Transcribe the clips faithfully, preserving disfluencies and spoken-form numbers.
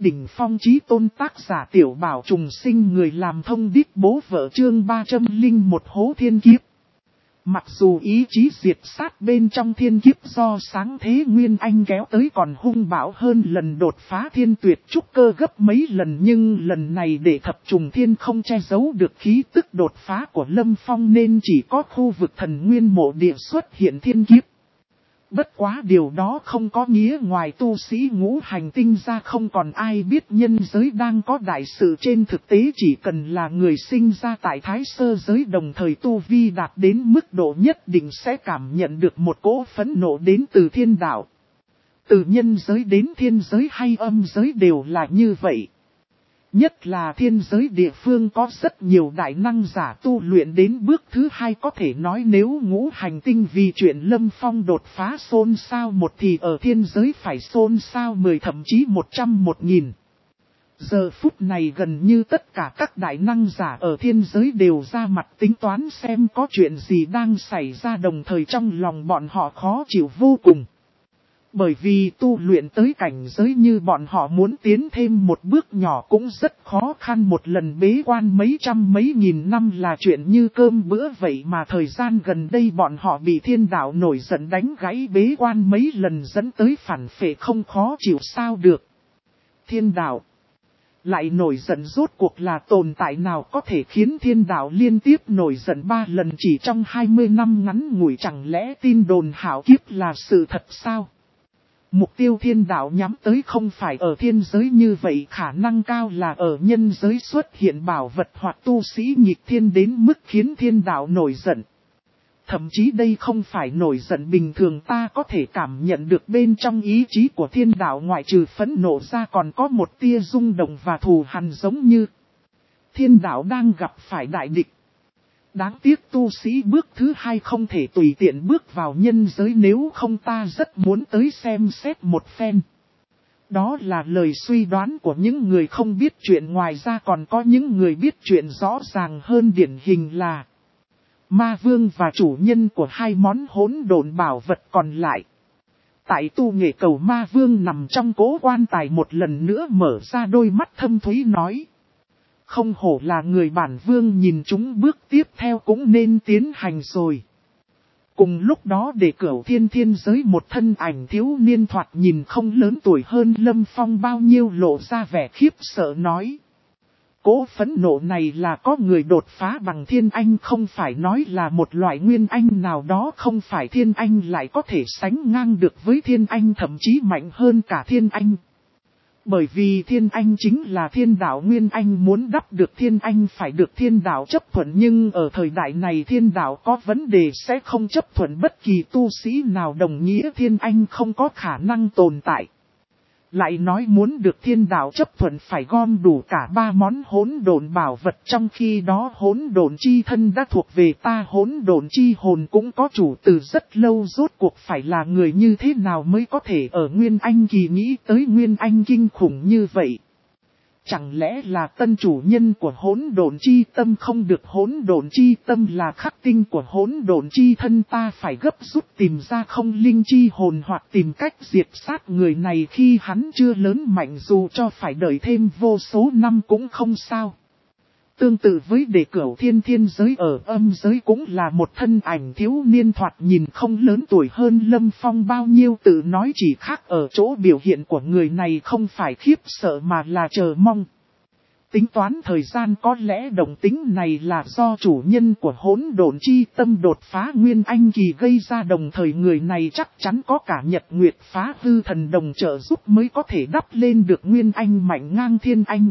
đỉnh phong chí tôn tác giả Tiểu Bảo trùng sinh, người làm thông điệp bố vợ, chương ba trăm lẻ một hố thiên kiếp. Mặc dù ý chí diệt sát bên trong thiên kiếp do sáng thế Nguyên Anh kéo tới còn hung bạo hơn lần đột phá thiên tuyệt trúc cơ gấp mấy lần, nhưng lần này để thập trùng thiên không che giấu được khí tức đột phá của Lâm Phong nên chỉ có khu vực thần nguyên mộ địa xuất hiện thiên kiếp. Bất quá điều đó không có nghĩa ngoài tu sĩ ngũ hành tinh ra không còn ai biết nhân giới đang có đại sự. Trên thực tế chỉ cần là người sinh ra tại Thái Sơ giới đồng thời tu vi đạt đến mức độ nhất định sẽ cảm nhận được một cỗ phẫn nộ đến từ thiên đạo. Từ nhân giới đến thiên giới hay âm giới đều là như vậy. Nhất là thiên giới địa phương có rất nhiều đại năng giả tu luyện đến bước thứ hai, có thể nói nếu ngũ hành tinh vì chuyện Lâm Phong đột phá xôn xao một thì ở thiên giới phải xôn xao mười thậm chí một trăm một nghìn. Giờ phút này gần như tất cả các đại năng giả ở thiên giới đều ra mặt tính toán xem có chuyện gì đang xảy ra, đồng thời trong lòng bọn họ khó chịu vô cùng. Bởi vì tu luyện tới cảnh giới như bọn họ muốn tiến thêm một bước nhỏ cũng rất khó khăn, một lần bế quan mấy trăm mấy nghìn năm là chuyện như cơm bữa vậy mà thời gian gần đây bọn họ bị thiên đạo nổi giận đánh gãy bế quan mấy lần dẫn tới phản phệ không khó chịu sao được. Thiên đạo lại nổi giận, rốt cuộc là tồn tại nào có thể khiến thiên đạo liên tiếp nổi giận ba lần chỉ trong hai mươi năm ngắn ngủi, chẳng lẽ tin đồn hạo kiếp là sự thật sao? Mục tiêu thiên đạo nhắm tới không phải ở thiên giới như vậy, khả năng cao là ở nhân giới xuất hiện bảo vật hoặc tu sĩ nghịch thiên đến mức khiến thiên đạo nổi giận. Thậm chí đây không phải nổi giận bình thường, ta có thể cảm nhận được bên trong ý chí của thiên đạo ngoại trừ phẫn nộ ra còn có một tia rung động và thù hằn, giống như thiên đạo đang gặp phải đại địch. Đáng tiếc tu sĩ bước thứ hai không thể tùy tiện bước vào nhân giới, nếu không ta rất muốn tới xem xét một phen. Đó là lời suy đoán của những người không biết chuyện, ngoài ra còn có những người biết chuyện rõ ràng hơn, điển hình là Ma Vương và chủ nhân của hai món hỗn độn bảo vật còn lại. Tại tu nghệ cầu, Ma Vương nằm trong cố quan tài một lần nữa mở ra đôi mắt thâm thúy nói: không hổ là người bản vương, nhìn chúng bước tiếp theo cũng nên tiến hành rồi. Cùng lúc đó để Cửu Thiên thiên giới một thân ảnh thiếu niên thoạt nhìn không lớn tuổi hơn Lâm Phong bao nhiêu lộ ra vẻ khiếp sợ nói: cỗ phẫn nộ này là có người đột phá bằng thiên anh, không phải nói là một loại nguyên anh nào đó, không phải thiên anh lại có thể sánh ngang được với thiên anh, thậm chí mạnh hơn cả thiên anh. Bởi vì thiên anh chính là thiên đạo nguyên anh, muốn đắp được thiên anh phải được thiên đạo chấp thuận, nhưng ở thời đại này thiên đạo có vấn đề sẽ không chấp thuận bất kỳ tu sĩ nào, đồng nghĩa thiên anh không có khả năng tồn tại. Lại nói muốn được thiên đạo chấp thuận phải gom đủ cả ba món hỗn độn bảo vật, trong khi đó hỗn độn chi thân đã thuộc về ta, hỗn độn chi hồn cũng có chủ từ rất lâu, rốt cuộc phải là người như thế nào mới có thể ở Nguyên Anh kỳ nghĩ tới Nguyên Anh kinh khủng như vậy? Chẳng lẽ là tân chủ nhân của hỗn độn chi tâm không được? Hỗn độn chi tâm là khắc tinh của hỗn độn chi thân, ta phải gấp rút tìm ra không linh chi hồn hoặc tìm cách diệt sát người này khi hắn chưa lớn mạnh, dù cho phải đợi thêm vô số năm cũng không sao. Tương tự với đệ Cửu Thiên thiên giới ở âm giới cũng là một thân ảnh thiếu niên thoạt nhìn không lớn tuổi hơn Lâm Phong bao nhiêu, tự nói chỉ khác ở chỗ biểu hiện của người này không phải khiếp sợ mà là chờ mong. Tính toán thời gian, có lẽ động tính này là do chủ nhân của hỗn độn chi tâm đột phá Nguyên Anh kỳ gây ra, đồng thời người này chắc chắn có cả Nhật Nguyệt phá hư thần đồng trợ giúp mới có thể đắp lên được Nguyên Anh mạnh ngang thiên anh.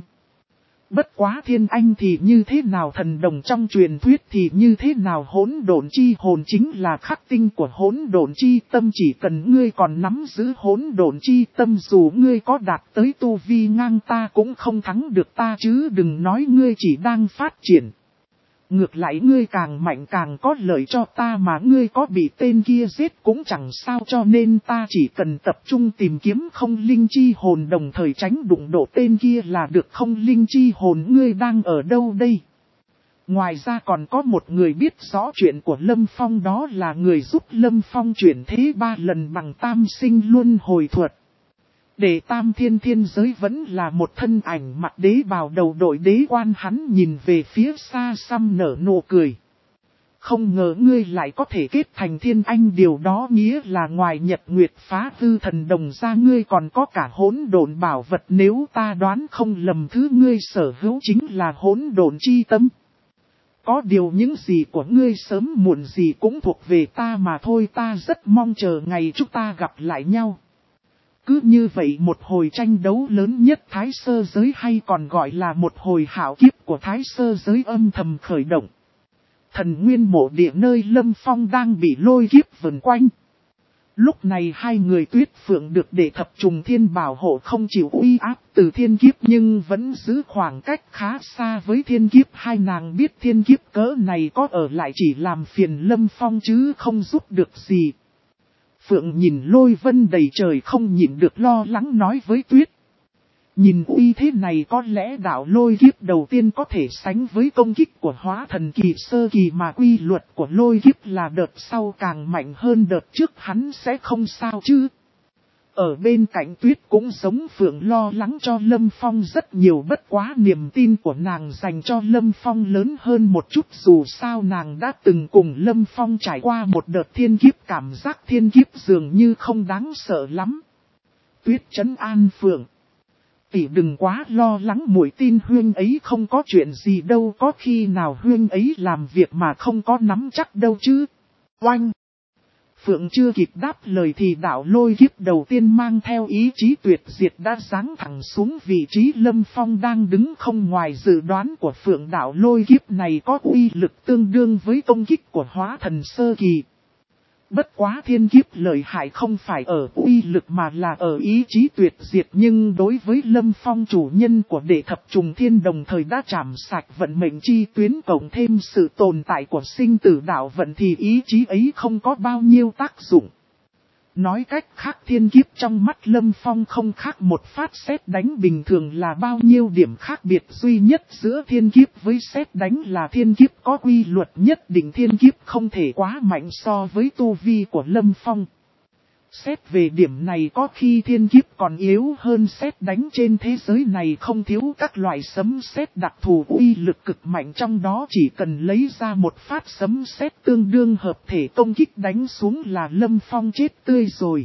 Bất quá thiên anh thì như thế nào, thần đồng trong truyền thuyết thì như thế nào, hỗn độn chi hồn chính là khắc tinh của hỗn độn chi tâm, chỉ cần ngươi còn nắm giữ hỗn độn chi tâm, dù ngươi có đạt tới tu vi ngang ta cũng không thắng được ta, chứ đừng nói ngươi chỉ đang phát triển. Ngược lại ngươi càng mạnh càng có lợi cho ta, mà ngươi có bị tên kia giết cũng chẳng sao, cho nên ta chỉ cần tập trung tìm kiếm không linh chi hồn, đồng thời tránh đụng độ tên kia là được. Không linh chi hồn ngươi đang ở đâu đây? Ngoài ra còn có một người biết rõ chuyện của Lâm Phong, đó là người giúp Lâm Phong chuyển thế ba lần bằng tam sinh luân hồi thuật. Để tam thiên thiên giới vẫn là một thân ảnh mặt đế bào đầu đội đế quan, hắn nhìn về phía xa xăm nở nụ cười. Không ngờ ngươi lại có thể kết thành thiên anh, điều đó nghĩa là ngoài nhật nguyệt phá hư thần đồng ra ngươi còn có cả hỗn độn bảo vật, nếu ta đoán không lầm thứ ngươi sở hữu chính là hỗn độn chi tâm. Có điều những gì của ngươi sớm muộn gì cũng thuộc về ta mà thôi, ta rất mong chờ ngày chúng ta gặp lại nhau. Cứ như vậy một hồi tranh đấu lớn nhất Thái Sơ giới, hay còn gọi là một hồi hạo kiếp của Thái Sơ giới âm thầm khởi động. Thần nguyên mộ địa nơi Lâm Phong đang bị lôi kiếp vần quanh. Lúc này hai người Tuyết Phượng được Đệ Thập Trùng Thiên bảo hộ, không chịu uy áp từ thiên kiếp nhưng vẫn giữ khoảng cách khá xa với thiên kiếp. Hai nàng biết thiên kiếp cỡ này có ở lại chỉ làm phiền Lâm Phong chứ không giúp được gì. Phượng nhìn lôi vân đầy trời không nhịn được lo lắng nói với Tuyết. Nhìn uy thế này có lẽ đạo lôi kiếp đầu tiên có thể sánh với công kích của hóa thần kỳ sơ kỳ, mà quy luật của lôi kiếp là đợt sau càng mạnh hơn đợt trước, hắn sẽ không sao chứ. Ở bên cạnh Tuyết cũng giống Phượng lo lắng cho Lâm Phong rất nhiều, bất quá niềm tin của nàng dành cho Lâm Phong lớn hơn một chút, dù sao nàng đã từng cùng Lâm Phong trải qua một đợt thiên kiếp, cảm giác thiên kiếp dường như không đáng sợ lắm. Tuyết trấn an Phượng. Tỷ đừng quá lo lắng, muội tin huyên ấy không có chuyện gì đâu, có khi nào huyên ấy làm việc mà không có nắm chắc đâu chứ. Oanh! Phượng chưa kịp đáp lời thì đạo lôi kiếp đầu tiên mang theo ý chí tuyệt diệt đã giáng thẳng xuống vị trí Lâm Phong đang đứng. Không ngoài dự đoán của Phượng, đạo lôi kiếp này có uy lực tương đương với công kích của hóa thần sơ kỳ. Bất quá thiên kiếp lợi hại không phải ở uy lực mà là ở ý chí tuyệt diệt, nhưng đối với Lâm Phong chủ nhân của Đệ Thập Trùng Thiên đồng thời đã chảm sạch vận mệnh chi tuyến cộng thêm sự tồn tại của sinh tử đạo vận thì ý chí ấy không có bao nhiêu tác dụng. Nói cách khác, thiên kiếp trong mắt Lâm Phong không khác một phát sét đánh bình thường là bao nhiêu, điểm khác biệt duy nhất giữa thiên kiếp với sét đánh là thiên kiếp có quy luật nhất định, thiên kiếp không thể quá mạnh so với tu vi của Lâm Phong. Xét về điểm này có khi thiên kiếp còn yếu hơn sét đánh, trên thế giới này không thiếu các loại sấm sét đặc thù uy lực cực mạnh, trong đó chỉ cần lấy ra một phát sấm sét tương đương hợp thể công kích đánh xuống là Lâm Phong chết tươi rồi.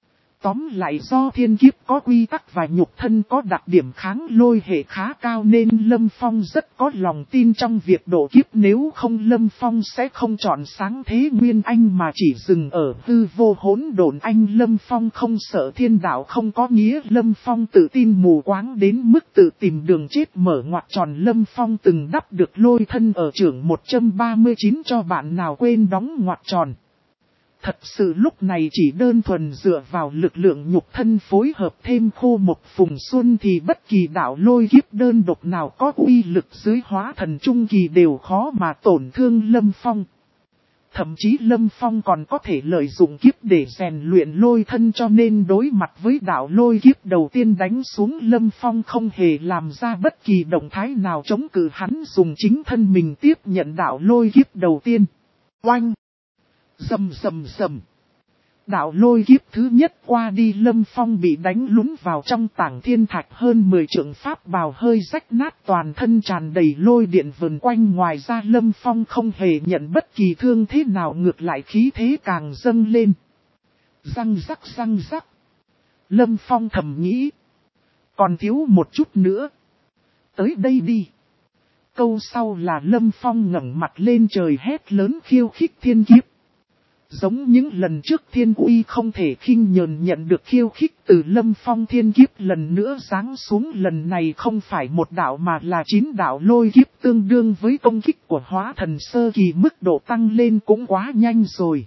Tóm lại, do thiên kiếp có quy tắc và nhục thân có đặc điểm kháng lôi hệ khá cao nên Lâm Phong rất có lòng tin trong việc độ kiếp, nếu không Lâm Phong sẽ không chọn sáng thế nguyên anh mà chỉ dừng ở hư vô hỗn độn anh. Lâm Phong không sợ thiên đạo không có nghĩa Lâm Phong tự tin mù quáng đến mức tự tìm đường chết mở ngoặc tròn. Lâm Phong từng đắp được lôi thân ở trưởng một trăm ba mươi chín cho bạn nào quên đóng ngoặc tròn. Thật sự lúc này chỉ đơn thuần dựa vào lực lượng nhục thân phối hợp thêm khô một phùng xuân thì bất kỳ đạo lôi kiếp đơn độc nào có uy lực dưới hóa thần trung kỳ đều khó mà tổn thương Lâm Phong. Thậm chí Lâm Phong còn có thể lợi dụng kiếp để rèn luyện lôi thân, cho nên đối mặt với đạo lôi kiếp đầu tiên đánh xuống, Lâm Phong không hề làm ra bất kỳ động thái nào chống cự, hắn dùng chính thân mình tiếp nhận đạo lôi kiếp đầu tiên. Oanh! Rầm rầm rầm. Đạo lôi kiếp thứ nhất qua đi, Lâm Phong bị đánh lún vào trong tảng thiên thạch, hơn mười trượng pháp bào hơi rách nát, toàn thân tràn đầy lôi điện vần quanh. Ngoài ra Lâm Phong không hề nhận bất kỳ thương thế nào, ngược lại khí thế càng dâng lên. Răng rắc răng rắc. Lâm Phong thầm nghĩ. Còn thiếu một chút nữa. Tới đây đi. Câu sau là Lâm Phong ngẩng mặt lên trời hét lớn khiêu khích thiên kiếp. Giống những lần trước, thiên uy không thể khinh nhờn nhận được khiêu khích từ Lâm Phong, thiên kiếp lần nữa giáng xuống, lần này không phải một đạo mà là chín đạo lôi kiếp tương đương với công kích của hóa thần sơ kỳ, mức độ tăng lên cũng quá nhanh rồi.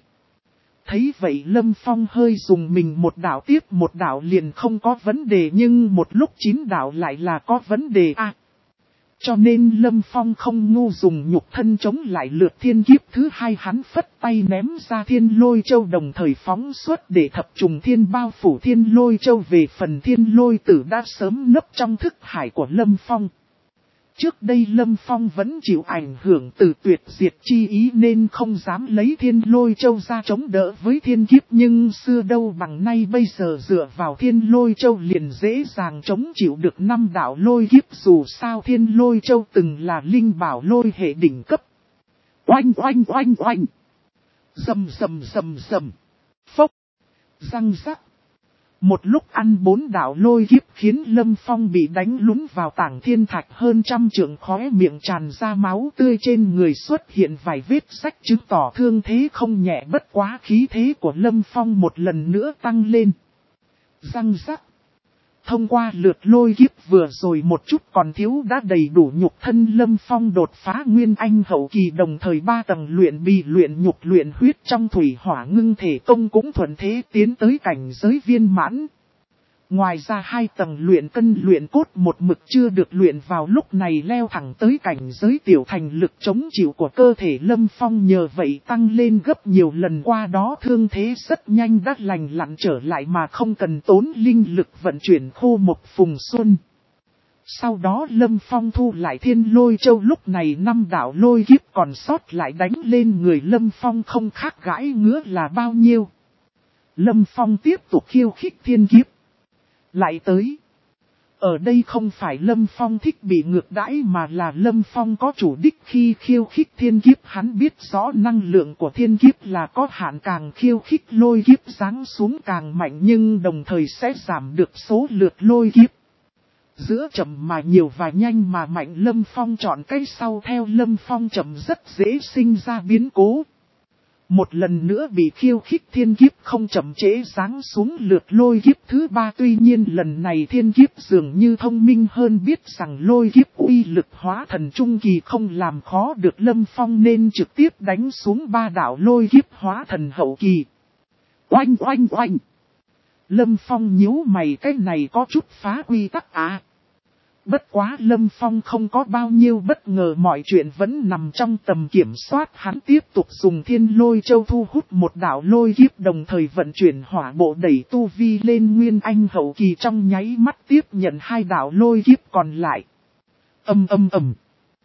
Thấy vậy Lâm Phong hơi dùng mình, một đạo tiếp một đạo liền không có vấn đề, nhưng một lúc chín đạo lại là có vấn đề à. Cho nên Lâm Phong không ngu dùng nhục thân chống lại lượt thiên kiếp thứ hai, hắn phất tay ném ra thiên lôi châu, đồng thời phóng xuất để thập trùng thiên bao phủ thiên lôi châu. Về phần thiên lôi tử đã sớm nấp trong thức hải của Lâm Phong. Trước đây Lâm Phong vẫn chịu ảnh hưởng từ tuyệt diệt chi ý nên không dám lấy thiên lôi châu ra chống đỡ với thiên kiếp, nhưng xưa đâu bằng nay bây giờ dựa vào thiên lôi châu liền dễ dàng chống chịu được năm đạo lôi kiếp, dù sao thiên lôi châu từng là linh bảo lôi hệ đỉnh cấp. Oanh oanh oanh oanh. Rầm rầm rầm rầm. Phốc. Răng rắc. Một lúc ăn bốn đạo lôi kiếp khiến Lâm Phong bị đánh lún vào tảng thiên thạch hơn trăm trượng, khóe miệng tràn ra máu tươi, trên người xuất hiện vài vết rách chứng tỏ thương thế không nhẹ, bất quá khí thế của Lâm Phong một lần nữa tăng lên. Răng rắc. Thông qua lượt lôi kiếp vừa rồi một chút còn thiếu đã đầy đủ nhục thân Lâm Phong đột phá nguyên anh hậu kỳ, đồng thời ba tầng luyện bì luyện nhục luyện huyết trong thủy hỏa ngưng thể công cũng thuận thế tiến tới cảnh giới viên mãn. Ngoài ra hai tầng luyện cân luyện cốt một mực chưa được luyện vào lúc này leo thẳng tới cảnh giới tiểu thành, lực chống chịu của cơ thể Lâm Phong nhờ vậy tăng lên gấp nhiều lần, qua đó thương thế rất nhanh đã lành lặn trở lại mà không cần tốn linh lực vận chuyển khô một phùng xuân. Sau đó Lâm Phong thu lại thiên lôi châu, lúc này năm đạo lôi kiếp còn sót lại đánh lên người Lâm Phong không khác gãi ngứa là bao nhiêu. Lâm Phong tiếp tục khiêu khích thiên kiếp. Lại tới. Ở đây không phải Lâm Phong thích bị ngược đãi mà là Lâm Phong có chủ đích khi khiêu khích thiên kiếp, hắn biết rõ năng lượng của thiên kiếp là có hạn, càng khiêu khích lôi kiếp giáng xuống càng mạnh nhưng đồng thời sẽ giảm được số lượt lôi kiếp. Giữa chậm mà nhiều và nhanh mà mạnh, Lâm Phong chọn cái sau, theo Lâm Phong chậm rất dễ sinh ra biến cố. Một lần nữa bị khiêu khích thiên kiếp không chậm trễ giáng xuống lượt lôi kiếp thứ ba, tuy nhiên lần này thiên kiếp dường như thông minh hơn, biết rằng lôi kiếp uy lực hóa thần trung kỳ không làm khó được Lâm Phong nên trực tiếp đánh xuống ba đạo lôi kiếp hóa thần hậu kỳ. Oanh oanh oanh. Lâm Phong nhíu mày, cái này có chút phá quy tắc à. Bất quá Lâm Phong không có bao nhiêu bất ngờ, mọi chuyện vẫn nằm trong tầm kiểm soát, hắn tiếp tục dùng thiên lôi châu thu hút một đạo lôi kiếp, đồng thời vận chuyển hỏa bộ đẩy tu vi lên nguyên anh hậu kỳ, trong nháy mắt tiếp nhận hai đạo lôi kiếp còn lại. Âm âm ầm.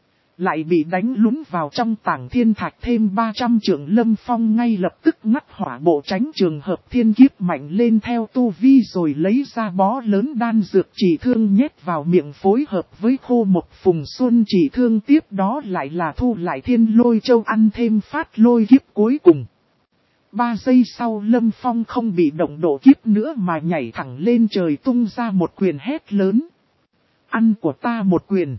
Lại bị đánh lún vào trong tảng thiên thạch thêm ba trăm trượng, Lâm Phong ngay lập tức ngắt hỏa bộ tránh trường hợp thiên kiếp mạnh lên theo tu vi, rồi lấy ra bó lớn đan dược chỉ thương nhét vào miệng phối hợp với khô một phùng xuân chỉ thương, tiếp đó lại là thu lại thiên lôi châu ăn thêm phát lôi kiếp cuối cùng. Ba giây sau Lâm Phong không bị động độ kiếp nữa mà nhảy thẳng lên trời tung ra một quyền hét lớn. Ăn của ta một quyền.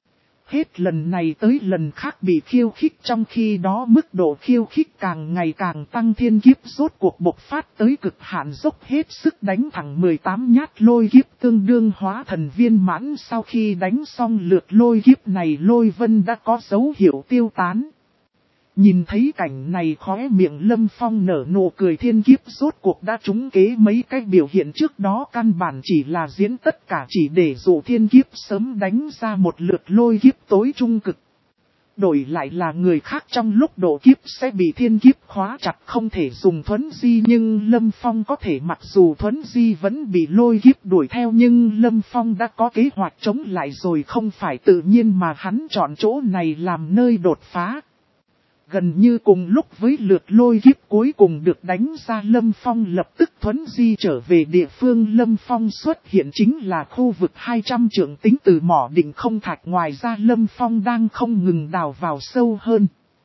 Hết lần này tới lần khác bị khiêu khích, trong khi đó mức độ khiêu khích càng ngày càng tăng, thiên kiếp rốt cuộc bộc phát tới cực hạn, dốc hết sức đánh thẳng mười tám nhát lôi kiếp tương đương hóa thần viên mãn. Sau khi đánh xong lượt lôi kiếp này, lôi vân đã có dấu hiệu tiêu tán. Nhìn thấy cảnh này khóe miệng Lâm Phong nở nụ cười, thiên kiếp rốt cuộc đã trúng kế, mấy cái biểu hiện trước đó căn bản chỉ là diễn, tất cả chỉ để dụ thiên kiếp sớm đánh ra một lượt lôi kiếp tối trung cực. Đổi lại là người khác trong lúc độ kiếp sẽ bị thiên kiếp khóa chặt không thể dùng thuấn di, nhưng Lâm Phong có thể, mặc dù thuấn di vẫn bị lôi kiếp đuổi theo nhưng Lâm Phong đã có kế hoạch chống lại rồi, không phải tự nhiên mà hắn chọn chỗ này làm nơi đột phá. Gần như cùng lúc với lượt lôi kiếp cuối cùng được đánh ra, Lâm Phong lập tức thuấn di trở về địa phương Lâm Phong xuất hiện chính là khu vực hai trăm trượng tính từ mỏ đỉnh không thạch, ngoài ra Lâm Phong đang không ngừng đào vào sâu hơn.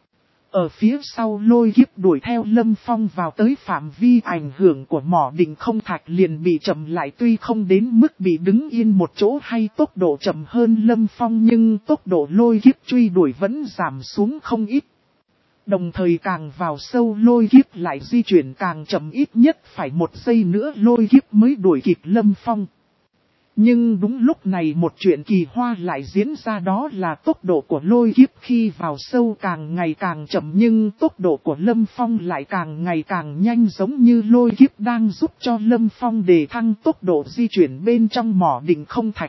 Ở phía sau lôi kiếp đuổi theo Lâm Phong vào tới phạm vi ảnh hưởng của mỏ đỉnh không thạch liền bị chậm lại, tuy không đến mức bị đứng yên một chỗ hay tốc độ chậm hơn Lâm Phong nhưng tốc độ lôi kiếp truy đuổi vẫn giảm xuống không ít. Đồng thời càng vào sâu lôi kiếp lại di chuyển càng chậm, ít nhất phải một giây nữa lôi kiếp mới đuổi kịp Lâm Phong. Nhưng đúng lúc này một chuyện kỳ hoa lại diễn ra, đó là tốc độ của lôi kiếp khi vào sâu càng ngày càng chậm nhưng tốc độ của Lâm Phong lại càng ngày càng nhanh, giống như lôi kiếp đang giúp cho Lâm Phong đề thăng tốc độ di chuyển bên trong mỏ đỉnh không thạch.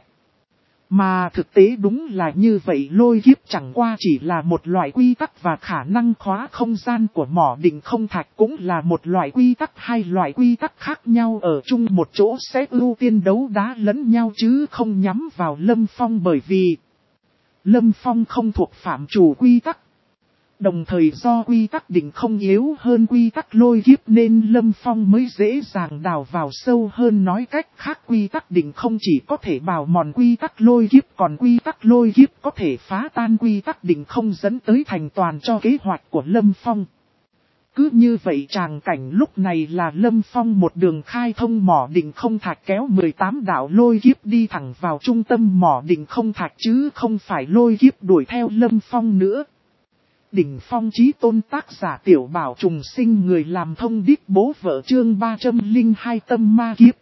Mà thực tế đúng là như vậy, lôi kiếp chẳng qua chỉ là một loại quy tắc và khả năng khóa không gian của mỏ đỉnh không thạch cũng là một loại quy tắc, hai loại quy tắc khác nhau ở chung một chỗ sẽ ưu tiên đấu đá lẫn nhau chứ không nhắm vào Lâm Phong, bởi vì Lâm Phong không thuộc phạm chủ quy tắc. Đồng thời do quy tắc định không yếu hơn quy tắc lôi kiếp nên Lâm Phong mới dễ dàng đào vào sâu hơn. Nói cách khác, quy tắc định không chỉ có thể bào mòn quy tắc lôi kiếp, còn quy tắc lôi kiếp có thể phá tan quy tắc định không, dẫn tới thành toàn cho kế hoạch của Lâm Phong. Cứ như vậy tràng cảnh lúc này là Lâm Phong một đường khai thông mỏ định không thạch, kéo mười tám đạo lôi kiếp đi thẳng vào trung tâm mỏ định không thạch, chứ không phải lôi kiếp đuổi theo Lâm Phong nữa. Đỉnh phong chí tôn tác giả Tiểu Bảo trùng sinh, người làm thông đích bố vợ, chương ba trăm lẻ hai tâm ma kiếp.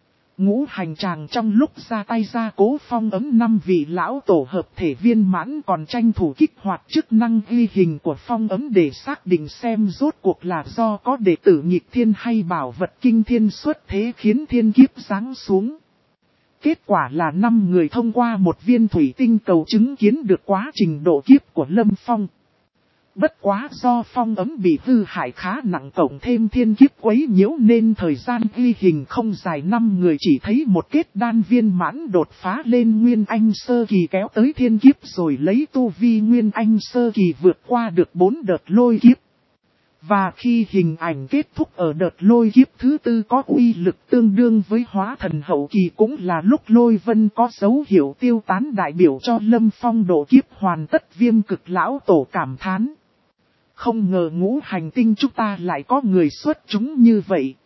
Ngũ hành tràng trong lúc ra tay ra cố phong ấm năm vị lão tổ hợp thể viên mãn, còn tranh thủ kích hoạt chức năng ghi hình của phong ấm để xác định xem rốt cuộc là do có đệ tử nghịch thiên hay bảo vật kinh thiên xuất thế khiến thiên kiếp giáng xuống. Kết quả là năm người thông qua một viên thủy tinh cầu chứng kiến được quá trình độ kiếp của Lâm Phong. Bất quá do phong ấm bị hư hại khá nặng, cộng thêm thiên kiếp quấy nhiễu nên thời gian ghi hình không dài, năm người chỉ thấy một kết đan viên mãn đột phá lên Nguyên Anh sơ kỳ kéo tới thiên kiếp, rồi lấy tu vi Nguyên Anh sơ kỳ vượt qua được bốn đợt lôi kiếp. Và khi hình ảnh kết thúc ở đợt lôi kiếp thứ tư có uy lực tương đương với hóa thần hậu kỳ, cũng là lúc lôi vân có dấu hiệu tiêu tán, đại biểu cho Lâm Phong độ kiếp hoàn tất. Viêm cực lão tổ cảm thán: không ngờ ngũ hành tinh chúng ta lại có người xuất chúng như vậy.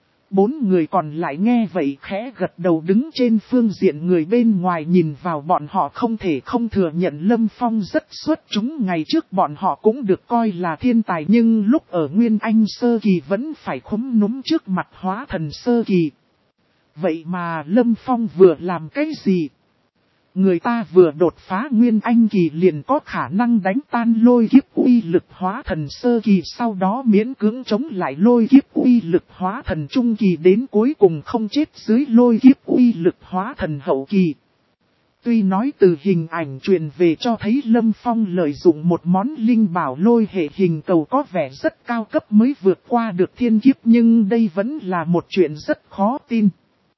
Bốn người còn lại nghe vậy khẽ gật đầu, đứng trên phương diện người bên ngoài nhìn vào, bọn họ không thể không thừa nhận Lâm Phong rất xuất chúng. Ngày trước bọn họ cũng được coi là thiên tài, nhưng lúc ở Nguyên Anh sơ kỳ vẫn phải khúm núm trước mặt hóa thần sơ kỳ. Vậy mà Lâm Phong vừa làm cái gì? Người ta vừa đột phá Nguyên Anh kỳ liền có khả năng đánh tan lôi kiếp uy lực hóa thần sơ kỳ, sau đó miễn cưỡng chống lại lôi kiếp uy lực hóa thần trung kỳ, đến cuối cùng không chết dưới lôi kiếp uy lực hóa thần hậu kỳ. Tuy nói từ hình ảnh truyền về cho thấy Lâm Phong lợi dụng một món linh bảo lôi hệ hình cầu có vẻ rất cao cấp mới vượt qua được thiên kiếp, nhưng đây vẫn là một chuyện rất khó tin.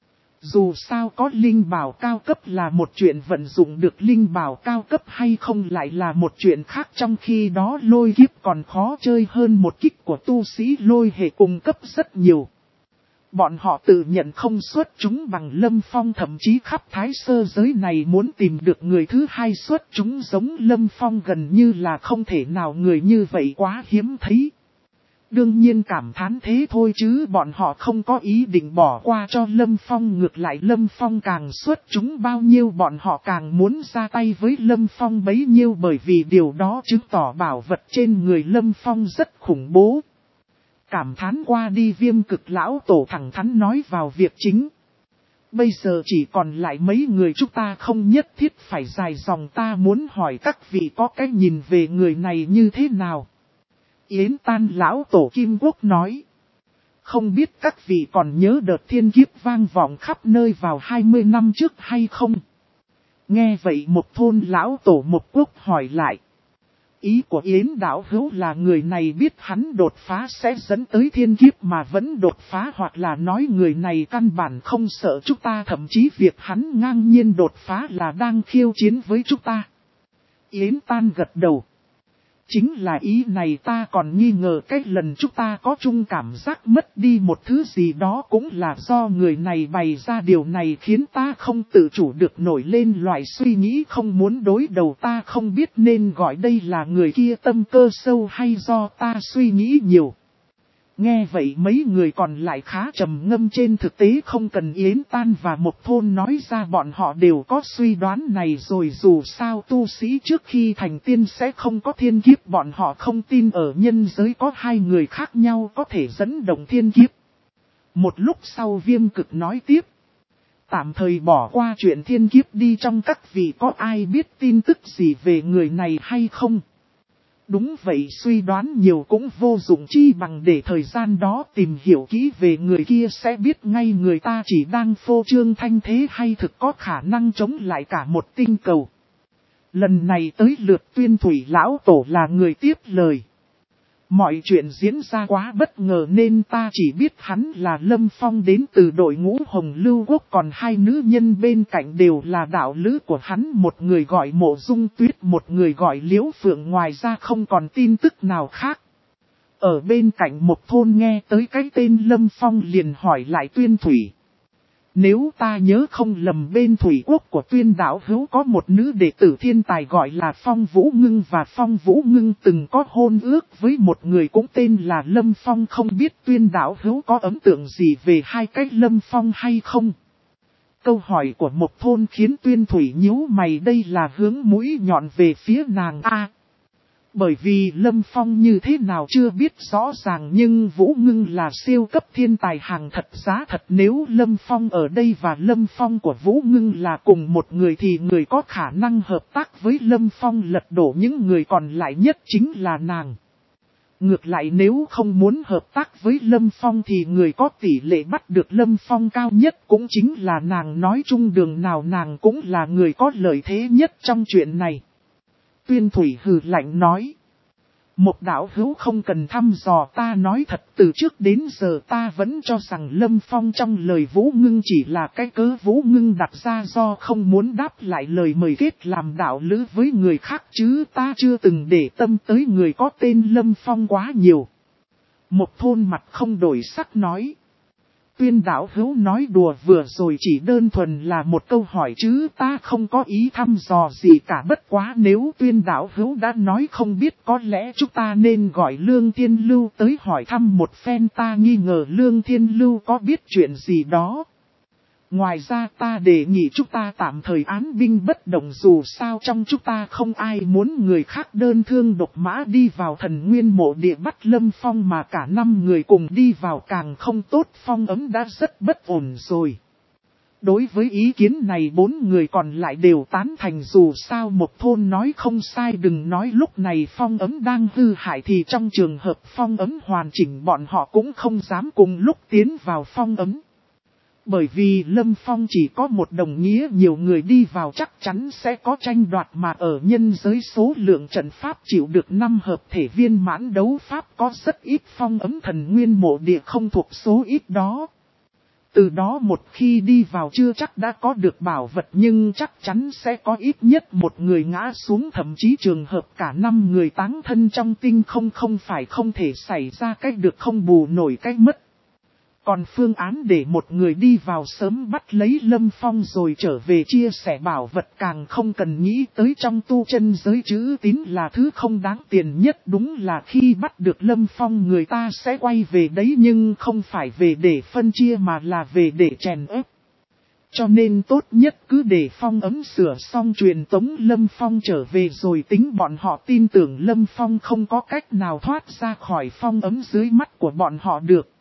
Dù sao có linh bảo cao cấp là một chuyện, vận dụng được linh bảo cao cấp hay không lại là một chuyện khác, trong khi đó lôi kiếp còn khó chơi hơn một kích của tu sĩ lôi hệ cung cấp rất nhiều. Bọn họ tự nhận không xuất chúng bằng Lâm Phong, thậm chí khắp Thái Sơ giới này muốn tìm được người thứ hai xuất chúng giống Lâm Phong gần như là không thể nào, người như vậy quá hiếm thấy. Đương nhiên cảm thán thế thôi chứ bọn họ không có ý định bỏ qua cho Lâm Phong, ngược lại Lâm Phong càng xuất chúng bao nhiêu bọn họ càng muốn ra tay với Lâm Phong bấy nhiêu, bởi vì điều đó chứng tỏ bảo vật trên người Lâm Phong rất khủng bố. Cảm thán qua đi, Viêm cực lão tổ thẳng thắn nói vào việc chính. Bây giờ chỉ còn lại mấy người, chúng ta không nhất thiết phải dài dòng, ta muốn hỏi các vị có cái nhìn về người này như thế nào? Yến Tan lão tổ Kim Quốc nói: không biết các vị còn nhớ đợt thiên kiếp vang vọng khắp nơi vào hai mươi năm trước hay không? Nghe vậy một thôn lão tổ Một Quốc hỏi lại. Ý của Yến đạo hữu là người này biết hắn đột phá sẽ dẫn tới thiên kiếp mà vẫn đột phá, hoặc là nói người này căn bản không sợ chúng ta, thậm chí việc hắn ngang nhiên đột phá là đang khiêu chiến với chúng ta? Yến Tan gật đầu. Chính là ý này, ta còn nghi ngờ cái lần chúng ta có chung cảm giác mất đi một thứ gì đó cũng là do người này bày ra, điều này khiến ta không tự chủ được nổi lên loại suy nghĩ không muốn đối đầu. Ta không biết nên gọi đây là người kia tâm cơ sâu hay do ta suy nghĩ nhiều. Nghe vậy mấy người còn lại khá trầm ngâm, trên thực tế không cần Yến Tan và Một Thôn nói ra bọn họ đều có suy đoán này rồi, dù sao tu sĩ trước khi thành tiên sẽ không có thiên kiếp, bọn họ không tin ở nhân giới có hai người khác nhau có thể dẫn động thiên kiếp. Một lúc sau Viêm cực nói tiếp. Tạm thời bỏ qua chuyện thiên kiếp đi, trong các vị có ai biết tin tức gì về người này hay không? Đúng vậy, suy đoán nhiều cũng vô dụng, chi bằng để thời gian đó tìm hiểu kỹ về người kia sẽ biết ngay người ta chỉ đang phô trương thanh thế hay thực có khả năng chống lại cả một tinh cầu. Lần này tới lượt Tuyên Thủy lão tổ là người tiếp lời. Mọi chuyện diễn ra quá bất ngờ nên ta chỉ biết hắn là Lâm Phong đến từ đội ngũ Hồng Lưu Quốc, còn hai nữ nhân bên cạnh đều là đạo lữ của hắn, một người gọi Mộ Dung Tuyết, một người gọi Liễu Phượng, ngoài ra không còn tin tức nào khác. Ở bên cạnh một thôn nghe tới cái tên Lâm Phong liền hỏi lại Tuyên Thủy. Nếu ta nhớ không lầm bên Thủy Quốc của Tuyên đạo hữu có một nữ đệ tử thiên tài gọi là Phong Vũ Ngưng, và Phong Vũ Ngưng từng có hôn ước với một người cũng tên là Lâm Phong, không biết Tuyên đạo hữu có ấn tượng gì về hai cái Lâm Phong hay không? Câu hỏi của một thôn khiến Tuyên Thủy nhíu mày, đây là hướng mũi nhọn về phía nàng A. Bởi vì Lâm Phong như thế nào chưa biết rõ ràng, nhưng Vũ Ngưng là siêu cấp thiên tài hàng thật giá thật. Nếu Lâm Phong ở đây và Lâm Phong của Vũ Ngưng là cùng một người thì người có khả năng hợp tác với Lâm Phong lật đổ những người còn lại nhất chính là nàng. Ngược lại, nếu không muốn hợp tác với Lâm Phong thì người có tỷ lệ bắt được Lâm Phong cao nhất cũng chính là nàng. Nói chung đường nào nàng cũng là người có lợi thế nhất trong chuyện này. Tuyên Thủy hừ lạnh nói. Một đạo hữu không cần thăm dò, ta nói thật, từ trước đến giờ ta vẫn cho rằng Lâm Phong trong lời Vũ Ngưng chỉ là cái cớ Vũ Ngưng đặt ra do không muốn đáp lại lời mời kết làm đạo lữ với người khác, chứ ta chưa từng để tâm tới người có tên Lâm Phong quá nhiều. Một thôn mặt không đổi sắc nói. Tuyên đạo hữu nói đùa vừa rồi chỉ đơn thuần là một câu hỏi chứ ta không có ý thăm dò gì cả, bất quá nếu Tuyên đạo hữu đã nói không biết, có lẽ chúng ta nên gọi Lương Thiên Lưu tới hỏi thăm một phen, ta nghi ngờ Lương Thiên Lưu có biết chuyện gì đó. Ngoài ra ta đề nghị chúng ta tạm thời án binh bất động, dù sao trong chúng ta không ai muốn người khác đơn thương độc mã đi vào Thần Nguyên mộ địa bắt Lâm Phong, mà cả năm người cùng đi vào càng không tốt, phong ấm đã rất bất ổn rồi. Đối với ý kiến này bốn người còn lại đều tán thành, dù sao một thôn nói không sai, đừng nói lúc này phong ấm đang hư hại thì trong trường hợp phong ấm hoàn chỉnh bọn họ cũng không dám cùng lúc tiến vào phong ấm. Bởi vì Lâm Phong chỉ có một đồng nghĩa nhiều người đi vào chắc chắn sẽ có tranh đoạt, mà ở nhân giới số lượng trận pháp chịu được năm hợp thể viên mãn đấu pháp có rất ít, phong ấm Thần Nguyên mộ địa không thuộc số ít đó. Từ đó một khi đi vào chưa chắc đã có được bảo vật, nhưng chắc chắn sẽ có ít nhất một người ngã xuống, thậm chí trường hợp cả năm người táng thân trong tinh không không phải không thể xảy ra, cách được không bù nổi cách mất. Còn phương án để một người đi vào sớm bắt lấy Lâm Phong rồi trở về chia sẻ bảo vật càng không cần nghĩ tới, trong tu chân giới chữ tín là thứ không đáng tiền nhất, đúng là khi bắt được Lâm Phong người ta sẽ quay về đấy, nhưng không phải về để phân chia mà là về để chèn ép. Cho nên tốt nhất cứ để phong ấm sửa xong truyền tống Lâm Phong trở về rồi tính, bọn họ tin tưởng Lâm Phong không có cách nào thoát ra khỏi phong ấm dưới mắt của bọn họ được.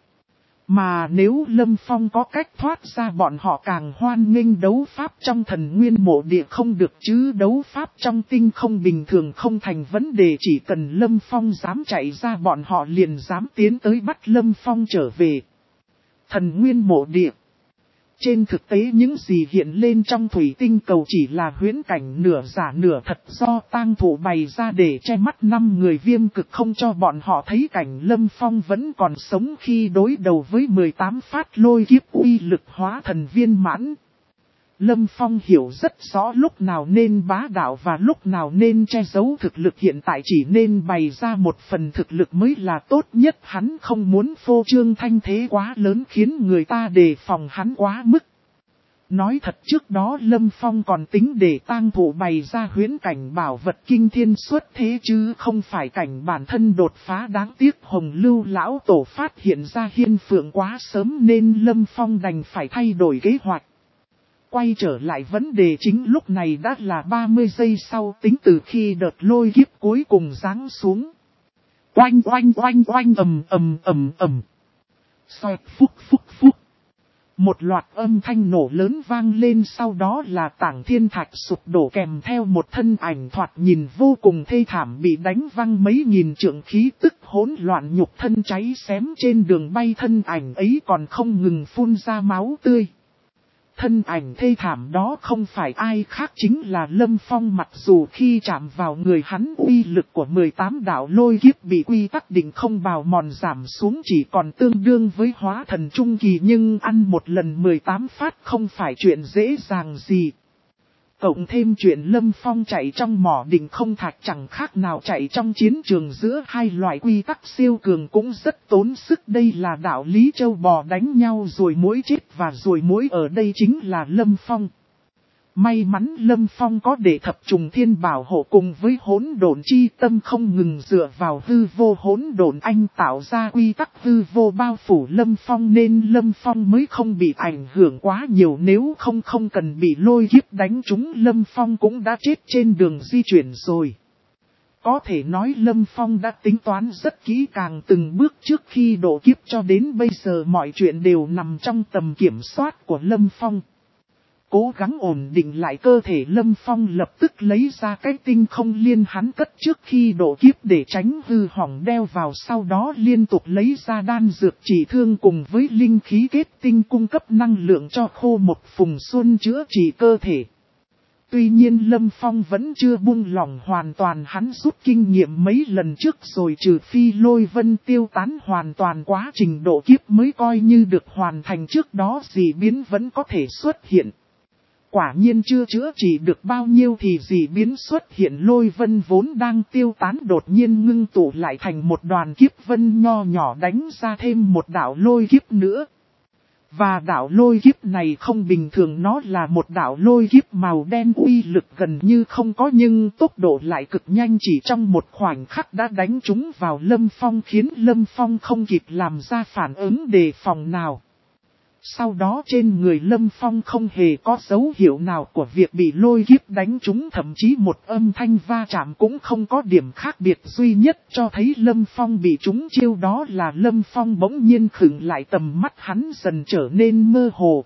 Mà nếu Lâm Phong có cách thoát ra, bọn họ càng hoan nghênh đấu pháp trong Thần Nguyên mộ địa không được chứ, đấu pháp trong tinh không bình thường không thành vấn đề, chỉ cần Lâm Phong dám chạy ra bọn họ liền dám tiến tới bắt Lâm Phong trở về. Thần Nguyên mộ địa. Trên thực tế những gì hiện lên trong thủy tinh cầu chỉ là huyễn cảnh nửa giả nửa thật do tang thủ bày ra để che mắt năm người Viêm Cực, không cho bọn họ thấy cảnh Lâm Phong vẫn còn sống khi đối đầu với mười tám phát lôi kiếp uy lực hóa thần viên mãn. Lâm Phong hiểu rất rõ lúc nào nên bá đạo và lúc nào nên che giấu thực lực, hiện tại chỉ nên bày ra một phần thực lực mới là tốt nhất, hắn không muốn phô trương thanh thế quá lớn khiến người ta đề phòng hắn quá mức. Nói thật trước đó Lâm Phong còn tính để tang thủ bày ra huyễn cảnh bảo vật kinh thiên xuất thế chứ không phải cảnh bản thân đột phá, đáng tiếc Hồng Lưu lão tổ phát hiện ra Hiên Phượng quá sớm nên Lâm Phong đành phải thay đổi kế hoạch. Quay trở lại vấn đề chính, lúc này đã là ba mươi giây sau tính từ khi đợt lôi kiếp cuối cùng giáng xuống. Oanh oanh oanh oanh ầm ầm ầm ầm. Xoẹt phúc phúc phúc. Một loạt âm thanh nổ lớn vang lên, sau đó là tảng thiên thạch sụp đổ kèm theo một thân ảnh thoạt nhìn vô cùng thê thảm bị đánh văng mấy nghìn trượng, khí tức hỗn loạn, nhục thân cháy xém trên đường bay, thân ảnh ấy còn không ngừng phun ra máu tươi. Thân ảnh thê thảm đó không phải ai khác chính là Lâm Phong, mặc dù khi chạm vào người hắn uy lực của mười tám đạo lôi kiếp bị quy tắc định không bào mòn giảm xuống chỉ còn tương đương với hóa thần trung kỳ, nhưng ăn một lần mười tám phát không phải chuyện dễ dàng gì. Cộng thêm chuyện Lâm Phong chạy trong mỏ định không thạch chẳng khác nào chạy trong chiến trường giữa hai loại quy tắc siêu cường cũng rất tốn sức. Đây là đạo lý châu bò đánh nhau rồi muỗi chết, và rồi muỗi ở đây chính là Lâm Phong. May mắn Lâm Phong có để thập trùng thiên bảo hộ cùng với hỗn độn chi tâm không ngừng dựa vào hư vô hỗn độn anh tạo ra quy tắc hư vô bao phủ Lâm Phong, nên Lâm Phong mới không bị ảnh hưởng quá nhiều. Nếu không không cần bị lôi kiếp đánh trúng, Lâm Phong cũng đã chết trên đường di chuyển rồi. Có thể nói Lâm Phong đã tính toán rất kỹ càng từng bước trước khi độ kiếp, cho đến bây giờ mọi chuyện đều nằm trong tầm kiểm soát của Lâm Phong. Cố gắng ổn định lại cơ thể, Lâm Phong lập tức lấy ra cái tinh không liên hắn cất trước khi độ kiếp để tránh hư hỏng đeo vào, sau đó liên tục lấy ra đan dược trị thương cùng với linh khí kết tinh cung cấp năng lượng cho Khô Một Phùng Xuân chữa trị cơ thể. Tuy nhiên Lâm Phong vẫn chưa buông lỏng hoàn toàn, hắn rút kinh nghiệm mấy lần trước rồi, trừ phi lôi vân tiêu tán hoàn toàn quá trình độ kiếp mới coi như được hoàn thành, trước đó dị biến vẫn có thể xuất hiện. Quả nhiên chưa chữa trị được bao nhiêu thì dị biến xuất hiện, lôi vân vốn đang tiêu tán đột nhiên ngưng tụ lại thành một đoàn kiếp vân nho nhỏ, đánh ra thêm một đạo lôi kiếp nữa. Và đạo lôi kiếp này không bình thường, nó là một đạo lôi kiếp màu đen, uy lực gần như không có nhưng tốc độ lại cực nhanh, chỉ trong một khoảnh khắc đã đánh trúng vào Lâm Phong, khiến Lâm Phong không kịp làm ra phản ứng đề phòng nào. Sau đó trên người Lâm Phong không hề có dấu hiệu nào của việc bị lôi kiếp đánh trúng, thậm chí một âm thanh va chạm cũng không có. Điểm khác biệt duy nhất cho thấy Lâm Phong bị trúng chiêu đó là Lâm Phong bỗng nhiên khựng lại, tầm mắt hắn dần trở nên mơ hồ.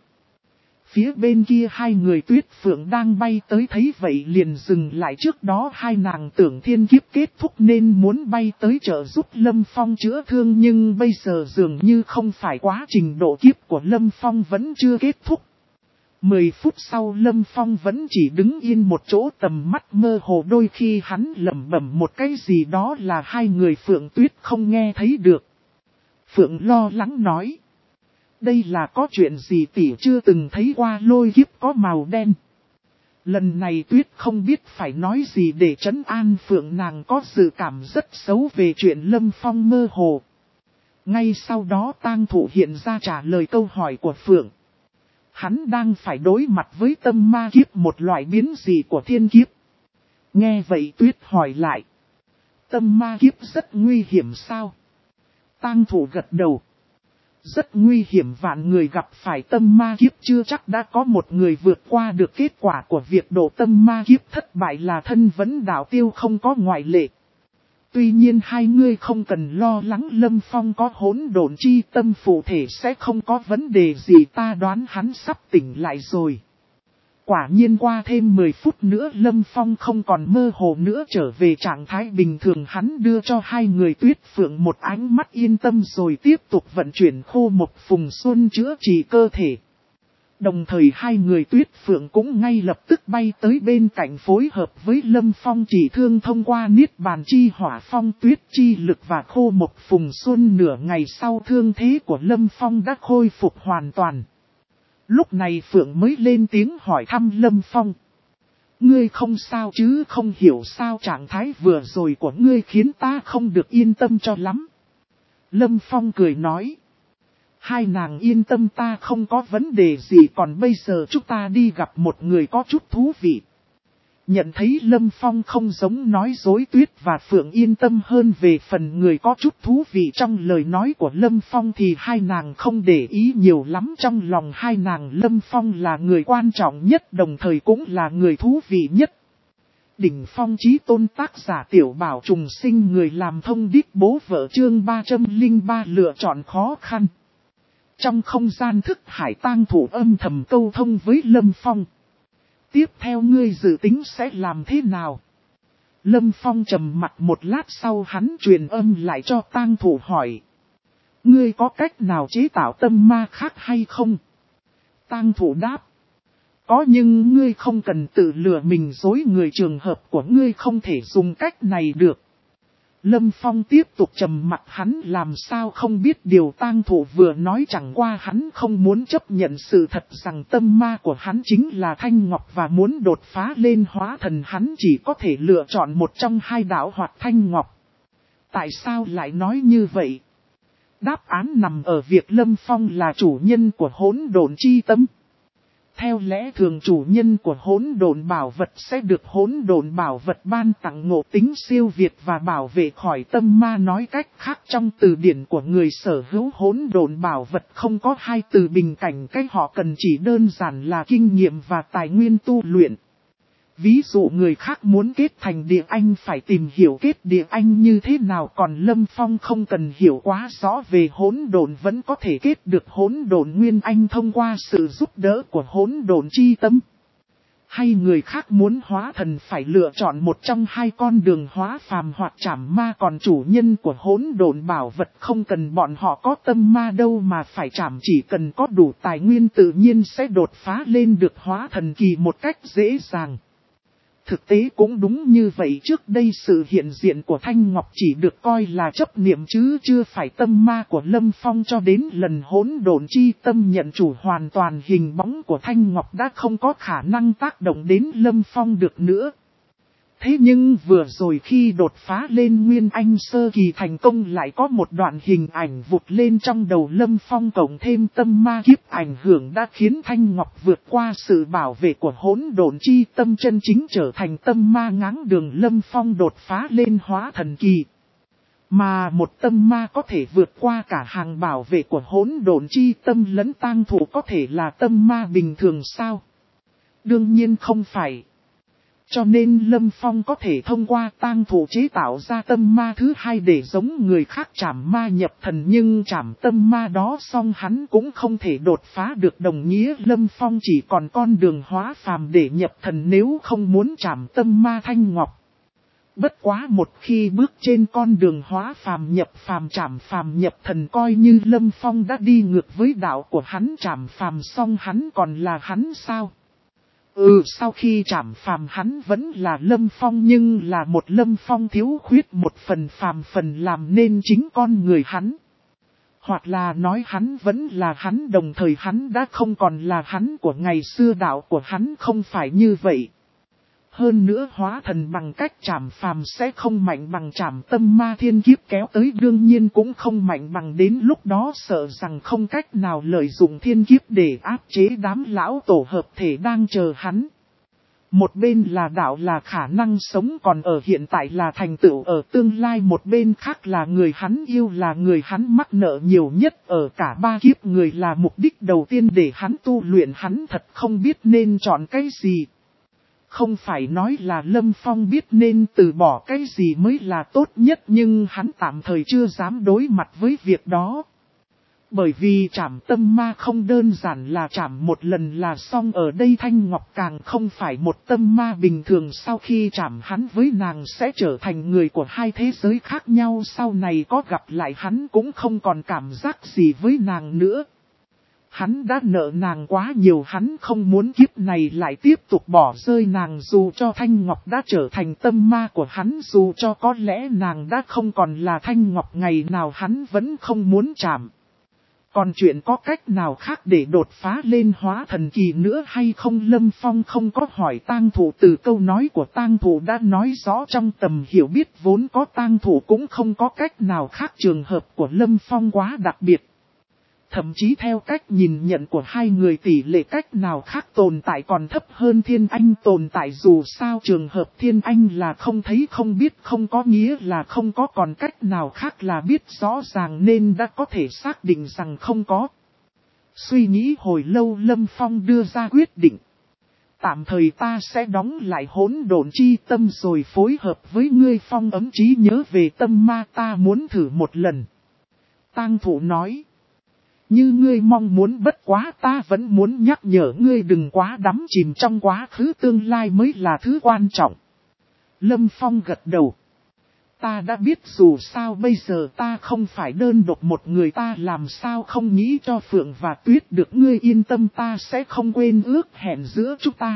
Phía bên kia hai người Tuyết Phượng đang bay tới thấy vậy liền dừng lại, trước đó hai nàng tưởng thiên kiếp kết thúc nên muốn bay tới trợ giúp Lâm Phong chữa thương, nhưng bây giờ dường như không phải, quá trình độ kiếp của Lâm Phong vẫn chưa kết thúc. Mười phút sau Lâm Phong vẫn chỉ đứng yên một chỗ, tầm mắt mơ hồ, đôi khi hắn lẩm bẩm một cái gì đó là hai người Phượng Tuyết không nghe thấy được. Phượng lo lắng nói: đây là có chuyện gì tỷ chưa từng thấy qua lôi kiếp có màu đen. Lần này Tuyết không biết phải nói gì để trấn an Phượng, nàng có dự cảm rất xấu về chuyện Lâm Phong mơ hồ. Ngay sau đó Tang Thụ hiện ra trả lời câu hỏi của Phượng. Hắn đang phải đối mặt với tâm ma kiếp, một loại biến dị của thiên kiếp. Nghe vậy Tuyết hỏi lại: tâm ma kiếp rất nguy hiểm sao? Tang Thụ gật đầu: rất nguy hiểm, vạn người gặp phải tâm ma kiếp chưa chắc đã có một người vượt qua được. Kết quả của việc độ tâm ma kiếp thất bại là thân vẫn đạo tiêu, không có ngoại lệ. Tuy nhiên hai ngươi không cần lo lắng, Lâm Phong có hỗn độn chi tâm phụ thể sẽ không có vấn đề gì, ta đoán hắn sắp tỉnh lại rồi. Quả nhiên qua thêm mười phút nữa Lâm Phong không còn mơ hồ nữa, trở về trạng thái bình thường. Hắn đưa cho hai người Tuyết Phượng một ánh mắt yên tâm rồi tiếp tục vận chuyển Khô Một Phùng Xuân chữa trị cơ thể. Đồng thời hai người Tuyết Phượng cũng ngay lập tức bay tới bên cạnh phối hợp với Lâm Phong trị thương thông qua Niết Bàn Chi Hỏa Phong Tuyết Chi Lực và Khô Một Phùng Xuân. Nửa ngày sau thương thế của Lâm Phong đã khôi phục hoàn toàn. Lúc này Phượng mới lên tiếng hỏi thăm Lâm Phong: ngươi không sao chứ? Không hiểu sao trạng thái vừa rồi của ngươi khiến ta không được yên tâm cho lắm. Lâm Phong cười nói: hai nàng yên tâm, ta không có vấn đề gì, còn bây giờ chúng ta đi gặp một người có chút thú vị. Nhận thấy Lâm Phong không giống nói dối, Tuyết và Phượng yên tâm hơn về phần người có chút thú vị trong lời nói của Lâm Phong thì hai nàng không để ý nhiều lắm. Trong lòng hai nàng Lâm Phong là người quan trọng nhất, đồng thời cũng là người thú vị nhất. Đỉnh Phong Chí Tôn, tác giả Tiểu Bảo Trùng Sinh, người làm thông điệp bố vợ, chương ba trăm lẻ ba lựa chọn khó khăn. Trong không gian thức hải, Tang Thụ âm thầm câu thông với Lâm Phong: tiếp theo ngươi dự tính sẽ làm thế nào? Lâm Phong trầm mặt một lát sau hắn truyền âm lại cho Tang Thụ hỏi: ngươi có cách nào chế tạo tâm ma khác hay không? Tang Thụ đáp: Có nhưng ngươi không cần tự lừa mình dối người, trường hợp của ngươi không thể dùng cách này được. Lâm Phong tiếp tục trầm mặc, hắn làm sao không biết điều tang thủ vừa nói, chẳng qua hắn không muốn chấp nhận sự thật rằng tâm ma của hắn chính là Thanh Ngọc và muốn đột phá lên hóa thần hắn chỉ có thể lựa chọn một trong hai đạo hoặc Thanh Ngọc. Tại sao lại nói như vậy? Đáp án nằm ở việc Lâm Phong là chủ nhân của hỗn độn chi tâm. Theo lẽ thường chủ nhân của hỗn độn bảo vật sẽ được hỗn độn bảo vật ban tặng ngộ tính siêu việt và bảo vệ khỏi tâm ma. Nói cách khác, trong từ điển của người sở hữu hỗn độn bảo vật không có hai từ bình cảnh, cái họ cần chỉ đơn giản là kinh nghiệm và tài nguyên tu luyện. Ví dụ người khác muốn kết thành địa anh phải tìm hiểu kết địa anh như thế nào, còn Lâm Phong không cần hiểu quá rõ về hỗn độn vẫn có thể kết được hỗn độn nguyên anh thông qua sự giúp đỡ của hỗn độn chi tâm. Hay người khác muốn hóa thần phải lựa chọn một trong hai con đường hóa phàm hoặc trảm ma, còn chủ nhân của hỗn độn bảo vật không cần bọn họ có tâm ma đâu mà phải trảm, chỉ cần có đủ tài nguyên tự nhiên sẽ đột phá lên được hóa thần kỳ một cách dễ dàng. Thực tế cũng đúng như vậy, trước đây sự hiện diện của Thanh Ngọc chỉ được coi là chấp niệm chứ chưa phải tâm ma của Lâm Phong, cho đến lần hỗn độn chi tâm nhận chủ hoàn toàn, hình bóng của Thanh Ngọc đã không có khả năng tác động đến Lâm Phong được nữa. Thế nhưng vừa rồi khi đột phá lên Nguyên Anh sơ kỳ thành công, lại có một đoạn hình ảnh vụt lên trong đầu Lâm Phong, cộng thêm tâm ma kiếp ảnh hưởng đã khiến Thanh Ngọc vượt qua sự bảo vệ của hỗn độn chi tâm, chân chính trở thành tâm ma ngáng đường Lâm Phong đột phá lên hóa thần kỳ. Mà một tâm ma có thể vượt qua cả hàng bảo vệ của hỗn độn chi tâm lẫn tang thủ có thể là tâm ma bình thường sao? Đương nhiên không phải. Cho nên Lâm Phong có thể thông qua tang thủ chế tạo ra tâm ma thứ hai để giống người khác trảm ma nhập thần, nhưng trảm tâm ma đó xong hắn cũng không thể đột phá được, đồng nghĩa Lâm Phong chỉ còn con đường hóa phàm để nhập thần nếu không muốn trảm tâm ma Thanh Ngọc. Bất quá một khi bước trên con đường hóa phàm nhập phàm trảm phàm nhập thần, coi như Lâm Phong đã đi ngược với đạo của hắn, trảm phàm xong hắn còn là hắn sao? Ừ, sau khi trảm phàm hắn vẫn là Lâm Phong, nhưng là một Lâm Phong thiếu khuyết một phần phàm phần làm nên chính con người hắn. Hoặc là nói hắn vẫn là hắn, đồng thời hắn đã không còn là hắn của ngày xưa, đạo của hắn không phải như vậy. Hơn nữa hóa thần bằng cách trảm phàm sẽ không mạnh bằng trảm tâm ma thiên kiếp kéo tới, đương nhiên cũng không mạnh bằng, đến lúc đó sợ rằng không cách nào lợi dụng thiên kiếp để áp chế đám lão tổ hợp thể đang chờ hắn. Một bên là đạo là khả năng sống còn ở hiện tại là thành tựu ở tương lai, một bên khác là người hắn yêu, là người hắn mắc nợ nhiều nhất ở cả ba kiếp người, là mục đích đầu tiên để hắn tu luyện. Hắn thật không biết nên chọn cái gì. Không phải nói là Lâm Phong biết nên từ bỏ cái gì mới là tốt nhất, nhưng hắn tạm thời chưa dám đối mặt với việc đó. Bởi vì trảm tâm ma không đơn giản là trảm một lần là xong, ở đây Thanh Ngọc càng không phải một tâm ma bình thường, sau khi trảm hắn với nàng sẽ trở thành người của hai thế giới khác nhau, sau này có gặp lại hắn cũng không còn cảm giác gì với nàng nữa. Hắn đã nợ nàng quá nhiều, hắn không muốn kiếp này lại tiếp tục bỏ rơi nàng, dù cho Thanh Ngọc đã trở thành tâm ma của hắn, dù cho có lẽ nàng đã không còn là Thanh Ngọc, ngày nào hắn vẫn không muốn chạm. Còn chuyện có cách nào khác để đột phá lên hóa thần kỳ nữa hay không, Lâm Phong không có hỏi tang thủ, từ câu nói của tang thủ đã nói rõ trong tầm hiểu biết vốn có tang thủ cũng không có cách nào khác, trường hợp của Lâm Phong quá đặc biệt. Thậm chí theo cách nhìn nhận của hai người, tỷ lệ cách nào khác tồn tại còn thấp hơn Thiên Anh tồn tại, dù sao trường hợp Thiên Anh là không thấy không biết, không có nghĩa là không có, còn cách nào khác là biết rõ ràng nên đã có thể xác định rằng không có. Suy nghĩ hồi lâu Lâm Phong đưa ra quyết định. Tạm thời ta sẽ đóng lại hỗn độn chi tâm rồi phối hợp với ngươi phong ấm trí nhớ về tâm ma, ta muốn thử một lần. Tang thủ nói. Như ngươi mong muốn, bất quá ta vẫn muốn nhắc nhở ngươi đừng quá đắm chìm trong quá khứ, tương lai mới là thứ quan trọng. Lâm Phong gật đầu. Ta đã biết dù sao bây giờ ta không phải đơn độc một người, ta làm sao không nghĩ cho Phượng và Tuyết được, ngươi yên tâm, ta sẽ không quên ước hẹn giữa chúng ta.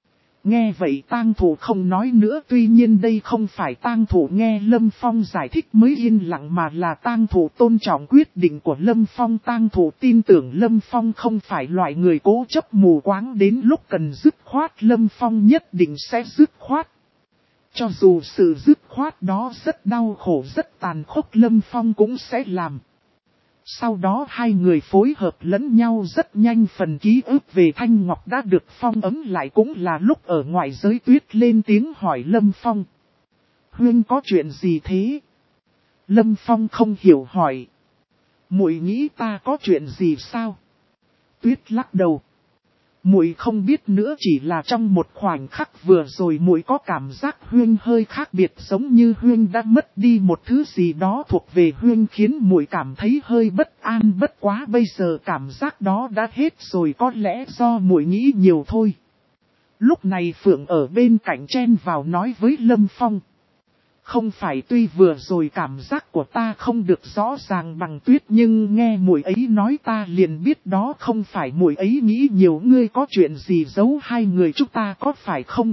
Nghe vậy tang thủ không nói nữa, tuy nhiên đây không phải tang thủ nghe Lâm Phong giải thích mới yên lặng, mà là tang thủ tôn trọng quyết định của Lâm Phong. Tang thủ tin tưởng Lâm Phong không phải loại người cố chấp mù quáng, đến lúc cần dứt khoát Lâm Phong nhất định sẽ dứt khoát. Cho dù sự dứt khoát đó rất đau khổ, rất tàn khốc, Lâm Phong cũng sẽ làm. Sau đó hai người phối hợp lẫn nhau rất nhanh, phần ký ức về Thanh Ngọc đã được phong ấm lại. Cũng là lúc ở ngoài giới Tuyết lên tiếng hỏi Lâm Phong. Huynh có chuyện gì thế? Lâm Phong không hiểu hỏi. Muội nghĩ ta có chuyện gì sao? Tuyết lắc đầu. Muội không biết nữa, chỉ là trong một khoảnh khắc vừa rồi muội có cảm giác Huynh hơi khác biệt, giống như Huynh đã mất đi một thứ gì đó thuộc về Huynh, khiến muội cảm thấy hơi bất an. Bất quá bây giờ cảm giác đó đã hết rồi, có lẽ do muội nghĩ nhiều thôi. Lúc này Phượng ở bên cạnh chen vào nói với Lâm Phong. Không phải, tuy vừa rồi cảm giác của ta không được rõ ràng bằng Tuyết, nhưng nghe muội ấy nói ta liền biết đó không phải muội ấy nghĩ nhiều. Ngươi có chuyện gì giấu hai người chúng ta có phải không?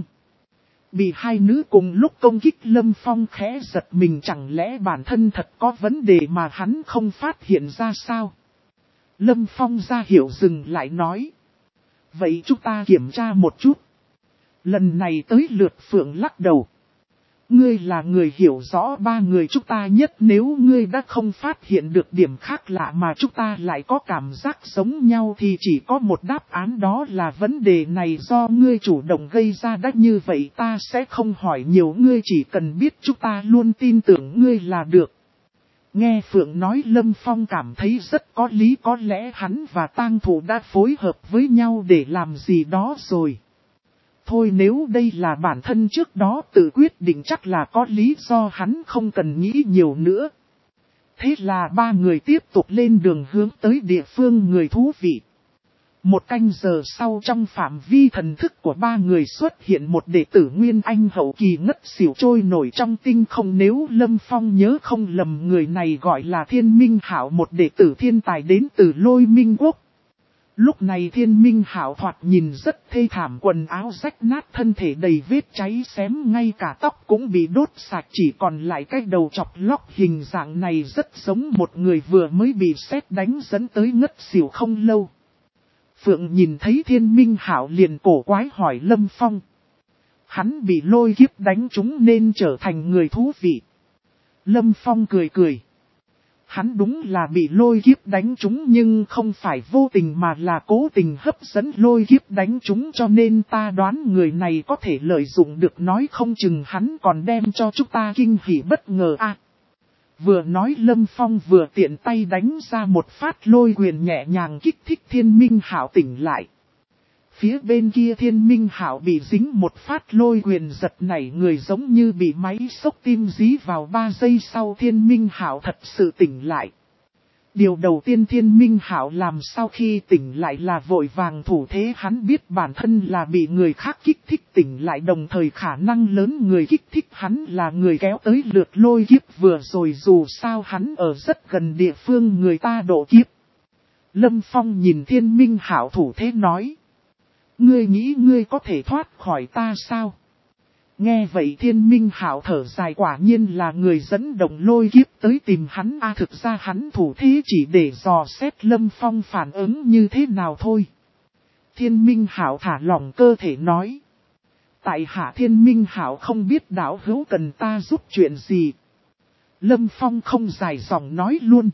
Bị hai nữ cùng lúc công kích, Lâm Phong khẽ giật mình, chẳng lẽ bản thân thật có vấn đề mà hắn không phát hiện ra sao? Lâm Phong ra hiệu dừng lại nói. Vậy chúng ta kiểm tra một chút. Lần này tới lượt Phượng lắc đầu. Ngươi là người hiểu rõ ba người chúng ta nhất, nếu ngươi đã không phát hiện được điểm khác lạ mà chúng ta lại có cảm giác giống nhau thì chỉ có một đáp án, đó là vấn đề này do ngươi chủ động gây ra. Đã như vậy ta sẽ không hỏi nhiều, ngươi chỉ cần biết chúng ta luôn tin tưởng ngươi là được. Nghe Phượng nói Lâm Phong cảm thấy rất có lý, có lẽ hắn và tang thủ đã phối hợp với nhau để làm gì đó rồi. Thôi nếu đây là bản thân trước đó tự quyết định chắc là có lý do, hắn không cần nghĩ nhiều nữa. Thế là ba người tiếp tục lên đường hướng tới địa phương người thú vị. Một canh giờ sau, trong phạm vi thần thức của ba người xuất hiện một đệ tử Nguyên Anh hậu kỳ ngất xỉu trôi nổi trong tinh không. Nếu Lâm Phong nhớ không lầm, người này gọi là Thiên Minh Hạo, một đệ tử thiên tài đến từ Lôi Minh Quốc. Lúc này Thiên Minh Hạo thoạt nhìn rất thê thảm, quần áo rách nát, thân thể đầy vết cháy xém, ngay cả tóc cũng bị đốt sạch, chỉ còn lại cái đầu chọc lóc. Hình dạng này rất giống một người vừa mới bị sét đánh dẫn tới ngất xỉu không lâu. Phượng nhìn thấy Thiên Minh Hạo liền cổ quái hỏi Lâm Phong. Hắn bị lôi kiếp đánh trúng nên trở thành người thú vị. Lâm Phong cười cười. Hắn đúng là bị lôi kiếp đánh trúng, nhưng không phải vô tình mà là cố tình hấp dẫn lôi kiếp đánh trúng, cho nên ta đoán người này có thể lợi dụng được, nói không chừng hắn còn đem cho chúng ta kinh hỉ bất ngờ a. À, vừa nói Lâm Phong vừa tiện tay đánh ra một phát lôi quyền nhẹ nhàng kích thích Thiên Minh Hạo tỉnh lại. Phía bên kia Thiên Minh Hạo bị dính một phát lôi quyền giật nảy người, giống như bị máy xốc tim dí vào. Ba giây sau Thiên Minh Hạo thật sự tỉnh lại. Điều đầu tiên Thiên Minh Hạo làm sau khi tỉnh lại là vội vàng thủ thế, hắn biết bản thân là bị người khác kích thích tỉnh lại, đồng thời khả năng lớn người kích thích hắn là người kéo tới lượt lôi kiếp vừa rồi, dù sao hắn ở rất gần địa phương người ta độ kiếp. Lâm Phong nhìn Thiên Minh Hạo thủ thế nói. Ngươi nghĩ ngươi có thể thoát khỏi ta sao? Nghe vậy Thiên Minh Hạo thở dài, quả nhiên là người dẫn động lôi kiếp tới tìm hắn a. À, thực ra hắn thủ thế chỉ để dò xét Lâm Phong phản ứng như thế nào thôi. Thiên Minh Hạo thả lỏng cơ thể nói. Tại hạ Thiên Minh Hạo không biết đạo hữu cần ta giúp chuyện gì. Lâm Phong không dài dòng nói luôn.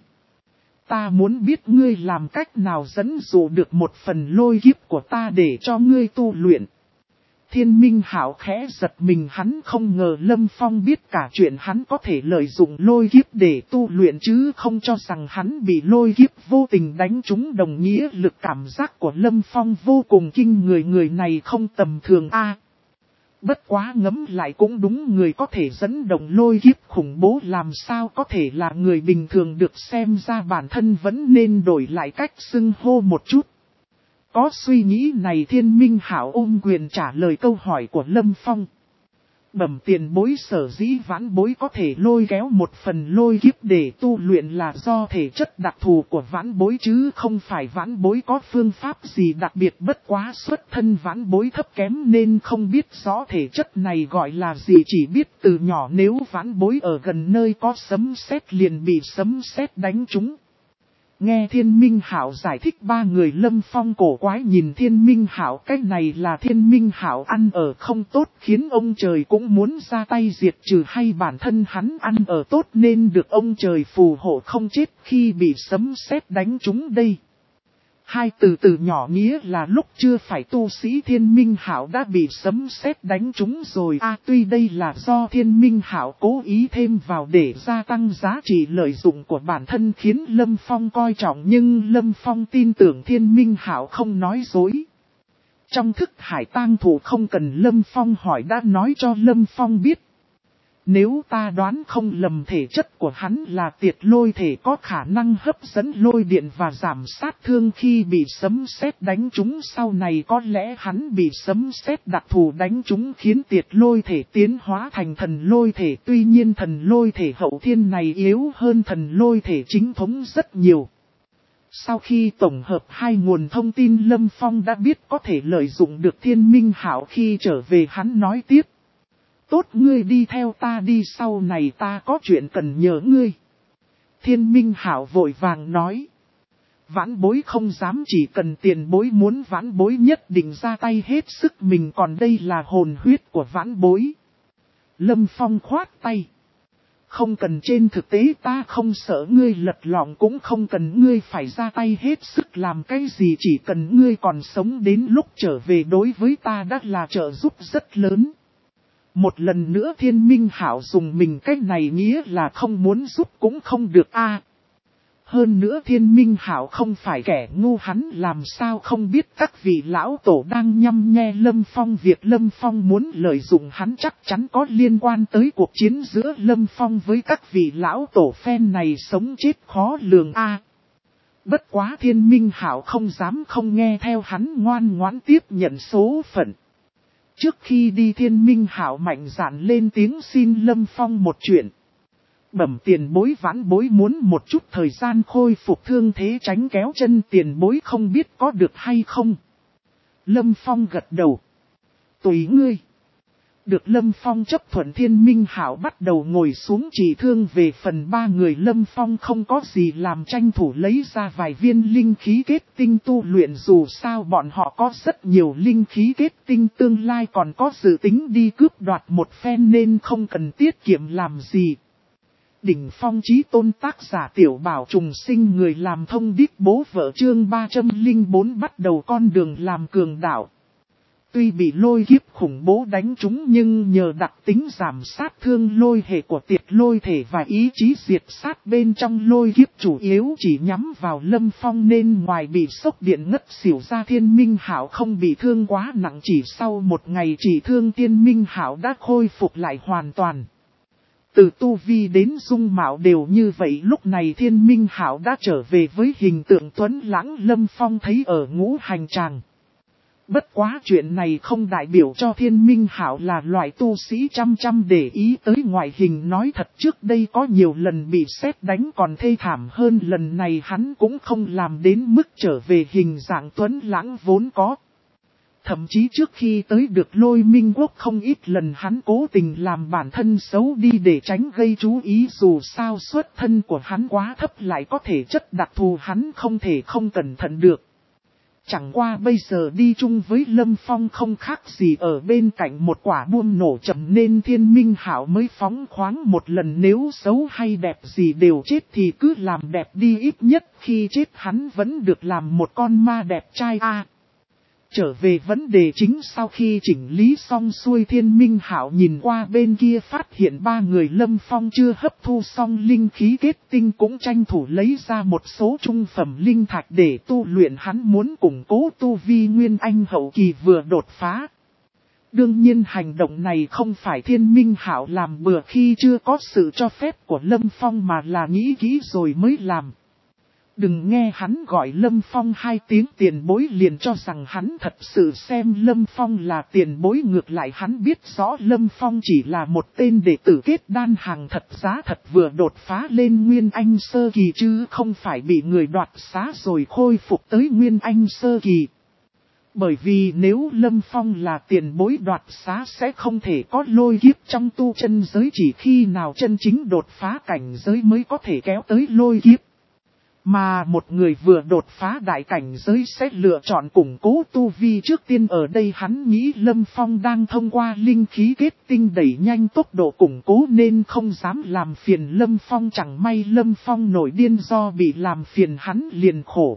Ta muốn biết ngươi làm cách nào dẫn dụ được một phần lôi kiếp của ta để cho ngươi tu luyện. Thiên Minh Hạo khẽ giật mình, hắn không ngờ Lâm Phong biết cả chuyện hắn có thể lợi dụng lôi kiếp để tu luyện, chứ không cho rằng hắn bị lôi kiếp vô tình đánh trúng đồng nghĩa lực. Cảm giác của Lâm Phong vô cùng kinh người, người này không tầm thường a. À, bất quá ngẫm lại cũng đúng, người có thể dẫn động lôi kiếp khủng bố làm sao có thể là người bình thường được, xem ra bản thân vẫn nên đổi lại cách xưng hô một chút. Có suy nghĩ này Thiên Minh Hạo ôm quyền trả lời câu hỏi của Lâm Phong. Bẩm tiền bối, sở dĩ vãn bối có thể lôi kéo một phần lôi kiếp để tu luyện là do thể chất đặc thù của vãn bối chứ không phải vãn bối có phương pháp gì đặc biệt, bất quá xuất thân vãn bối thấp kém nên không biết rõ thể chất này gọi là gì, chỉ biết từ nhỏ nếu vãn bối ở gần nơi có sấm sét liền bị sấm sét đánh trúng. Nghe Thiên Minh Hạo giải thích, ba người Lâm Phong cổ quái nhìn Thiên Minh Hạo, cái này là Thiên Minh Hạo ăn ở không tốt khiến ông trời cũng muốn ra tay diệt trừ, hay bản thân hắn ăn ở tốt nên được ông trời phù hộ không chết khi bị sấm sét đánh trúng đây. Hai từ từ nhỏ nghĩa là lúc chưa phải tu sĩ Thiên Minh Hạo đã bị sấm sét đánh trúng rồi. À, tuy đây là do Thiên Minh Hạo cố ý thêm vào để gia tăng giá trị lợi dụng của bản thân khiến Lâm Phong coi trọng, nhưng Lâm Phong tin tưởng Thiên Minh Hạo không nói dối. Trong thức hải tang thủ không cần Lâm Phong hỏi đã nói cho Lâm Phong biết. Nếu ta đoán không lầm, thể chất của hắn là tiệt lôi thể, có khả năng hấp dẫn lôi điện và giảm sát thương khi bị sấm sét đánh trúng. Sau này có lẽ hắn bị sấm sét đặc thù đánh trúng khiến tiệt lôi thể tiến hóa thành thần lôi thể. Tuy nhiên thần lôi thể hậu thiên này yếu hơn thần lôi thể chính thống rất nhiều. Sau khi tổng hợp hai nguồn thông tin, Lâm Phong đã biết có thể lợi dụng được Thiên Minh Hạo. Khi trở về hắn nói tiếp. Tốt, ngươi đi theo ta đi, sau này ta có chuyện cần nhờ ngươi. Thiên Minh Hạo vội vàng nói. Vãn bối không dám, chỉ cần tiền bối muốn vãn bối nhất định ra tay hết sức mình, còn đây là hồn huyết của vãn bối. Lâm Phong khoát tay. Không cần, trên thực tế ta không sợ ngươi lật lọng, cũng không cần ngươi phải ra tay hết sức làm cái gì, chỉ cần ngươi còn sống đến lúc trở về đối với ta đã là trợ giúp rất lớn. Một lần nữa Thiên Minh Hạo dùng mình cách này nghĩa là không muốn giúp cũng không được a. Hơn nữa Thiên Minh Hạo không phải kẻ ngu, hắn làm sao không biết các vị lão tổ đang nhăm nhe Lâm Phong. Việc Lâm Phong muốn lợi dụng hắn chắc chắn có liên quan tới cuộc chiến giữa Lâm Phong với các vị lão tổ, phen này sống chết khó lường a. Bất quá Thiên Minh Hạo không dám không nghe theo hắn, ngoan ngoãn tiếp nhận số phận. Trước khi đi Thiên Minh Hạo mạnh dạn lên tiếng xin Lâm Phong một chuyện. Bẩm tiền bối, vãn bối muốn một chút thời gian khôi phục thương thế tránh kéo chân, tiền bối không biết có được hay không. Lâm Phong gật đầu. Tùy ngươi. Được Lâm Phong chấp thuận, Thiên Minh Hạo bắt đầu ngồi xuống trị thương. Về phần ba người Lâm Phong không có gì làm, tranh thủ lấy ra vài viên linh khí kết tinh tu luyện, dù sao bọn họ có rất nhiều linh khí kết tinh, tương lai còn có dự tính đi cướp đoạt một phen nên không cần tiết kiệm làm gì. Đỉnh phong chí tôn, tác giả Tiểu Bảo Trùng Sinh, người làm thông điệp bố vợ, chương ba trăm lẻ bốn bắt đầu con đường làm cường đạo. Tuy bị lôi kiếp khủng bố đánh trúng nhưng nhờ đặc tính giảm sát thương lôi hệ của tiệt lôi thể và ý chí diệt sát bên trong lôi kiếp chủ yếu chỉ nhắm vào Lâm Phong nên ngoài bị sốc điện ngất xỉu ra, Thiên Minh Hạo không bị thương quá nặng. Chỉ sau một ngày trị thương, Thiên Minh Hạo đã khôi phục lại hoàn toàn. Từ tu vi đến dung mạo đều như vậy, lúc này Thiên Minh Hạo đã trở về với hình tượng tuấn lãng Lâm Phong thấy ở ngũ hành tràng. Bất quá chuyện này không đại biểu cho Thiên Minh Hạo là loại tu sĩ chăm chăm để ý tới ngoại hình. Nói thật, trước đây có nhiều lần bị sét đánh còn thê thảm hơn, lần này hắn cũng không làm đến mức trở về hình dạng tuấn lãng vốn có. Thậm chí trước khi tới được Lôi Minh Quốc không ít lần hắn cố tình làm bản thân xấu đi để tránh gây chú ý, dù sao xuất thân của hắn quá thấp, lại có thể chất đặc thù hắn không thể không cẩn thận được. Chẳng qua bây giờ đi chung với Lâm Phong không khác gì ở bên cạnh một quả bom nổ chậm nên Thiên Minh Hạo mới phóng khoáng một lần, nếu xấu hay đẹp gì đều chết thì cứ làm đẹp đi, ít nhất khi chết hắn vẫn được làm một con ma đẹp trai a. À, trở về vấn đề chính, sau khi chỉnh lý xong xuôi, Thiên Minh Hạo nhìn qua bên kia phát hiện ba người Lâm Phong chưa hấp thu xong linh khí kết tinh, cũng tranh thủ lấy ra một số trung phẩm linh thạch để tu luyện. Hắn muốn củng cố tu vi Nguyên Anh hậu kỳ vừa đột phá. Đương nhiên hành động này không phải Thiên Minh Hạo làm bừa khi chưa có sự cho phép của Lâm Phong, mà là nghĩ kỹ rồi mới làm. Đừng nghe hắn gọi Lâm Phong hai tiếng tiền bối liền cho rằng hắn thật sự xem Lâm Phong là tiền bối, ngược lại hắn biết rõ Lâm Phong chỉ là một tên đệ tử kết đan hàng thật giá thật vừa đột phá lên Nguyên Anh Sơ Kỳ chứ không phải bị người đoạt xá rồi khôi phục tới Nguyên Anh Sơ Kỳ. Bởi vì nếu Lâm Phong là tiền bối đoạt xá sẽ không thể có lôi kiếp trong tu chân giới, chỉ khi nào chân chính đột phá cảnh giới mới có thể kéo tới lôi kiếp. Mà một người vừa đột phá đại cảnh giới sẽ lựa chọn củng cố tu vi trước tiên, ở đây hắn nghĩ Lâm Phong đang thông qua linh khí kết tinh đẩy nhanh tốc độ củng cố nên không dám làm phiền Lâm Phong, chẳng may Lâm Phong nổi điên do bị làm phiền hắn liền khổ.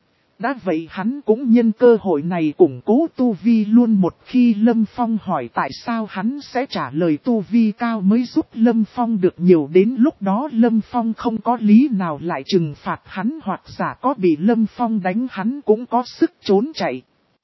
Đã vậy hắn cũng nhân cơ hội này củng cố tu vi luôn, một khi Lâm Phong hỏi tại sao hắn sẽ trả lời tu vi cao mới giúp Lâm Phong được nhiều, đến lúc đó Lâm Phong không có lý nào lại trừng phạt hắn, hoặc giả có bị Lâm Phong đánh hắn cũng có sức trốn chạy.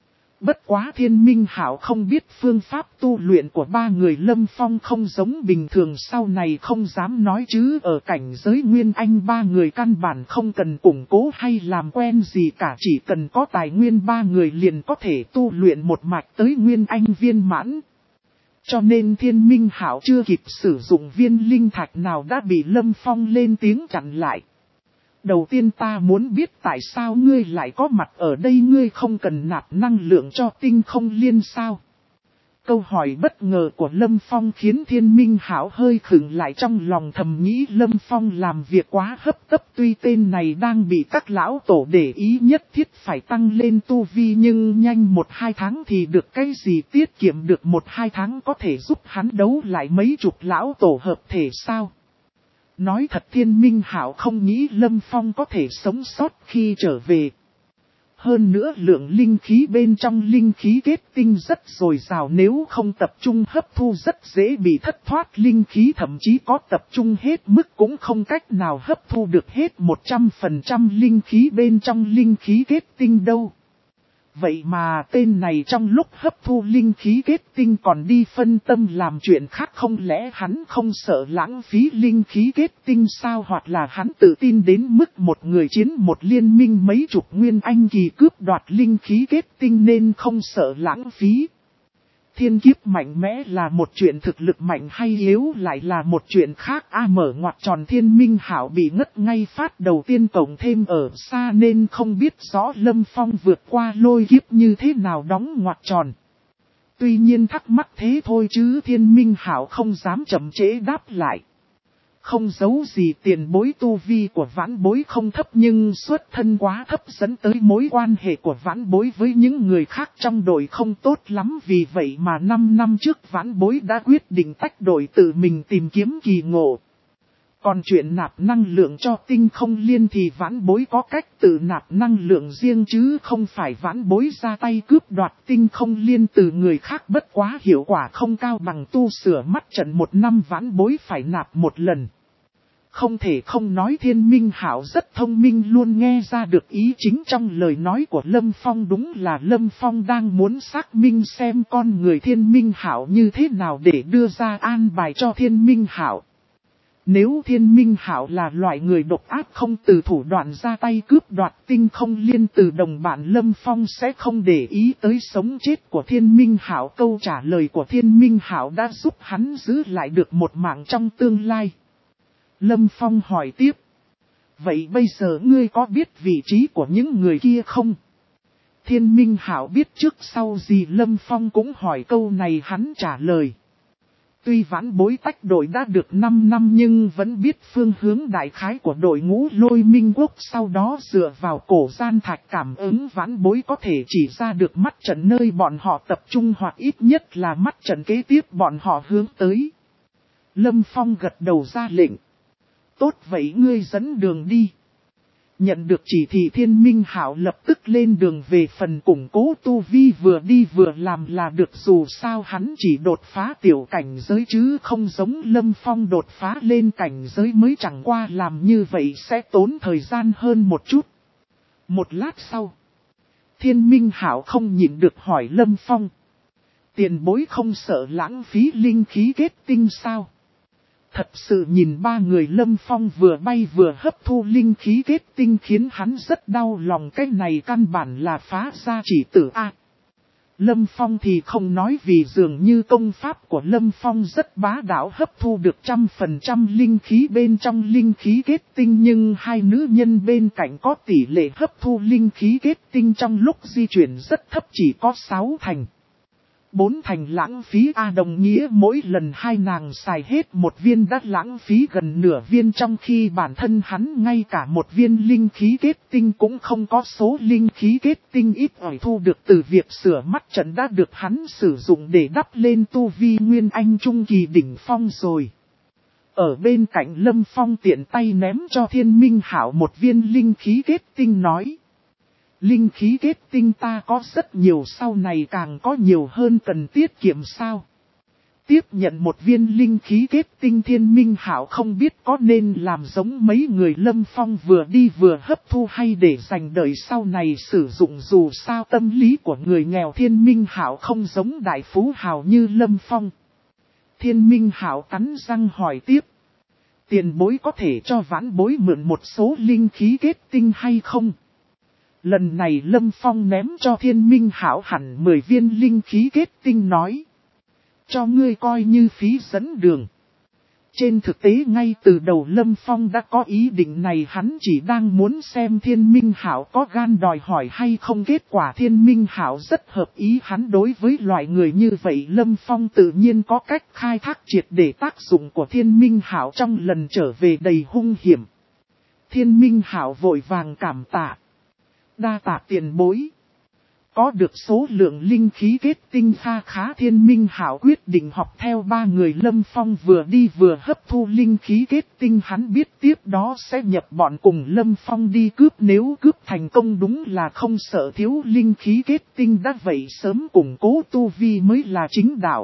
Bất quá Thiên Minh Hảo không biết phương pháp tu luyện của ba người Lâm Phong không giống bình thường, sau này không dám nói chứ ở cảnh giới Nguyên Anh ba người căn bản không cần củng cố hay làm quen gì cả, chỉ cần có tài nguyên ba người liền có thể tu luyện một mạch tới Nguyên Anh viên mãn. Cho nên Thiên Minh Hảo chưa kịp sử dụng viên linh thạch nào đã bị Lâm Phong lên tiếng chặn lại. Đầu tiên ta muốn biết tại sao ngươi lại có mặt ở đây, ngươi không cần nạp năng lượng cho Tinh Không Liên sao? Câu hỏi bất ngờ của Lâm Phong khiến Thiên Minh Hảo hơi khựng lại, trong lòng thầm nghĩ Lâm Phong làm việc quá hấp tấp, tuy tên này đang bị các lão tổ để ý nhất thiết phải tăng lên tu vi nhưng nhanh một hai tháng thì được cái gì, tiết kiệm được một hai tháng có thể giúp hắn đấu lại mấy chục lão tổ hợp thể sao? Nói thật Thiên Minh Hảo không nghĩ Lâm Phong có thể sống sót khi trở về. Hơn nữa lượng linh khí bên trong linh khí kết tinh rất dồi dào, nếu không tập trung hấp thu rất dễ bị thất thoát linh khí, thậm chí có tập trung hết mức cũng không cách nào hấp thu được hết một trăm phần trăm linh khí bên trong linh khí kết tinh đâu. Vậy mà tên này trong lúc hấp thu linh khí kết tinh còn đi phân tâm làm chuyện khác, không lẽ hắn không sợ lãng phí linh khí kết tinh sao, hoặc là hắn tự tin đến mức một người chiến một liên minh mấy chục Nguyên Anh kỳ cướp đoạt linh khí kết tinh nên không sợ lãng phí. Thiên kiếp mạnh mẽ là một chuyện, thực lực mạnh hay yếu lại là một chuyện khác. A mở ngoặc tròn Thiên Minh Hảo bị ngất ngay phát đầu tiên, cộng thêm ở xa nên không biết rõ Lâm Phong vượt qua lôi kiếp như thế nào, đóng ngoặc tròn. Tuy nhiên thắc mắc thế thôi chứ Thiên Minh Hảo không dám chậm trễ đáp lại. Không giấu gì tiền bối tu vi của vãn bối không thấp nhưng xuất thân quá thấp dẫn tới mối quan hệ của vãn bối với những người khác trong đội không tốt lắm, vì vậy mà năm năm trước vãn bối đã quyết định tách đội tự mình tìm kiếm kỳ ngộ. Còn chuyện nạp năng lượng cho Tinh Không Liên thì vãn bối có cách tự nạp năng lượng riêng chứ không phải vãn bối ra tay cướp đoạt Tinh Không Liên từ người khác, bất quá hiệu quả không cao bằng tu sửa mắt trận một năm vãn bối phải nạp một lần. Không thể không nói Thiên Minh Hảo rất thông minh, luôn nghe ra được ý chính trong lời nói của Lâm Phong, đúng là Lâm Phong đang muốn xác minh xem con người Thiên Minh Hảo như thế nào để đưa ra an bài cho Thiên Minh Hảo. Nếu Thiên Minh Hảo là loại người độc ác không từ thủ đoạn ra tay cướp đoạt Tinh Không Liên từ đồng bạn, Lâm Phong sẽ không để ý tới sống chết của Thiên Minh Hảo. Câu trả lời của Thiên Minh Hảo đã giúp hắn giữ lại được một mạng trong tương lai. Lâm Phong hỏi tiếp. Vậy bây giờ ngươi có biết vị trí của những người kia không? Thiên Minh Hảo biết trước sau gì Lâm Phong cũng hỏi câu này, hắn trả lời. Tuy vãn bối tách đội đã được năm năm nhưng vẫn biết phương hướng đại khái của đội ngũ Lôi Minh Quốc, sau đó dựa vào cổ gian thạch cảm ứng vãn bối có thể chỉ ra được mắt trận nơi bọn họ tập trung, hoặc ít nhất là mắt trận kế tiếp bọn họ hướng tới. Lâm Phong gật đầu ra lệnh. Tốt vậy ngươi dẫn đường đi. Nhận được chỉ thị Thiên Minh Hảo lập tức lên đường về phần củng cố tu vi, vừa đi vừa làm là được, dù sao hắn chỉ đột phá tiểu cảnh giới chứ không giống Lâm Phong đột phá lên cảnh giới mới, chẳng qua làm như vậy sẽ tốn thời gian hơn một chút. Một lát sau, Thiên Minh Hảo không nhịn được hỏi Lâm Phong. Tiền bối không sợ lãng phí linh khí kết tinh sao? Thật sự nhìn ba người Lâm Phong vừa bay vừa hấp thu linh khí kết tinh khiến hắn rất đau lòng, cái này căn bản là phá ra chỉ tử A. Lâm Phong thì không nói vì dường như công pháp của Lâm Phong rất bá đạo, hấp thu được trăm phần trăm linh khí bên trong linh khí kết tinh, nhưng hai nữ nhân bên cạnh có tỷ lệ hấp thu linh khí kết tinh trong lúc di chuyển rất thấp, chỉ có sáu thành. Bốn thành lãng phí A, đồng nghĩa mỗi lần hai nàng xài hết một viên đã lãng phí gần nửa viên, trong khi bản thân hắn ngay cả một viên linh khí kết tinh cũng không có. Số linh khí kết tinh ít ỏi thu được từ việc sửa mắt trận đã được hắn sử dụng để đắp lên tu vi Nguyên Anh Trung Kỳ đỉnh phong rồi. Ở bên cạnh Lâm Phong tiện tay ném cho Thiên Minh Hảo một viên linh khí kết tinh, nói: linh khí kết tinh ta có rất nhiều, sau này càng có nhiều hơn, cần tiết kiệm sao? Tiếp nhận một viên linh khí kết tinh, Thiên Minh Hảo không biết có nên làm giống mấy người Lâm Phong vừa đi vừa hấp thu hay để dành đời sau này sử dụng, dù sao tâm lý của người nghèo Thiên Minh Hảo không giống đại phú hào như Lâm Phong. Thiên Minh Hảo cắn răng hỏi tiếp: tiền bối có thể cho vãn bối mượn một số linh khí kết tinh hay không? Lần này Lâm Phong ném cho Thiên Minh Hảo hẳn mười viên linh khí kết tinh, nói: cho ngươi coi như phí dẫn đường. Trên thực tế ngay từ đầu Lâm Phong đã có ý định này, hắn chỉ đang muốn xem Thiên Minh Hảo có gan đòi hỏi hay không. Kết quả Thiên Minh Hảo rất hợp ý hắn, đối với loại người như vậy Lâm Phong tự nhiên có cách khai thác triệt để tác dụng của Thiên Minh Hảo trong lần trở về đầy hung hiểm. Thiên Minh Hảo vội vàng cảm tạ: đa tạ tiền bối. Có được số lượng linh khí kết tinh kha khá, Thiên Minh Hảo quyết định học theo ba người Lâm Phong vừa đi vừa hấp thu linh khí kết tinh. Hắn biết tiếp đó sẽ nhập bọn cùng Lâm Phong đi cướp, nếu cướp thành công đúng là không sợ thiếu linh khí kết tinh, đã vậy sớm củng cố tu vi mới là chính đạo.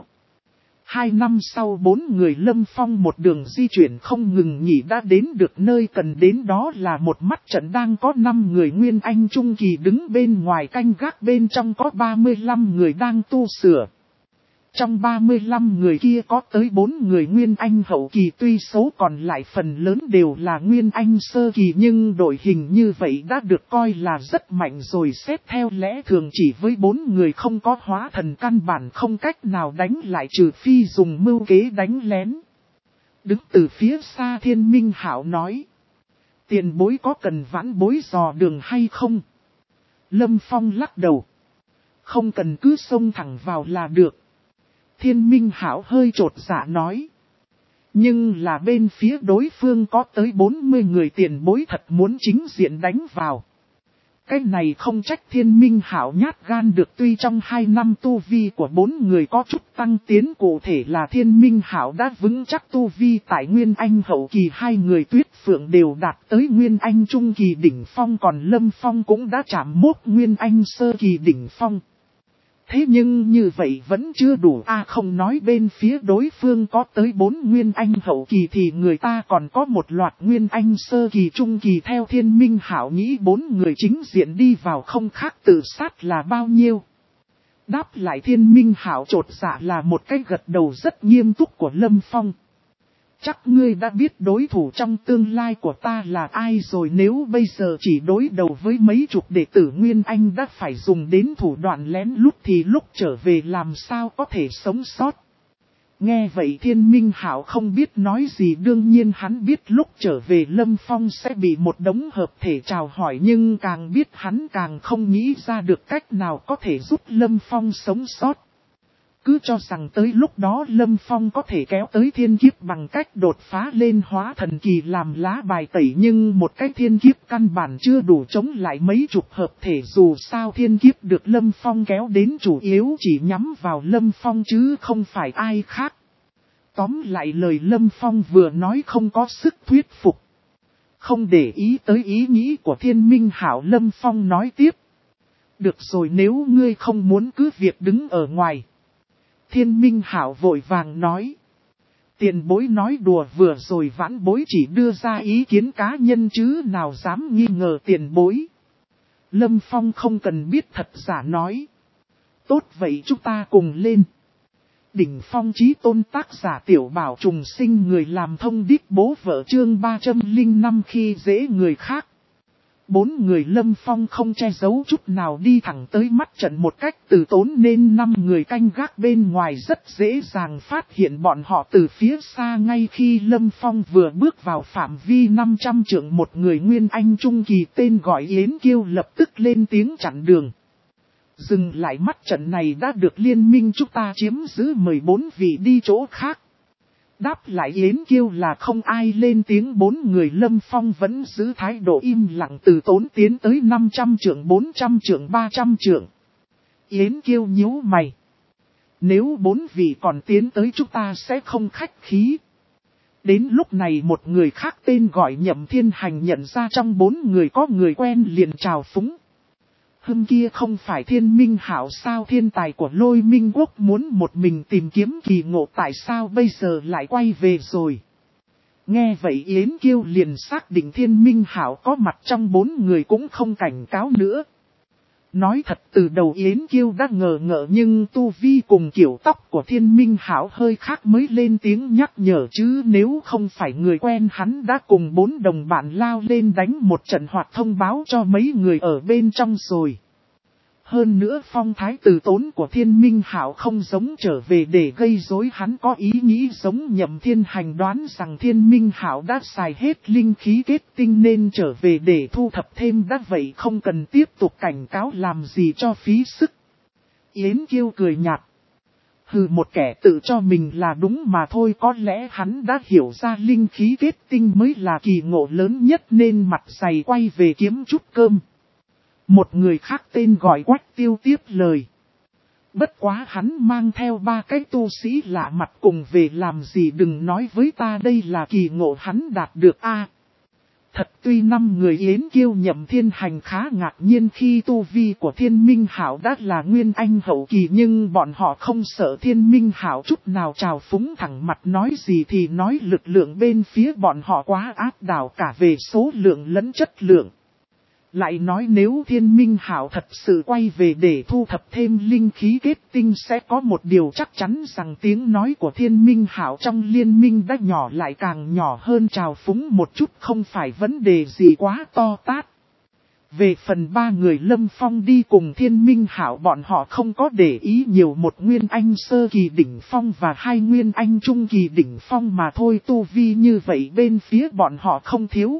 Hai năm sau, bốn người Lâm Phong một đường di chuyển không ngừng nghỉ đã đến được nơi cần đến, đó là một mắt trận đang có năm người Nguyên Anh Trung Kỳ đứng bên ngoài canh gác, bên trong có ba mươi lăm người đang tu sửa. Trong ba mươi lăm người kia có tới bốn người Nguyên Anh Hậu Kỳ, tuy số còn lại phần lớn đều là Nguyên Anh Sơ Kỳ, nhưng đội hình như vậy đã được coi là rất mạnh rồi. Xét theo lẽ thường chỉ với bốn người không có hóa thần căn bản không cách nào đánh lại, trừ phi dùng mưu kế đánh lén. Đứng từ phía xa Thiên Minh Hảo nói: tiền bối có cần vãn bối dò đường hay không? Lâm Phong lắc đầu: không cần, cứ xông thẳng vào là được. Thiên Minh Hảo hơi trột dạ nói: nhưng là bên phía đối phương có tới bốn mươi người, tiền bối thật muốn chính diện đánh vào. Cái này không trách Thiên Minh Hảo nhát gan được, tuy trong hai năm tu vi của bốn người có chút tăng tiến, cụ thể là Thiên Minh Hảo đã vững chắc tu vi tại Nguyên Anh Hậu Kỳ, hai người Tuyết Phượng đều đạt tới Nguyên Anh Trung Kỳ đỉnh phong, còn Lâm Phong cũng đã chạm mốc Nguyên Anh Sơ Kỳ đỉnh phong. Thế nhưng như vậy vẫn chưa đủ a, à, không nói bên phía đối phương có tới bốn Nguyên Anh Hậu Kỳ thì người ta còn có một loạt Nguyên Anh Sơ Kỳ Trung Kỳ. Theo Thiên Minh Hảo nghĩ bốn người chính diện đi vào không khác tự sát là bao nhiêu. Đáp lại Thiên Minh Hảo trột dạ là một cái gật đầu rất nghiêm túc của Lâm Phong: chắc ngươi đã biết đối thủ trong tương lai của ta là ai rồi, nếu bây giờ chỉ đối đầu với mấy chục đệ tử Nguyên Anh đã phải dùng đến thủ đoạn lén lút thì lúc trở về làm sao có thể sống sót. Nghe vậy Thiên Minh Hảo không biết nói gì, đương nhiên hắn biết lúc trở về Lâm Phong sẽ bị một đống hợp thể chào hỏi, nhưng càng biết hắn càng không nghĩ ra được cách nào có thể giúp Lâm Phong sống sót. Cứ cho rằng tới lúc đó Lâm Phong có thể kéo tới thiên kiếp bằng cách đột phá lên hóa thần kỳ làm lá bài tẩy, nhưng một cái thiên kiếp căn bản chưa đủ chống lại mấy chục hợp thể, dù sao thiên kiếp được Lâm Phong kéo đến chủ yếu chỉ nhắm vào Lâm Phong chứ không phải ai khác. Tóm lại lời Lâm Phong vừa nói không có sức thuyết phục. Không để ý tới ý nghĩ của Thiên Minh Hảo, Lâm Phong nói tiếp: được rồi, nếu ngươi không muốn cứ việc đứng ở ngoài. Thiên Minh Hảo vội vàng nói: tiền bối nói đùa, vừa rồi vãn bối chỉ đưa ra ý kiến cá nhân chứ nào dám nghi ngờ tiền bối. Lâm Phong không cần biết thật giả nói: tốt vậy chúng ta cùng lên. đỉnh phong chí tôn tác giả Tiểu Bảo trùng sinh người làm thông đích bố vợ chương ba trăm lẻ năm khi dễ người khác. Bốn người Lâm Phong không che giấu chút nào đi thẳng tới mắt trận một cách từ tốn nên năm người canh gác bên ngoài rất dễ dàng phát hiện bọn họ từ phía xa ngay khi Lâm Phong vừa bước vào phạm vi năm trăm trượng một người Nguyên Anh Trung Kỳ tên gọi Yến Kiêu lập tức lên tiếng chặn đường. Dừng lại mắt trận này đã được liên minh chúng ta chiếm giữ mười bốn vị đi chỗ khác. Đáp lại Yến Kiêu là không ai lên tiếng bốn người Lâm Phong vẫn giữ thái độ im lặng từ tốn tiến tới năm trăm trượng bốn trăm trượng ba trăm trượng. Yến Kiêu nhíu mày. Nếu bốn vị còn tiến tới chúng ta sẽ không khách khí. Đến lúc này một người khác tên gọi Nhậm Thiên Hành nhận ra trong bốn người có người quen liền chào phúng. Hưng kia không phải Thiên Minh Hảo sao, thiên tài của Lôi Minh Quốc muốn một mình tìm kiếm kỳ ngộ tại sao bây giờ lại quay về rồi. Nghe vậy Yến Kiêu liền xác định Thiên Minh Hảo có mặt trong bốn người cũng không cảnh cáo nữa. Nói thật từ đầu Yến Kiêu đã ngờ ngợ nhưng tu vi cùng kiểu tóc của Thiên Minh Hảo hơi khác mới lên tiếng nhắc nhở chứ nếu không phải người quen hắn đã cùng bốn đồng bạn lao lên đánh một trận hoặc thông báo cho mấy người ở bên trong rồi. Hơn nữa phong thái từ tốn của Thiên Minh Hảo không giống trở về để gây rối, hắn có ý nghĩ giống Nhậm Thiên Hành đoán rằng Thiên Minh Hảo đã xài hết linh khí kết tinh nên trở về để thu thập thêm đã vậy không cần tiếp tục cảnh cáo làm gì cho phí sức. Yến Kiêu cười nhạt. Hừ, một kẻ tự cho mình là đúng mà thôi, có lẽ hắn đã hiểu ra linh khí kết tinh mới là kỳ ngộ lớn nhất nên mặt dày quay về kiếm chút cơm. Một người khác tên gọi Quách Tiêu tiếp lời. Bất quá hắn mang theo ba cái tu sĩ lạ mặt cùng về làm gì đừng nói với ta đây là kỳ ngộ hắn đạt được a. Thật tuy năm người Yến Kiêu Nhậm Thiên Hành khá ngạc nhiên khi tu vi của Thiên Minh Hảo đã là Nguyên Anh hậu kỳ nhưng bọn họ không sợ Thiên Minh Hảo chút nào trào phúng thẳng mặt nói gì thì nói lực lượng bên phía bọn họ quá áp đảo cả về số lượng lẫn chất lượng. Lại nói nếu Thiên Minh Hảo thật sự quay về để thu thập thêm linh khí kết tinh sẽ có một điều chắc chắn rằng tiếng nói của Thiên Minh Hảo trong liên minh đã nhỏ lại càng nhỏ hơn trào phúng một chút không phải vấn đề gì quá to tát. Về phần ba người Lâm Phong đi cùng Thiên Minh Hảo bọn họ không có để ý nhiều, một Nguyên Anh sơ kỳ đỉnh phong và hai Nguyên Anh trung kỳ đỉnh phong mà thôi, tu vi như vậy bên phía bọn họ không thiếu.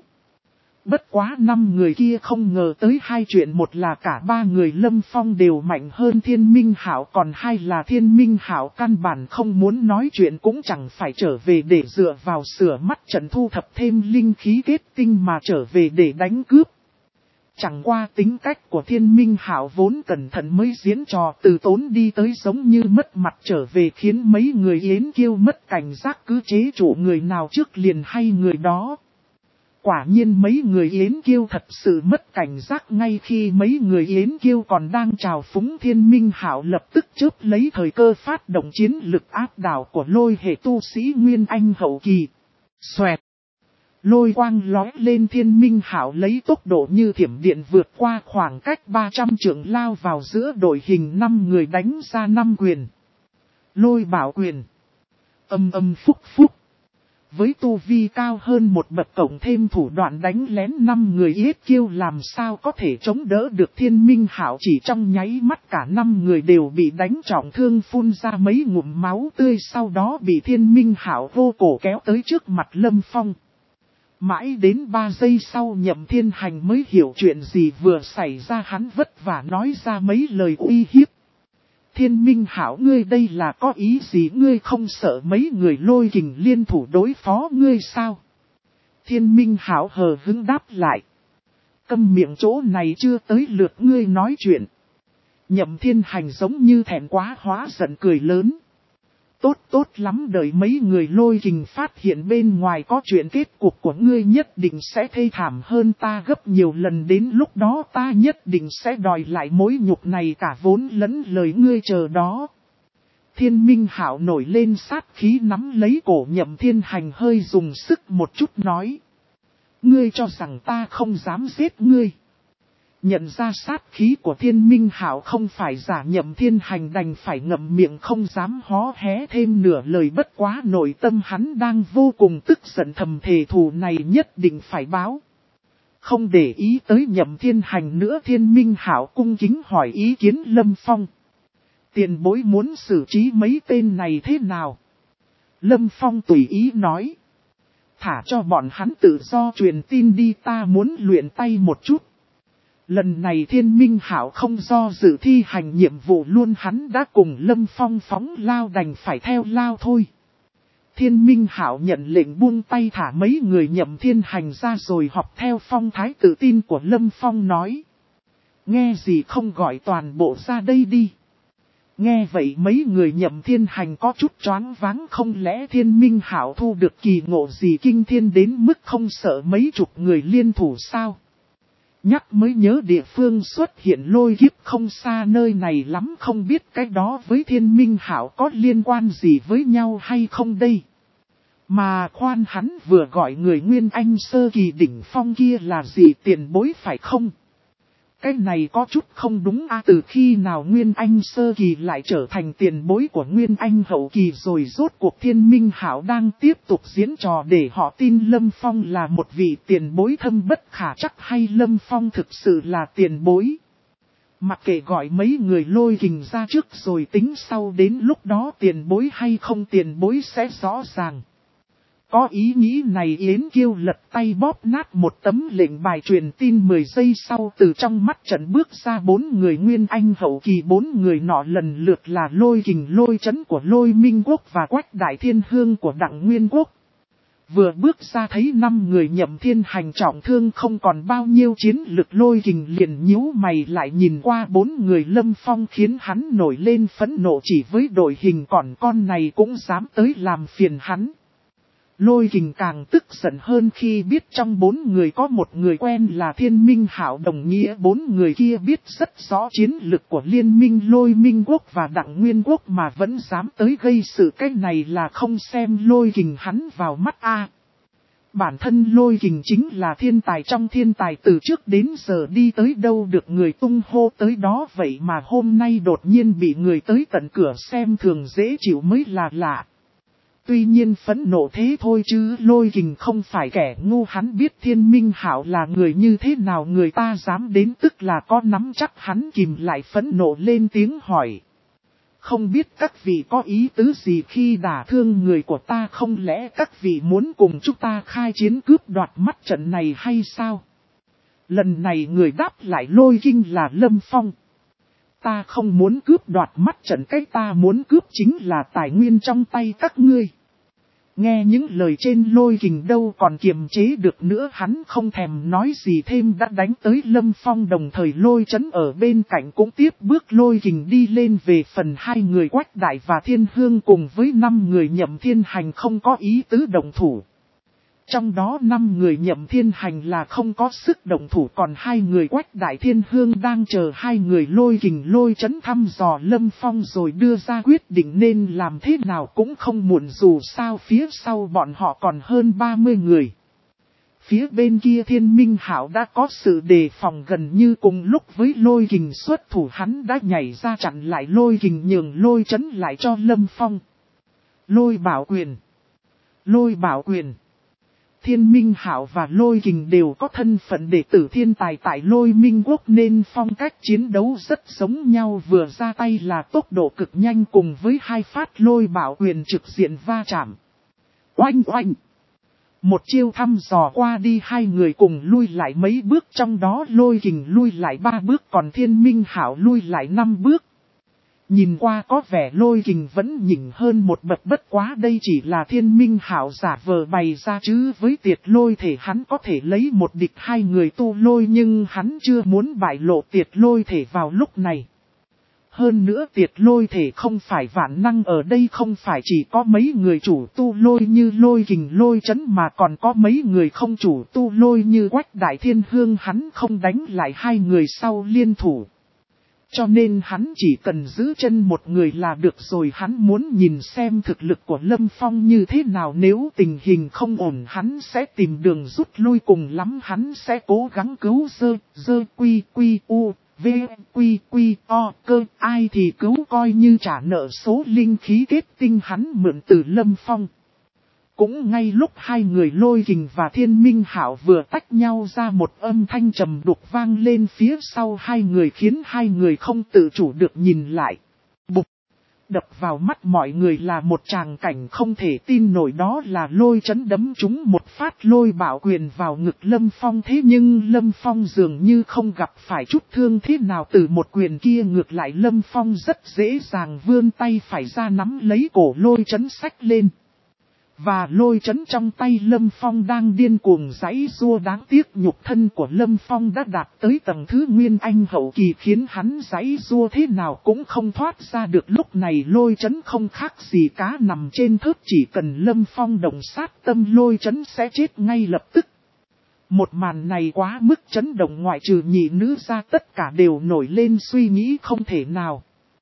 Bất quá năm người kia không ngờ tới hai chuyện, một là cả ba người Lâm Phong đều mạnh hơn Thiên Minh Hảo, còn hai là Thiên Minh Hảo căn bản không muốn nói chuyện cũng chẳng phải trở về để dựa vào sửa mắt trận thu thập thêm linh khí kết tinh mà trở về để đánh cướp. Chẳng qua tính cách của Thiên Minh Hảo vốn cẩn thận mới diễn trò từ tốn đi tới giống như mất mặt trở về khiến mấy người Yến Kiêu mất cảnh giác cứ chế chủ người nào trước liền hay người đó. Quả nhiên mấy người Yến Kiêu thật sự mất cảnh giác, ngay khi mấy người Yến Kiêu còn đang trào phúng Thiên Minh Hảo lập tức chớp lấy thời cơ phát động chiến lực áp đảo của lôi hệ tu sĩ Nguyên Anh hậu kỳ. Xoẹt! Lôi quang lói lên, Thiên Minh Hảo lấy tốc độ như thiểm điện vượt qua khoảng cách ba trăm trượng lao vào giữa đội hình năm người đánh ra năm quyền. Lôi bảo quyền. Âm âm phúc phúc. Với tu vi cao hơn một bậc cộng thêm thủ đoạn đánh lén năm người Yết Kiêu làm sao có thể chống đỡ được Thiên Minh Hảo, chỉ trong nháy mắt cả năm người đều bị đánh trọng thương phun ra mấy ngụm máu tươi, sau đó bị Thiên Minh Hảo vô cổ kéo tới trước mặt Lâm Phong. Mãi đến ba giây sau Nhậm Thiên Hành mới hiểu chuyện gì vừa xảy ra, hắn vất vả nói ra mấy lời uy hiếp. Thiên Minh Hảo, ngươi đây là có ý gì, ngươi không sợ mấy người lôi kình liên thủ đối phó ngươi sao? Thiên Minh Hảo hờ hững đáp lại. Câm miệng, chỗ này chưa tới lượt ngươi nói chuyện. Nhậm Thiên Hành giống như thẹn quá hóa giận cười lớn. Tốt tốt lắm, đợi mấy người lôi kình phát hiện bên ngoài có chuyện, kết cục của ngươi nhất định sẽ thê thảm hơn ta gấp nhiều lần, đến lúc đó ta nhất định sẽ đòi lại mối nhục này cả vốn lẫn lời ngươi chờ đó. Thiên Minh Hảo nổi lên sát khí nắm lấy cổ Nhậm Thiên Hành hơi dùng sức một chút nói. Ngươi cho rằng ta không dám giết ngươi. Nhận ra sát khí của Thiên Minh Hạo không phải giả, Nhậm Thiên Hành đành phải ngậm miệng không dám hó hé thêm nửa lời, bất quá nội tâm hắn đang vô cùng tức giận, thầm thề thù này nhất định phải báo. Không để ý tới Nhậm Thiên Hành nữa, Thiên Minh Hạo cung kính hỏi ý kiến Lâm Phong. Tiền bối muốn xử trí mấy tên này thế nào? Lâm Phong tùy ý nói. Thả cho bọn hắn tự do truyền tin đi, ta muốn luyện tay một chút. Lần này Thiên Minh Hạo không do dự thi hành nhiệm vụ luôn, hắn đã cùng Lâm Phong phóng lao đành phải theo lao thôi. Thiên Minh Hạo nhận lệnh buông tay thả mấy người Nhậm Thiên Hành ra rồi học theo phong thái tự tin của Lâm Phong nói. Nghe gì không gọi toàn bộ ra đây đi. Nghe vậy mấy người Nhậm Thiên Hành có chút choáng váng, không lẽ Thiên Minh Hạo thu được kỳ ngộ gì kinh thiên đến mức không sợ mấy chục người liên thủ sao? Nhắc mới nhớ địa phương xuất hiện lôi kiếp không xa nơi này lắm, không biết cái đó với Thiên Minh Hạo có liên quan gì với nhau hay không đây? Mà khoan, hắn vừa gọi người Nguyên Anh sơ kỳ đỉnh phong kia là gì, tiền bối phải không? Cái này có chút không đúng a, từ khi nào Nguyên Anh sơ kỳ lại trở thành tiền bối của Nguyên Anh hậu kỳ rồi? Rốt cuộc Thiên Minh Hạo đang tiếp tục diễn trò để họ tin Lâm Phong là một vị tiền bối thâm bất khả trắc, hay Lâm Phong thực sự là tiền bối? Mặc kệ, gọi mấy người Lôi Kình ra trước rồi tính sau, đến lúc đó tiền bối hay không tiền bối sẽ rõ ràng. Có ý nghĩ này, Yến Kiêu lật tay bóp nát một tấm lệnh bài truyền tin, mười giây sau từ trong mắt trận bước ra bốn người Nguyên Anh hậu kỳ. Bốn người nọ lần lượt là Lôi Kình, Lôi Chấn của Lôi Minh Quốc và Quách Đại Thiên Hương của Đặng Nguyên Quốc. Vừa bước ra thấy năm người Nhậm Thiên Hành trọng thương không còn bao nhiêu chiến lực, Lôi Kình liền nhíu mày lại nhìn qua bốn người Lâm Phong, khiến hắn nổi lên phẫn nộ, chỉ với đội hình còn con này cũng dám tới làm phiền hắn. Lôi Kình càng tức giận hơn khi biết trong bốn người có một người quen là Thiên Minh Hạo, đồng nghĩa bốn người kia biết rất rõ chiến lực của liên minh Lôi Minh Quốc và Đặng Nguyên Quốc mà vẫn dám tới gây sự, cái này là không xem Lôi Kình hắn vào mắt a. Bản thân Lôi Kình chính là thiên tài trong thiên tài, từ trước đến giờ đi tới đâu được người tung hô tới đó, vậy mà hôm nay đột nhiên bị người tới tận cửa xem thường dễ chịu mới là lạ. Tuy nhiên phẫn nộ thế thôi chứ Lôi Kình không phải kẻ ngu, hắn biết Thiên Minh Hạo là người như thế nào, người ta dám đến tức là có nắm chắc. Hắn kìm lại phẫn nộ lên tiếng hỏi. Không biết các vị có ý tứ gì khi đả thương người của ta, không lẽ các vị muốn cùng chúng ta khai chiến cướp đoạt mắt trận này hay sao? Lần này người đáp lại Lôi Kình là Lâm Phong. Ta không muốn cướp đoạt mắt trận, cái ta muốn cướp chính là tài nguyên trong tay các ngươi. Nghe những lời trên, Lôi Kình đâu còn kiềm chế được nữa, hắn không thèm nói gì thêm đã đánh tới Lâm Phong, đồng thời Lôi Chấn ở bên cạnh cũng tiếp bước Lôi Kình đi lên. Về phần hai người Quách Đại và Thiên Hương cùng với năm người Nhậm Thiên Hành không có ý tứ động thủ. Trong đó năm người Nhậm Thiên Hành là không có sức động thủ, còn hai người Quách Đại Thiên Hương đang chờ hai người Lôi Kình Lôi Chấn thăm dò Lâm Phong rồi đưa ra quyết định nên làm thế nào cũng không muộn, dù sao phía sau bọn họ còn hơn ba mươi người. Phía bên kia Thiên Minh Hạo đã có sự đề phòng, gần như cùng lúc với Lôi Kình xuất thủ, hắn đã nhảy ra chặn lại Lôi Kình, nhường Lôi Chấn lại cho Lâm Phong. Lôi Bảo Quyền, Lôi Bảo Quyền. Thiên Minh Hạo và Lôi Kình đều có thân phận đệ tử thiên tài tại Lôi Minh Quốc nên phong cách chiến đấu rất giống nhau, vừa ra tay là tốc độ cực nhanh cùng với hai phát Lôi Bảo Quyền trực diện va chạm. Oanh oanh! Một chiêu thăm dò qua đi, hai người cùng lui lại mấy bước, trong đó Lôi Kình lui lại ba bước còn Thiên Minh Hạo lui lại năm bước. Nhìn qua có vẻ Lôi Kình vẫn nhỉnh hơn một bậc, bất quá đây chỉ là Thiên Minh Hạo giả vờ bày ra chứ với Tiệt Lôi thể hắn có thể lấy một địch hai người tu lôi, nhưng hắn chưa muốn bại lộ Tiệt Lôi thể vào lúc này. Hơn nữa Tiệt Lôi thể không phải vạn năng, ở đây không phải chỉ có mấy người chủ tu lôi như Lôi Kình Lôi Chấn mà còn có mấy người không chủ tu lôi như Quách Đại Thiên Hương, hắn không đánh lại hai người sau liên thủ. cho nên hắn chỉ cần giữ chân một người là được rồi. Hắn muốn nhìn xem thực lực của Lâm Phong như thế nào, nếu tình hình không ổn hắn sẽ tìm đường rút lui, cùng lắm hắn sẽ cố gắng cứu dơ, dơ quy quy u, v quy quy o cơ, ai thì cứu coi như trả nợ số linh khí kết tinh hắn mượn từ Lâm Phong. Cũng ngay lúc hai người Lôi Kình và Thiên Minh Hạo vừa tách nhau ra, một âm thanh trầm đục vang lên phía sau hai người, khiến hai người không tự chủ được nhìn lại. Bụp! Đập vào mắt mọi người là một tràng cảnh không thể tin nổi, đó là Lôi Chấn đấm trúng một phát lôi bảo quyền vào ngực Lâm Phong. Thế nhưng Lâm Phong dường như không gặp phải chút thương thế nào từ một quyền kia, ngược lại Lâm Phong rất dễ dàng vươn tay phải ra nắm lấy cổ Lôi Chấn xách lên. Và Lôi Chấn trong tay Lâm Phong đang điên cuồng giãy giụa, đáng tiếc nhục thân của Lâm Phong đã đạt tới tầng thứ Nguyên Anh hậu kỳ, khiến hắn giãy giụa thế nào cũng không thoát ra được. Lúc này Lôi Chấn không khác gì cá nằm trên thớt, chỉ cần Lâm Phong động sát tâm Lôi Chấn sẽ chết ngay lập tức. Một màn này quá mức chấn động, ngoại trừ nhị nữ ra tất cả đều nổi lên suy nghĩ không thể nào.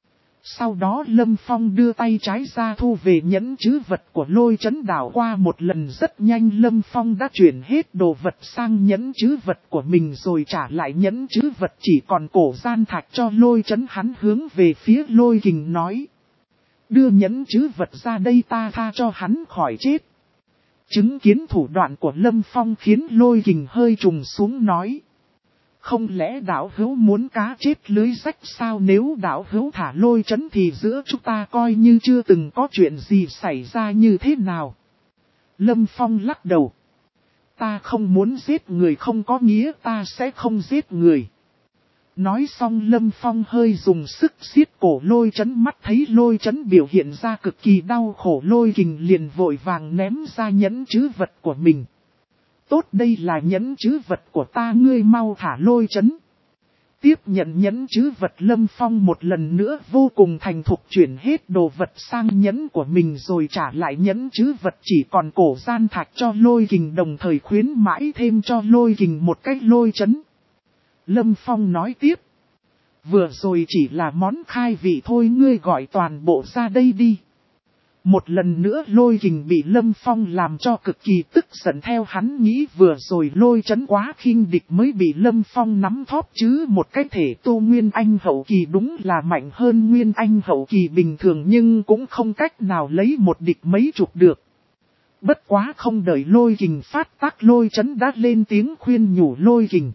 Sau đó Lâm Phong đưa tay trái ra thu về nhẫn trữ vật của Lôi Chấn, đảo qua một lần rất nhanh Lâm Phong đã chuyển hết đồ vật sang nhẫn trữ vật của mình rồi trả lại nhẫn trữ vật chỉ còn cổ gian thạch cho Lôi Chấn. Hắn hướng về phía Lôi Kình nói: đưa nhẫn trữ vật ra đây, ta tha cho hắn khỏi chết. Chứng kiến thủ đoạn của Lâm Phong khiến Lôi Kình hơi trùng xuống nói: không lẽ đạo hữu muốn cá chết lưới rách sao? Nếu đạo hữu thả Lôi Chấn thì giữa chúng ta coi như chưa từng có chuyện gì xảy ra như thế nào. Lâm Phong lắc đầu: ta không muốn giết người, không có nghĩa ta sẽ không giết người. Nói xong Lâm Phong hơi dùng sức siết cổ Lôi Chấn, mắt thấy Lôi Chấn biểu hiện ra cực kỳ đau khổ, Lôi Kình liền vội vàng ném ra nhẫn trữ vật của mình. Tốt, đây là nhẫn trữ vật của ta, ngươi mau thả Lôi Chấn. Tiếp nhận nhẫn trữ vật, Lâm Phong một lần nữa vô cùng thành thục chuyển hết đồ vật sang nhẫn của mình rồi trả lại nhẫn trữ vật chỉ còn cổ gian thạch cho Lôi Kình, đồng thời khuyến mãi thêm cho Lôi Kình một cách Lôi Chấn. Lâm Phong nói tiếp: vừa rồi chỉ là món khai vị thôi, ngươi gọi toàn bộ ra đây đi. Một lần nữa Lôi Kình bị Lâm Phong làm cho cực kỳ tức giận, theo hắn nghĩ vừa rồi Lôi Chấn quá khinh địch mới bị Lâm Phong nắm thóp, chứ một cái thể tu Nguyên Anh hậu kỳ đúng là mạnh hơn Nguyên Anh hậu kỳ bình thường, nhưng cũng không cách nào lấy một địch mấy chục được. Bất quá không đợi Lôi Kình phát tác, Lôi Chấn đã lên tiếng khuyên nhủ Lôi Kình: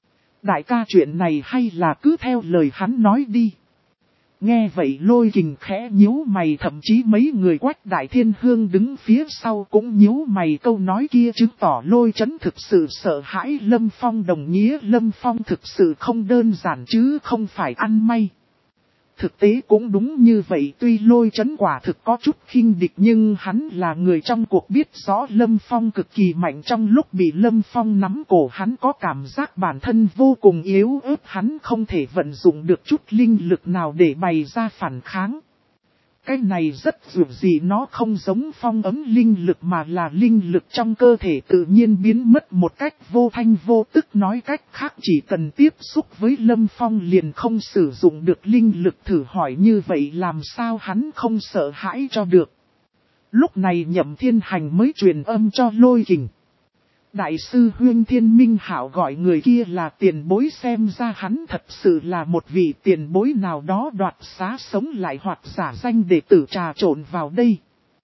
đại ca, chuyện này hay là cứ theo lời hắn nói đi. Nghe vậy Lôi Kình khẽ nhíu mày, thậm chí mấy người Quách Đại Thiên Hương đứng phía sau cũng nhíu mày, câu nói kia chứng tỏ Lôi Chấn thực sự sợ hãi Lâm Phong, đồng nghĩa Lâm Phong thực sự không đơn giản chứ không phải ăn may. Thực tế cũng đúng như vậy, tuy Lôi Chấn quả thực có chút khinh địch nhưng hắn là người trong cuộc, biết rõ Lâm Phong cực kỳ mạnh. Trong lúc bị Lâm Phong nắm cổ hắn có cảm giác bản thân vô cùng yếu ớt, hắn không thể vận dụng được chút linh lực nào để bày ra phản kháng. Cái này rất dù gì, nó không giống phong ấm linh lực mà là linh lực trong cơ thể tự nhiên biến mất một cách vô thanh vô tức. Nói cách khác, chỉ cần tiếp xúc với Lâm Phong liền không sử dụng được linh lực, thử hỏi như vậy làm sao hắn không sợ hãi cho được. Lúc này Nhậm Thiên Hành mới truyền âm cho Lôi Kình: đại sư huynh Thiên Minh Hạo gọi người kia là tiền bối, xem ra hắn thật sự là một vị tiền bối nào đó đoạt xá sống lại hoặc giả danh để tử trà trộn vào đây.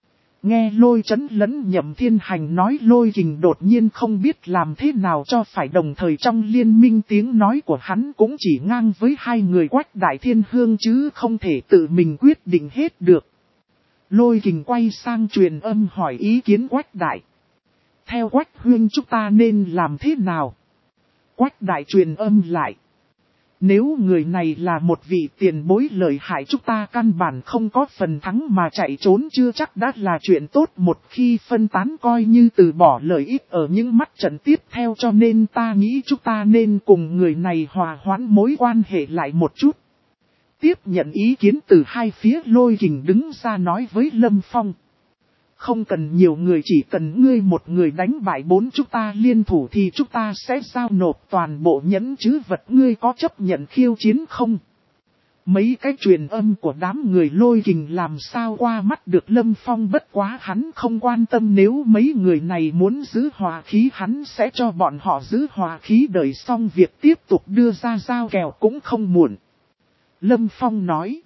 Nghe Lôi Chấn lẫn Nhậm Thiên Hành nói, Lôi Kình đột nhiên không biết làm thế nào cho phải, đồng thời trong liên minh tiếng nói của hắn cũng chỉ ngang với hai người Quách Đại Thiên Hương chứ không thể tự mình quyết định hết được. Lôi Kình quay sang truyền âm hỏi ý kiến Quách Đại: theo Quách huynh chúng ta nên làm thế nào? Quách Đại truyền âm lại: nếu người này là một vị tiền bối lợi hại, chúng ta căn bản không có phần thắng, mà chạy trốn chưa chắc đã là chuyện tốt, một khi phân tán coi như từ bỏ lợi ích ở những mắt trận tiếp theo, cho nên ta nghĩ chúng ta nên cùng người này hòa hoãn mối quan hệ lại một chút. Tiếp nhận ý kiến từ hai phía, Lôi Kình đứng ra nói với Lâm Phong: không cần nhiều người, chỉ cần ngươi một người đánh bại bốn chúng ta liên thủ thì chúng ta sẽ giao nộp toàn bộ nhẫn trữ vật, ngươi có chấp nhận khiêu chiến không? Mấy cái truyền âm của đám người Lôi Kình làm sao qua mắt được Lâm Phong, bất quá hắn không quan tâm, nếu mấy người này muốn giữ hòa khí hắn sẽ cho bọn họ giữ hòa khí, đợi xong việc tiếp tục đưa ra giao kèo cũng không muộn. Lâm Phong nói,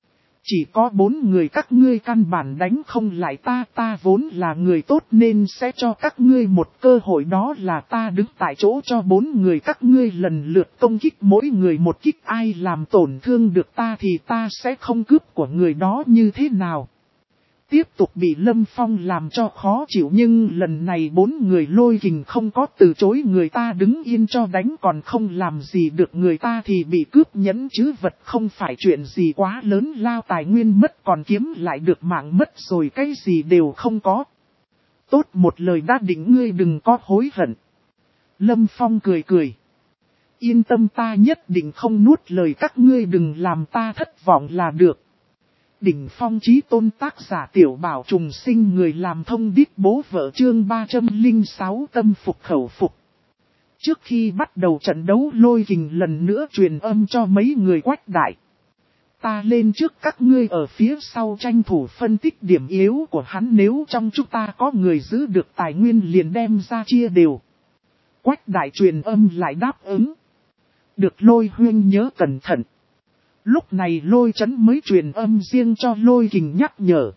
chỉ có bốn người các ngươi căn bản đánh không lại ta, ta vốn là người tốt nên sẽ cho các ngươi một cơ hội, đó là ta đứng tại chỗ cho bốn người các ngươi lần lượt công kích, mỗi người một kích, ai làm tổn thương được ta thì ta sẽ không cướp của người đó như thế nào. Tiếp tục bị Lâm Phong làm cho khó chịu, nhưng lần này bốn người Lôi Kình không có từ chối, người ta đứng yên cho đánh, còn không làm gì được người ta thì bị cướp nhẫn chứ vật, không phải chuyện gì quá lớn lao, tài nguyên mất còn kiếm lại được mạng mất rồi cái gì đều không có. Tốt, một lời đã định, ngươi đừng có hối hận. Lâm Phong cười cười. Yên tâm, ta nhất định không nuốt lời các ngươi, đừng làm ta thất vọng là được. Đỉnh phong chí tôn, tác giả Tiểu Bảo Trùng Sinh, người làm thông điệp bố vợ, chương ba trăm lẻ sáu tâm phục khẩu phục. Trước khi bắt đầu trận đấu, Lôi Kình lần nữa truyền âm cho mấy người Quách Đại. Ta lên trước, các ngươi ở phía sau tranh thủ phân tích điểm yếu của hắn, nếu trong chúng ta có người giữ được tài nguyên liền đem ra chia đều. Quách Đại truyền âm lại đáp ứng. Được, Lôi huynh nhớ cẩn thận. Lúc này Lôi Chấn mới truyền âm riêng cho Lôi Kình nhắc nhở.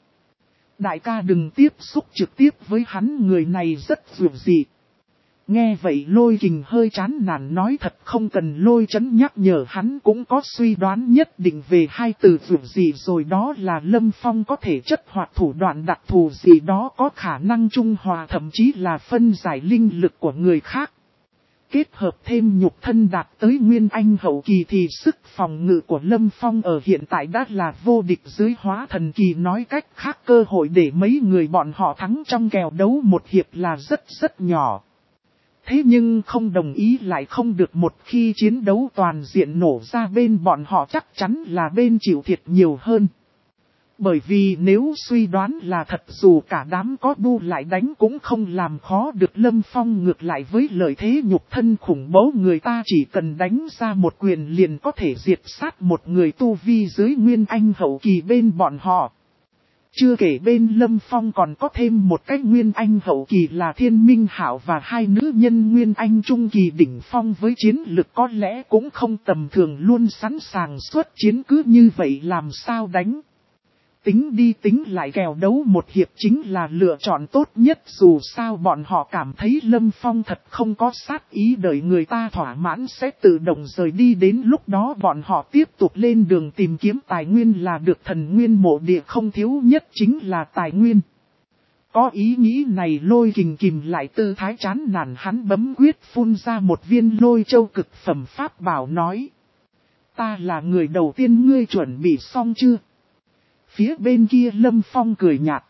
Đại ca đừng tiếp xúc trực tiếp với hắn, người này rất dường dị. Nghe vậy Lôi Kình hơi chán nản nói, thật không cần Lôi Chấn nhắc nhở, hắn cũng có suy đoán nhất định về hai từ dường dị rồi, đó là Lâm Phong có thể chất hoặc thủ đoạn đặc thù gì đó, có khả năng trung hòa thậm chí là phân giải linh lực của người khác. Kết hợp thêm nhục thân đạt tới Nguyên Anh hậu kỳ thì sức phòng ngự của Lâm Phong ở hiện tại đã là vô địch dưới hóa thần kỳ, nói cách khác cơ hội để mấy người bọn họ thắng trong kèo đấu một hiệp là rất rất nhỏ. Thế nhưng không đồng ý lại không được, một khi chiến đấu toàn diện nổ ra bên bọn họ chắc chắn là bên chịu thiệt nhiều hơn. Bởi vì nếu suy đoán là thật, dù cả đám có bu lại đánh cũng không làm khó được Lâm Phong, ngược lại với lợi thế nhục thân khủng bố, người ta chỉ cần đánh ra một quyền liền có thể diệt sát một người tu vi dưới Nguyên Anh hậu kỳ bên bọn họ. Chưa kể bên Lâm Phong còn có thêm một cái Nguyên Anh hậu kỳ là Thiên Minh Hạo và hai nữ nhân Nguyên Anh trung kỳ đỉnh phong với chiến lực có lẽ cũng không tầm thường, luôn sẵn sàng xuất chiến, cứ như vậy làm sao đánh. Tính đi tính lại kèo đấu một hiệp chính là lựa chọn tốt nhất, dù sao bọn họ cảm thấy Lâm Phong thật không có sát ý, đợi người ta thỏa mãn sẽ tự động rời đi, đến lúc đó bọn họ tiếp tục lên đường tìm kiếm tài nguyên là được. Thần nguyên mộ địa không thiếu nhất chính là tài nguyên. Có ý nghĩ này Lôi Kình kìm lại tư thái chán nản, hắn bấm quyết phun ra một viên lôi châu cực phẩm pháp bảo nói. Ta là người đầu tiên, ngươi chuẩn bị xong chưa? Phía bên kia Lâm Phong cười nhạt.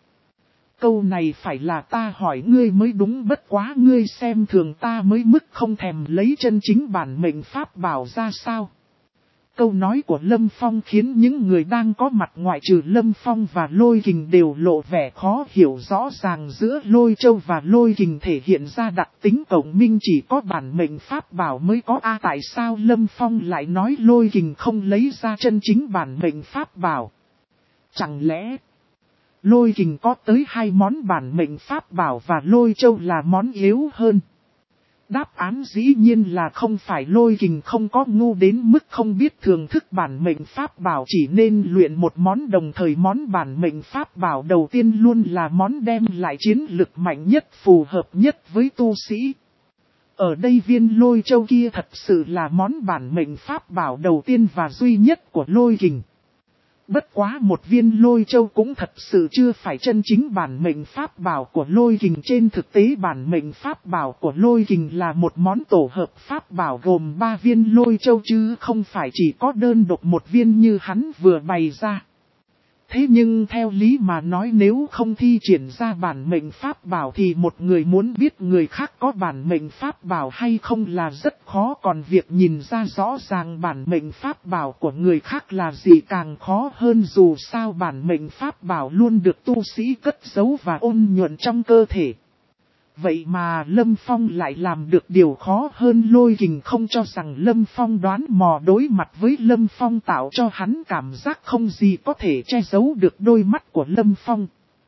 Câu này phải là ta hỏi ngươi mới đúng, bất quá ngươi xem thường ta mới mức không thèm lấy chân chính bản mệnh pháp bảo ra sao. Câu nói của Lâm Phong khiến những người đang có mặt ngoại trừ Lâm Phong và Lôi Kình đều lộ vẻ khó hiểu, rõ ràng giữa Lôi Châu và Lôi Kình thể hiện ra đặc tính cộng minh chỉ có bản mệnh pháp bảo mới có. A tại sao Lâm Phong lại nói Lôi Kình không lấy ra chân chính bản mệnh pháp bảo? Chẳng lẽ Lôi Kình có tới hai món bản mệnh pháp bảo và Lôi Châu là món yếu hơn? Đáp án dĩ nhiên là không phải, Lôi Kình không có ngu đến mức không biết thưởng thức bản mệnh pháp bảo, chỉ nên luyện một món, đồng thời món bản mệnh pháp bảo đầu tiên luôn là món đem lại chiến lực mạnh nhất, phù hợp nhất với tu sĩ. Ở đây viên Lôi Châu kia thật sự là món bản mệnh pháp bảo đầu tiên và duy nhất của Lôi Kình. Bất quá một viên Lôi Châu cũng thật sự chưa phải chân chính bản mệnh pháp bảo của Lôi Kình. Trên thực tế bản mệnh pháp bảo của Lôi Kình là một món tổ hợp pháp bảo gồm ba viên Lôi Châu chứ không phải chỉ có đơn độc một viên như hắn vừa bày ra. Thế nhưng theo lý mà nói, nếu không thi triển ra bản mệnh pháp bảo thì một người muốn biết người khác có bản mệnh pháp bảo hay không là rất khó, còn việc nhìn ra rõ ràng bản mệnh pháp bảo của người khác là gì càng khó hơn, dù sao bản mệnh pháp bảo luôn được tu sĩ cất giấu và ôn nhuận trong cơ thể. Vậy mà Lâm Phong lại làm được điều khó hơn. Lôi Kình không cho rằng Lâm Phong đoán mò, đối mặt với Lâm Phong tạo cho hắn cảm giác không gì có thể che giấu được đôi mắt của Lâm Phong.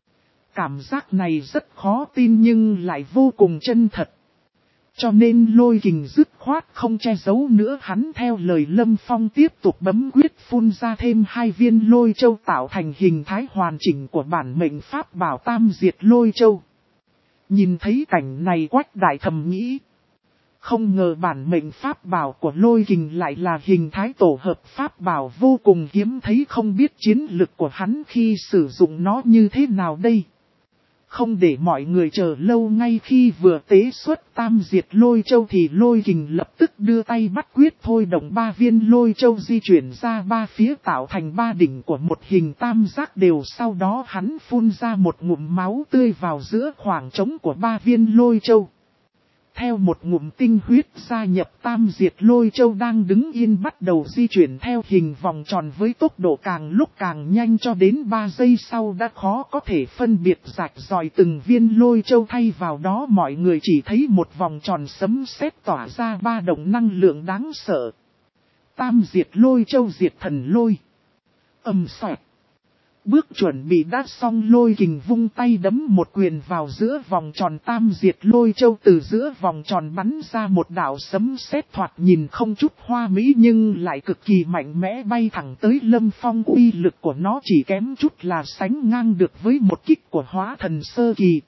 Cảm giác này rất khó tin nhưng lại vô cùng chân thật. Cho nên Lôi Kình dứt khoát không che giấu nữa, hắn theo lời Lâm Phong tiếp tục bấm quyết phun ra thêm hai viên lôi châu tạo thành hình thái hoàn chỉnh của bản mệnh pháp bảo tam diệt lôi châu. Nhìn thấy cảnh này Quách Đại thầm nghĩ. Không ngờ bản mệnh pháp bảo của Lôi Kình lại là hình thái tổ hợp pháp bảo vô cùng hiếm thấy, không biết chiến lực của hắn khi sử dụng nó như thế nào đây. Không để mọi người chờ lâu, ngay khi vừa tế xuất tam diệt lôi châu thì Lôi Kình lập tức đưa tay bắt quyết thôi động ba viên lôi châu di chuyển ra ba phía tạo thành ba đỉnh của một hình tam giác đều. Sau đó hắn phun ra một ngụm máu tươi vào giữa khoảng trống của ba viên lôi châu. Theo một ngụm tinh huyết gia nhập tam diệt lôi châu đang đứng yên bắt đầu di chuyển theo hình vòng tròn với tốc độ càng lúc càng nhanh, cho đến ba giây sau đã khó có thể phân biệt rạch ròi từng viên lôi châu, thay vào đó mọi người chỉ thấy một vòng tròn sấm sét tỏa ra ba động năng lượng đáng sợ. Tam diệt lôi châu diệt thần lôi. Ầm xoẹt. Bước chuẩn bị đã xong, Lôi Kình vung tay đấm một quyền vào giữa vòng tròn tam diệt lôi châu, từ giữa vòng tròn bắn ra một đạo sấm sét thoạt nhìn không chút hoa mỹ nhưng lại cực kỳ mạnh mẽ bay thẳng tới Lâm Phong. Uy lực của nó chỉ kém chút là sánh ngang được với một kích của hóa thần sơ kỳ.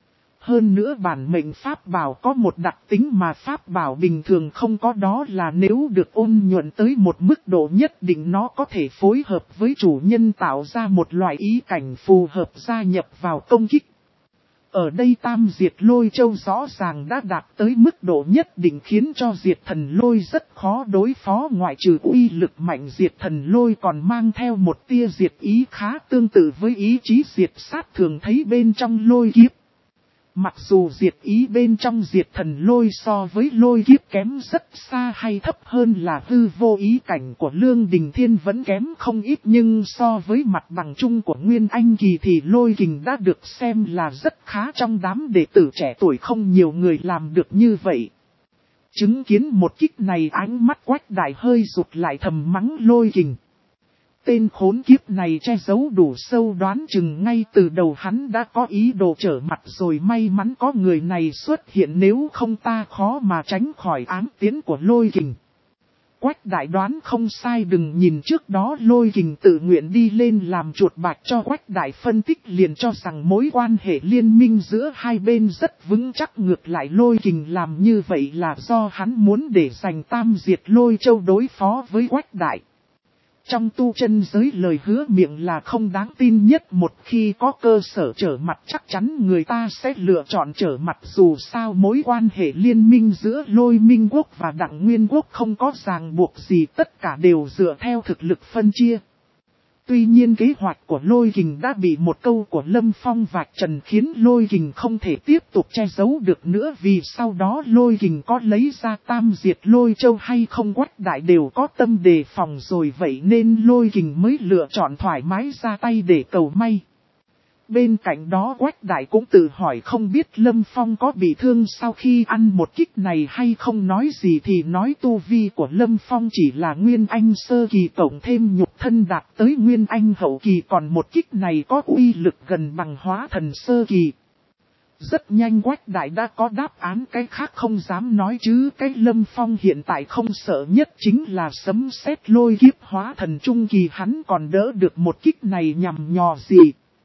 Hơn nữa bản mệnh pháp bảo có một đặc tính mà pháp bảo bình thường không có, đó là nếu được ôn nhuận tới một mức độ nhất định nó có thể phối hợp với chủ nhân tạo ra một loại ý cảnh phù hợp gia nhập vào công kích. Ở đây tam diệt lôi châu rõ ràng đã đạt tới mức độ nhất định khiến cho diệt thần lôi rất khó đối phó, ngoại trừ uy lực mạnh diệt thần lôi còn mang theo một tia diệt ý khá tương tự với ý chí diệt sát thường thấy bên trong lôi kiếp. Mặc dù diệt ý bên trong diệt thần lôi so với lôi kiếp kém rất xa, hay thấp hơn là hư vô ý cảnh của Lương Đình Thiên vẫn kém không ít, nhưng so với mặt bằng chung của Nguyên Anh kỳ thì Lôi Kình đã được xem là rất khá, trong đám đệ tử trẻ tuổi không nhiều người làm được như vậy. Chứng kiến một kích này ánh mắt Quách Đại hơi rụt lại, thầm mắng Lôi Kình. Tên khốn kiếp này che giấu đủ sâu, đoán chừng ngay từ đầu hắn đã có ý đồ trở mặt rồi, may mắn có người này xuất hiện, nếu không ta khó mà tránh khỏi ám tiến của Lôi Kình. Quách Đại đoán không sai, đừng nhìn trước đó Lôi Kình tự nguyện đi lên làm chuột bạch cho Quách Đại phân tích liền cho rằng mối quan hệ liên minh giữa hai bên rất vững chắc, ngược lại Lôi Kình làm như vậy là do hắn muốn để dành tam diệt lôi châu đối phó với Quách Đại. Trong tu chân giới lời hứa miệng là không đáng tin nhất, một khi có cơ sở trở mặt chắc chắn người ta sẽ lựa chọn trở mặt, dù sao mối quan hệ liên minh giữa Lôi Minh Quốc và Đặng Nguyên Quốc không có ràng buộc gì, tất cả đều dựa theo thực lực phân chia. Tuy nhiên kế hoạch của Lôi Kình đã bị một câu của Lâm Phong vạch trần khiến Lôi Kình không thể tiếp tục che giấu được nữa, vì sau đó Lôi Kình có lấy ra tam diệt lôi châu hay không Quách Đại đều có tâm đề phòng rồi, vậy nên Lôi Kình mới lựa chọn thoải mái ra tay để cầu may. Bên cạnh đó Quách Đại cũng tự hỏi không biết Lâm Phong có bị thương sau khi ăn một kích này hay không, nói gì thì nói tu vi của Lâm Phong chỉ là Nguyên Anh sơ kỳ cộng thêm nhục thân đạt tới Nguyên Anh hậu kỳ, còn một kích này có uy lực gần bằng hóa thần sơ kỳ. Rất nhanh Quách Đại đã có đáp án, cái khác không dám nói chứ cái Lâm Phong hiện tại không sợ nhất chính là sấm sét lôi kiếp hóa thần trung kỳ, hắn còn đỡ được một kích này nhằm nhò gì.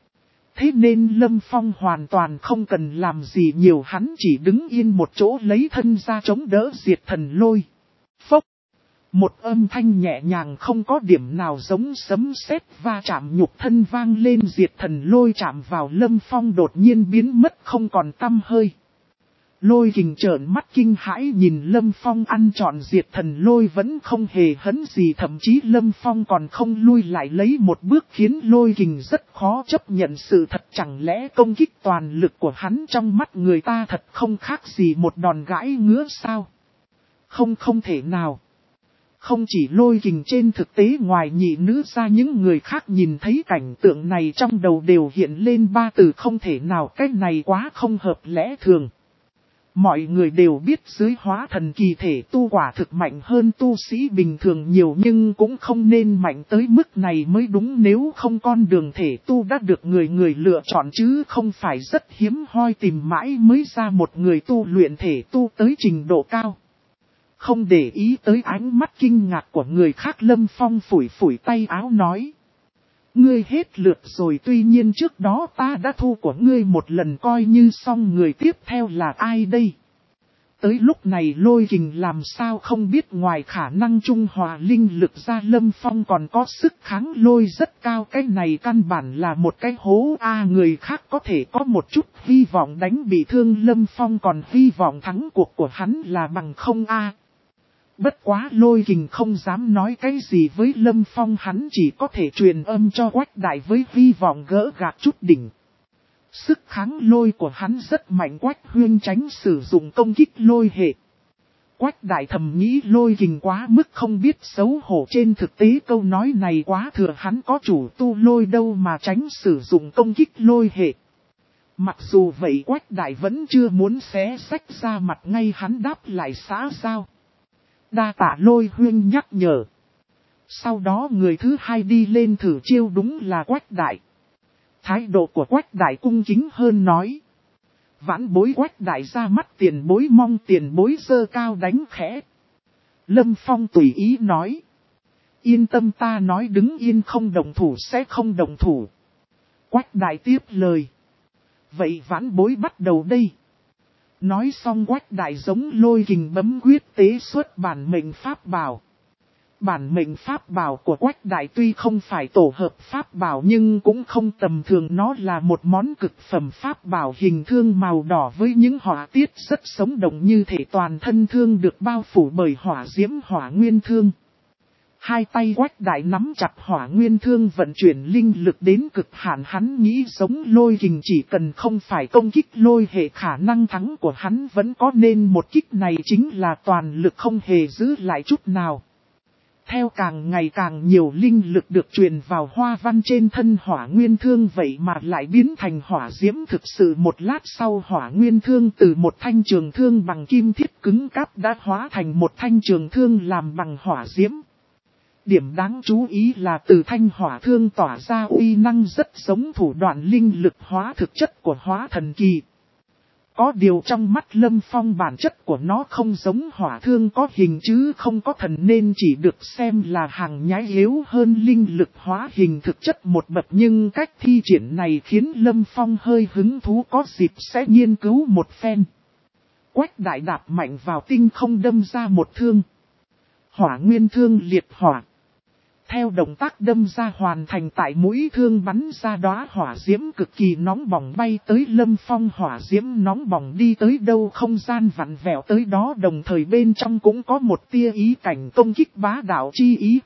Thế nên Lâm Phong hoàn toàn không cần làm gì nhiều, hắn chỉ đứng yên một chỗ lấy thân ra chống đỡ diệt thần lôi. Phốc! Một âm thanh nhẹ nhàng không có điểm nào giống sấm sét va chạm nhục thân vang lên, diệt thần lôi chạm vào Lâm Phong đột nhiên biến mất không còn tăm hơi. Lôi Kình trợn mắt kinh hãi nhìn Lâm Phong ăn trọn diệt thần lôi vẫn không hề hấn gì, thậm chí Lâm Phong còn không lui lại lấy một bước, khiến Lôi Kình rất khó chấp nhận sự thật. Chẳng lẽ công kích toàn lực của hắn trong mắt người ta thật không khác gì một đòn gãi ngứa sao? Không, không thể nào. Không chỉ Lôi Kình, trên thực tế ngoài nhị nữ ra những người khác nhìn thấy cảnh tượng này trong đầu đều hiện lên ba từ không thể nào, cái này quá không hợp lẽ thường. Mọi người đều biết dưới hóa thần kỳ thể tu quả thực mạnh hơn tu sĩ bình thường nhiều, nhưng cũng không nên mạnh tới mức này mới đúng, nếu không con đường thể tu đã được người người lựa chọn chứ không phải rất hiếm hoi tìm mãi mới ra một người tu luyện thể tu tới trình độ cao. Không để ý tới ánh mắt kinh ngạc của người khác, Lâm Phong phủi phủi tay áo nói. Ngươi hết lượt rồi, tuy nhiên trước đó ta đã thu của ngươi một lần coi như xong, người tiếp theo là ai đây? Tới lúc này Lôi Kình làm sao không biết ngoài khả năng trung hòa linh lực ra, Lâm Phong còn có sức kháng lôi rất cao, cái này căn bản là một cái hố a. Người khác có thể có một chút hy vọng đánh bị thương Lâm Phong, còn hy vọng thắng cuộc của hắn là bằng không a. Bất quá Lôi Kình không dám nói cái gì với Lâm Phong, hắn chỉ có thể truyền âm cho Quách Đại với hy vọng gỡ gạc chút đỉnh. Sức kháng lôi của hắn rất mạnh, Quách Huyên tránh sử dụng công kích lôi hệ. Quách Đại thầm nghĩ Lôi Kình quá mức không biết xấu hổ, trên thực tế câu nói này quá thừa, hắn có chủ tu lôi đâu mà tránh sử dụng công kích lôi hệ. Mặc dù vậy Quách Đại vẫn chưa muốn xé xách ra mặt, ngay hắn đáp lại xã giao. Đa tạ Lôi Huyên nhắc nhở. Sau đó người thứ hai đi lên thử chiêu đúng là Quách Đại. Thái độ của Quách Đại cung kính hơn nói. Vãn bối Quách Đại ra mắt tiền bối, mong tiền bối giơ cao đánh khẽ. Lâm Phong tùy ý nói. Yên tâm, ta nói đứng yên không động thủ sẽ không động thủ. Quách Đại tiếp lời. Vậy vãn bối bắt đầu đây. Nói xong Quách Đại giống Lôi Kình bấm quyết tế xuất bản mệnh pháp bảo. Bản mệnh pháp bảo của Quách Đại tuy không phải tổ hợp pháp bảo nhưng cũng không tầm thường, nó là một món cực phẩm pháp bảo hình thương màu đỏ với những họa tiết rất sống động, như thể toàn thân thương được bao phủ bởi hỏa diễm hỏa nguyên thương. Hai tay Quách Đại nắm chặt hỏa nguyên thương vận chuyển linh lực đến cực hạn, hắn nghĩ giống Lôi Kình chỉ cần không phải công kích lôi hệ khả năng thắng của hắn vẫn có, nên một kích này chính là toàn lực không hề giữ lại chút nào. Theo càng ngày càng nhiều linh lực được truyền vào hoa văn trên thân hỏa nguyên thương, vậy mà lại biến thành hỏa diễm thực sự. Một lát sau hỏa nguyên thương từ một thanh trường thương bằng kim thiết cứng cáp đã hóa thành một thanh trường thương làm bằng hỏa diễm. Điểm đáng chú ý là từ thanh hỏa thương tỏa ra uy năng rất giống thủ đoạn linh lực hóa thực chất của hóa thần kỳ. Có điều trong mắt Lâm Phong bản chất của nó không giống hỏa thương có hình chứ không có thần, nên chỉ được xem là hàng nhái yếu hơn linh lực hóa hình thực chất một bậc, nhưng cách thi triển này khiến Lâm Phong hơi hứng thú, có dịp sẽ nghiên cứu một phen. Quách Đại đạp mạnh vào tinh không đâm ra một thương. Hỏa nguyên thương liệt hỏa. Theo động tác đâm ra hoàn thành, tại mũi thương bắn ra đóa hỏa diễm cực kỳ nóng bỏng bay tới Lâm Phong. Hỏa diễm nóng bỏng đi tới đâu không gian vặn vẹo tới đó, đồng thời bên trong cũng có một tia ý cảnh công kích bá đạo chi ý.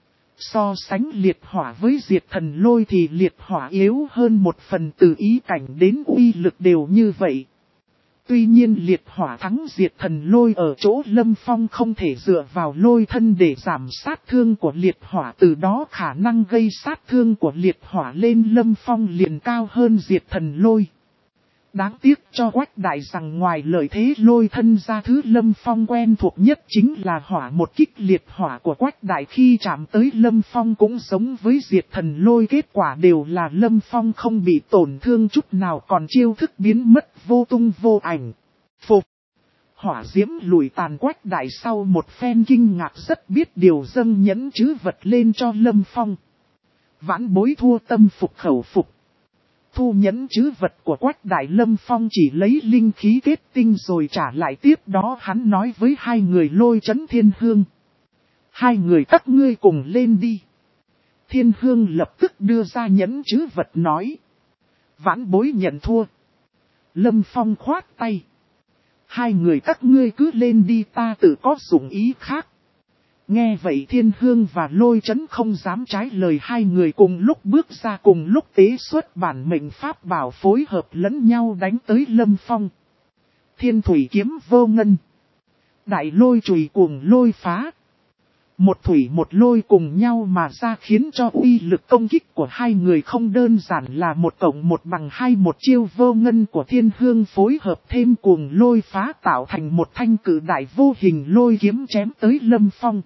So sánh liệt hỏa với diệt thần lôi thì liệt hỏa yếu hơn một phần, từ ý cảnh đến uy lực đều như vậy. Tuy nhiên liệt hỏa thắng diệt thần lôi ở chỗ Lâm Phong không thể dựa vào lôi thân để giảm sát thương của liệt hỏa, từ đó khả năng gây sát thương của liệt hỏa lên Lâm Phong liền cao hơn diệt thần lôi. Đáng tiếc cho Quách Đại rằng ngoài lợi thế lôi thân ra, thứ Lâm Phong quen thuộc nhất chính là hỏa. Một kích liệt hỏa của Quách Đại khi chạm tới Lâm Phong cũng giống với diệt thần lôi, kết quả đều là Lâm Phong không bị tổn thương chút nào, còn chiêu thức biến mất vô tung vô ảnh. Phục! Hỏa diễm lùi tàn, Quách Đại sau một phen kinh ngạc rất biết điều dâng nhẫn chứ vật lên cho Lâm Phong. Vãn bối thua tâm phục khẩu phục. Thu nhẫn chứ vật của Quách Đại, Lâm Phong chỉ lấy linh khí kết tinh rồi trả lại, tiếp đó hắn nói với hai người Lôi Chấn Thiên Hương. Hai người các ngươi cùng lên đi. Thiên Hương lập tức đưa ra nhẫn chứ vật nói. Vãn bối nhận thua. Lâm Phong khoát tay. Hai người các ngươi cứ lên đi, ta tự có dụng ý khác. Nghe vậy Thiên Hương và Lôi Chấn không dám trái lời, hai người cùng lúc bước ra, cùng lúc tế xuất bản mệnh pháp bảo phối hợp lẫn nhau đánh tới Lâm Phong. Thiên thủy kiếm vô ngân. Đại lôi chùy cuồng lôi phá. Một thủy một lôi cùng nhau mà ra khiến cho uy lực công kích của hai người không đơn giản là một cộng một bằng hai, một chiêu vô ngân của thiên hương phối hợp thêm cuồng lôi phá tạo thành một thanh cử đại vô hình lôi kiếm chém tới Lâm Phong.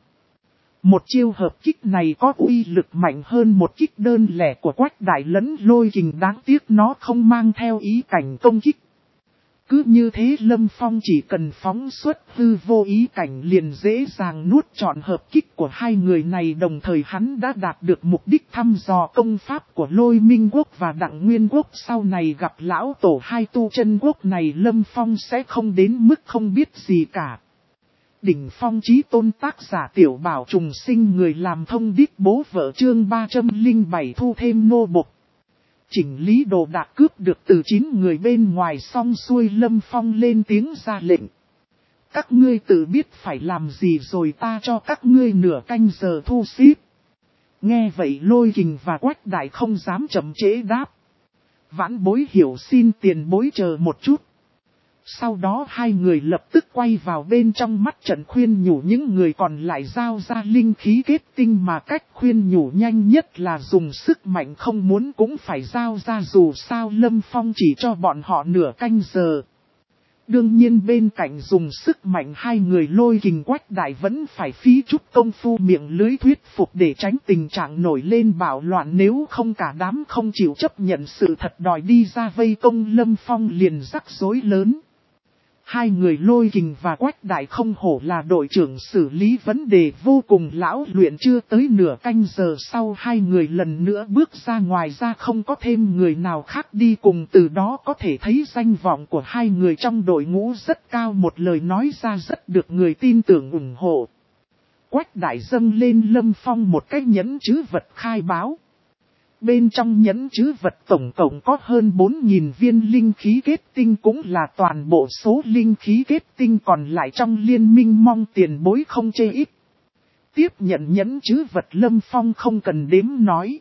Một chiêu hợp kích này có uy lực mạnh hơn một kích đơn lẻ của Quách Đại lẫn lôi kình, đáng tiếc nó không mang theo ý cảnh công kích. Cứ như thế Lâm Phong chỉ cần phóng xuất hư vô ý cảnh liền dễ dàng nuốt trọn hợp kích của hai người này, đồng thời hắn đã đạt được mục đích thăm dò công pháp của Lôi Minh Quốc và Đặng Nguyên Quốc. Sau này gặp lão tổ hai tu chân quốc này Lâm Phong sẽ không đến mức không biết gì cả. Đỉnh phong chí tôn tác giả Tiểu Bảo Trùng Sinh, người làm thông điệp bố vợ, chương ba trăm lẻ bảy thu thêm nô bộc. Chỉnh lý đồ đạc cướp được từ chín người bên ngoài xong xuôi, Lâm Phong lên tiếng ra lệnh. Các ngươi tự biết phải làm gì rồi, ta cho các ngươi nửa canh giờ thu xếp. Nghe vậy Lôi Kình và Quách Đại không dám chậm trễ đáp. Vãn bối hiểu, xin tiền bối chờ một chút. Sau đó hai người lập tức quay vào bên trong mắt trận khuyên nhủ những người còn lại giao ra linh khí kết tinh, mà cách khuyên nhủ nhanh nhất là dùng sức mạnh, không muốn cũng phải giao ra, dù sao Lâm Phong chỉ cho bọn họ nửa canh giờ. Đương nhiên bên cạnh dùng sức mạnh, hai người Lôi Kình Quách Đại vẫn phải phí chút công phu miệng lưới thuyết phục để tránh tình trạng nổi lên bạo loạn, nếu không cả đám không chịu chấp nhận sự thật đòi đi ra vây công Lâm Phong liền rắc rối lớn. Hai người Lôi Kình và Quách Đại không hổ là đội trưởng xử lý vấn đề vô cùng lão luyện. Chưa tới nửa canh giờ sau hai người lần nữa bước ra ngoài ra, không có thêm người nào khác đi cùng, từ đó có thể thấy danh vọng của hai người trong đội ngũ rất cao, một lời nói ra rất được người tin tưởng ủng hộ. Quách Đại dâng lên Lâm Phong một cái nhẫn trữ vật khai báo. Bên trong nhẫn trữ vật tổng cộng có hơn bốn nghìn viên linh khí kết tinh, cũng là toàn bộ số linh khí kết tinh còn lại trong liên minh, mong tiền bối không chê ít. Tiếp nhận nhẫn trữ vật Lâm Phong không cần đếm nói.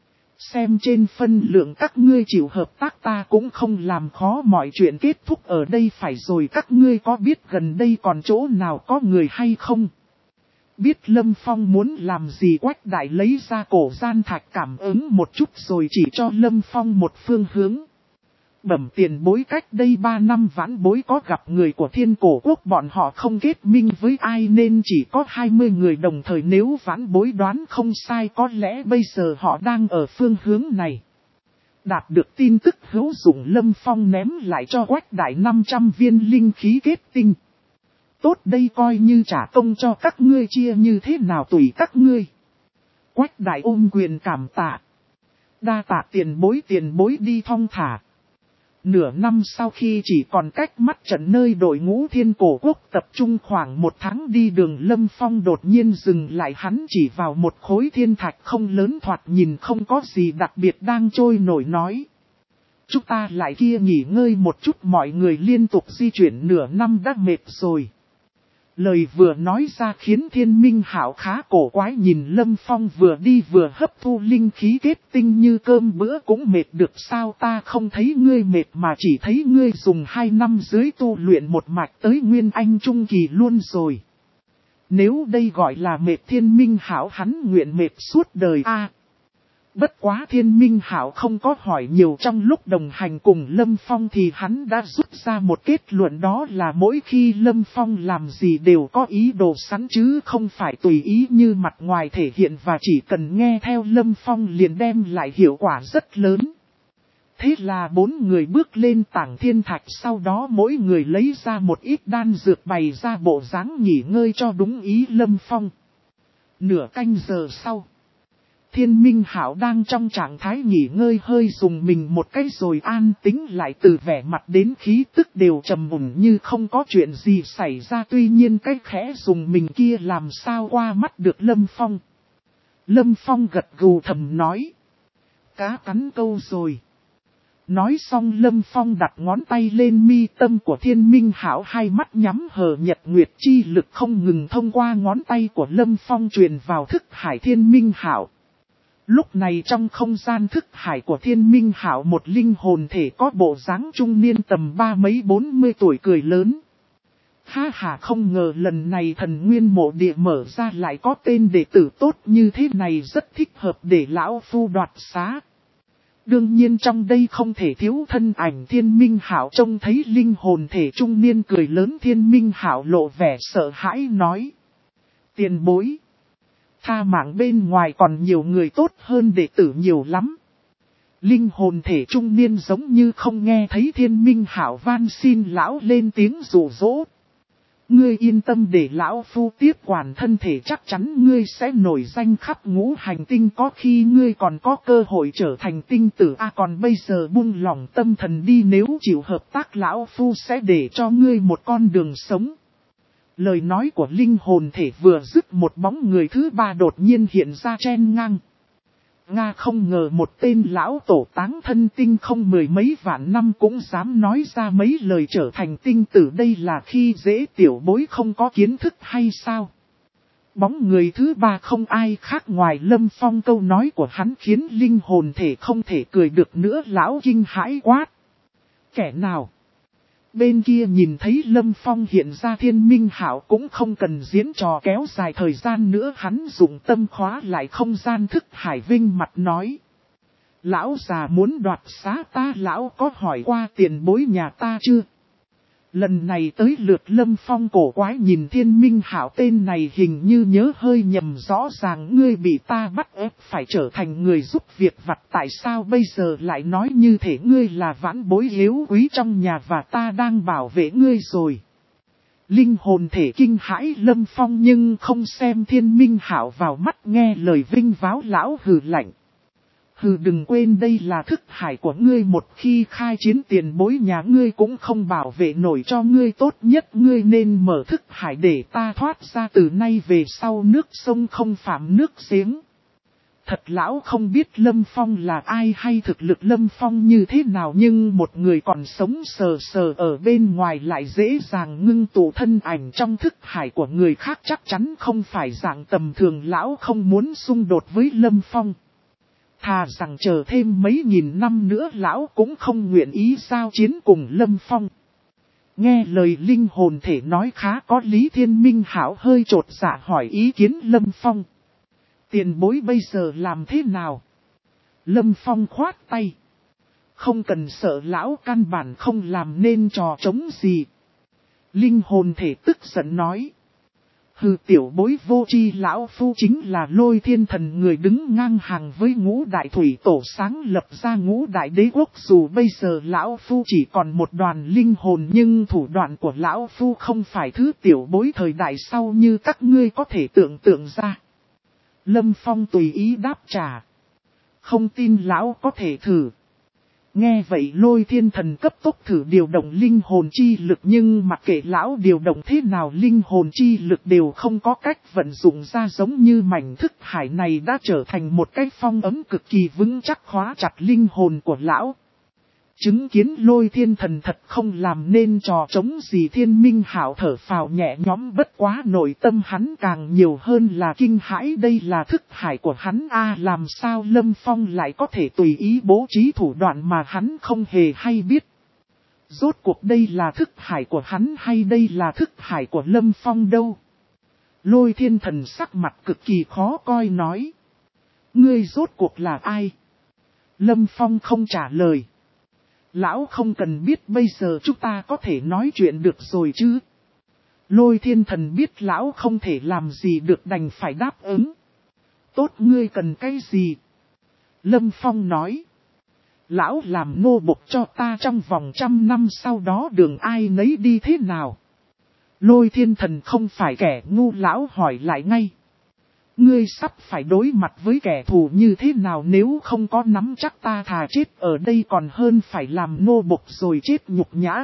Xem trên phân lượng các ngươi chịu hợp tác, ta cũng không làm khó mọi chuyện, kết thúc ở đây phải rồi. Các ngươi có biết gần đây còn chỗ nào có người hay không? Biết Lâm Phong muốn làm gì, Quách Đại lấy ra cổ gian thạch cảm ứng một chút rồi chỉ cho Lâm Phong một phương hướng. Bẩm tiền bối, cách đây ba năm vãn bối có gặp người của Thiên Cổ Quốc, bọn họ không kết minh với ai nên chỉ có hai mươi người đồng thời, nếu vãn bối đoán không sai có lẽ bây giờ họ đang ở phương hướng này. Đạt được tin tức hữu dụng, Lâm Phong ném lại cho Quách Đại năm trăm viên linh khí kết tinh. Tốt, đây coi như trả công cho các ngươi, chia như thế nào tùy các ngươi. Quách Đại ôm quyền cảm tạ. Đa tạ tiền bối, tiền bối đi thong thả. Nửa năm sau khi chỉ còn cách mắt trận nơi đội ngũ Thiên Cổ Quốc tập trung khoảng một tháng đi đường, Lâm Phong đột nhiên dừng lại, hắn chỉ vào một khối thiên thạch không lớn thoạt nhìn không có gì đặc biệt đang trôi nổi nói. Chúng ta lại kia nghỉ ngơi một chút, mọi người liên tục di chuyển nửa năm đã mệt rồi. Lời vừa nói ra khiến Thiên Minh Hạo khá cổ quái, nhìn Lâm Phong vừa đi vừa hấp thu linh khí kết tinh như cơm bữa, cũng mệt được sao? Ta không thấy ngươi mệt mà chỉ thấy ngươi dùng hai năm dưới tu luyện một mạch tới Nguyên Anh Trung Kỳ luôn rồi. Nếu đây gọi là mệt, Thiên Minh Hạo hắn nguyện mệt suốt đời a. À, bất quá Thiên Minh Hạo không có hỏi nhiều, trong lúc đồng hành cùng Lâm Phong thì hắn đã rút ra một kết luận, đó là mỗi khi Lâm Phong làm gì đều có ý đồ sẵn chứ không phải tùy ý như mặt ngoài thể hiện, và chỉ cần nghe theo Lâm Phong liền đem lại hiệu quả rất lớn. Thế là bốn người bước lên tảng thiên thạch, sau đó mỗi người lấy ra một ít đan dược bày ra bộ dáng nghỉ ngơi cho đúng ý Lâm Phong. Nửa canh giờ sau, Thiên Minh Hạo đang trong trạng thái nghỉ ngơi, hơi dùng mình một cái rồi an tĩnh lại, từ vẻ mặt đến khí tức đều trầm ổn như không có chuyện gì xảy ra. Tuy nhiên cái khẽ dùng mình kia làm sao qua mắt được Lâm Phong. Lâm Phong gật gù thầm nói. Cá cắn câu rồi. Nói xong Lâm Phong đặt ngón tay lên mi tâm của Thiên Minh Hạo, hai mắt nhắm hờ, nhật nguyệt chi lực không ngừng thông qua ngón tay của Lâm Phong truyền vào thức hải Thiên Minh Hạo. Lúc này trong không gian thức hải của Thiên Minh Hạo, một linh hồn thể có bộ dáng trung niên tầm ba mấy bốn mươi tuổi cười lớn. Ha ha, không ngờ lần này thần nguyên mộ địa mở ra lại có tên đệ tử tốt như thế này, rất thích hợp để lão phu đoạt xá. Đương nhiên trong đây không thể thiếu thân ảnh Thiên Minh Hạo. Trông thấy linh hồn thể trung niên cười lớn, Thiên Minh Hạo lộ vẻ sợ hãi nói: tiền bối, tha mạng, bên ngoài còn nhiều người tốt hơn đệ tử nhiều lắm. Linh hồn thể trung niên giống như không nghe thấy Thiên Minh Hạo van xin lão lên tiếng dụ dỗ. Ngươi yên tâm, để lão phu tiếp quản thân thể, chắc chắn ngươi sẽ nổi danh khắp ngũ hành tinh, có khi ngươi còn có cơ hội trở thành tinh tử. À còn bây giờ buông lỏng tâm thần đi, nếu chịu hợp tác lão phu sẽ để cho ngươi một con đường sống. Lời nói của linh hồn thể vừa dứt, một bóng người thứ ba đột nhiên hiện ra chen ngang. Nga, không ngờ một tên lão tổ táng thân tinh không mười mấy vạn năm cũng dám nói ra mấy lời trở thành tinh tử, đây là khi dễ tiểu bối không có kiến thức hay sao? Bóng người thứ ba không ai khác ngoài Lâm Phong, câu nói của hắn khiến linh hồn thể không thể cười được nữa, lão kinh hãi quát: kẻ nào? Bên kia nhìn thấy Lâm Phong hiện ra, Thiên Minh Hạo cũng không cần diễn trò kéo dài thời gian nữa, hắn dùng tâm khóa lại không gian thức hải, vinh mặt nói: lão già muốn đoạt xá ta, lão có hỏi qua tiền bối nhà ta chưa? Lần này tới lượt Lâm Phong cổ quái nhìn Thiên Minh Hạo, tên này hình như nhớ hơi nhầm, rõ ràng ngươi bị ta bắt ép phải trở thành người giúp việc vặt, tại sao bây giờ lại nói như thể ngươi là vãn bối hiếu quý trong nhà và ta đang bảo vệ ngươi rồi. Linh hồn thể kinh hãi Lâm Phong nhưng không xem Thiên Minh Hạo vào mắt, nghe lời vinh váo lão hừ lạnh: hừ, đừng quên đây là thức hải của ngươi, một khi khai chiến tiền bối nhà ngươi cũng không bảo vệ nổi cho ngươi, tốt nhất ngươi nên mở thức hải để ta thoát ra, từ nay về sau nước sông không phạm nước giếng. Thật lão không biết Lâm Phong là ai hay thực lực Lâm Phong như thế nào, nhưng một người còn sống sờ sờ ở bên ngoài lại dễ dàng ngưng tụ thân ảnh trong thức hải của người khác, chắc chắn không phải dạng tầm thường, lão không muốn xung đột với Lâm Phong. Thà rằng chờ thêm mấy nghìn năm nữa lão cũng không nguyện ý giao chiến cùng Lâm Phong. Nghe lời linh hồn thể nói khá có lý, Thiên Minh Hạo hơi chột dạ hỏi ý kiến Lâm Phong: tiền bối bây giờ làm thế nào? Lâm Phong khoát tay: không cần sợ, lão căn bản không làm nên trò trống gì. Linh hồn thể tức giận nói: hừ, tiểu bối vô tri, lão phu chính là Lôi Thiên Thần, người đứng ngang hàng với ngũ đại thủy tổ sáng lập ra ngũ đại đế quốc. Dù bây giờ lão phu chỉ còn một đoàn linh hồn, nhưng thủ đoạn của lão phu không phải thứ tiểu bối thời đại sau như các ngươi có thể tưởng tượng ra. Lâm Phong tùy ý đáp trả: không tin lão có thể thử. Nghe vậy Lôi Thiên Thần cấp tốc thử điều động linh hồn chi lực, nhưng mặc kệ lão điều động thế nào linh hồn chi lực đều không có cách vận dụng ra, giống như mảnh thức hải này đã trở thành một cái phong ấm cực kỳ vững chắc khóa chặt linh hồn của lão. Chứng kiến Lôi Thiên Thần thật không làm nên trò trống gì, Thiên Minh Hạo thở phào nhẹ nhõm, bất quá nội tâm hắn càng nhiều hơn là kinh hãi, đây là thức hải của hắn a, à, làm sao Lâm Phong lại có thể tùy ý bố trí thủ đoạn mà hắn không hề hay biết. Rốt cuộc đây là thức hải của hắn hay đây là thức hải của Lâm Phong đâu? Lôi Thiên Thần sắc mặt cực kỳ khó coi nói: ngươi rốt cuộc là ai? Lâm Phong không trả lời. Lão không cần biết, bây giờ chúng ta có thể nói chuyện được rồi chứ? Lôi Thiên Thần biết lão không thể làm gì được đành phải đáp ứng. Tốt, ngươi cần cái gì? Lâm Phong nói: lão làm nô bộc cho ta trong vòng trăm năm, sau đó đường ai nấy đi thế nào? Lôi Thiên Thần không phải kẻ ngu, lão hỏi lại ngay: ngươi sắp phải đối mặt với kẻ thù như thế nào, nếu không có nắm chắc ta thà chết ở đây còn hơn phải làm nô bộc rồi chết nhục nhã.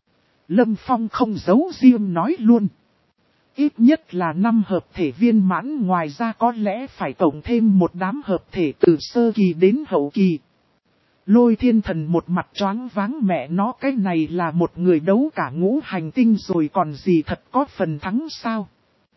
Lâm Phong không giấu riêng nói luôn: ít nhất là năm hợp thể viên mãn, ngoài ra có lẽ phải cộng thêm một đám hợp thể từ sơ kỳ đến hậu kỳ. Lôi Thiên Thần một mặt choáng váng, mẹ nó, cái này là một người đấu cả ngũ hành tinh rồi còn gì, thật có phần thắng sao?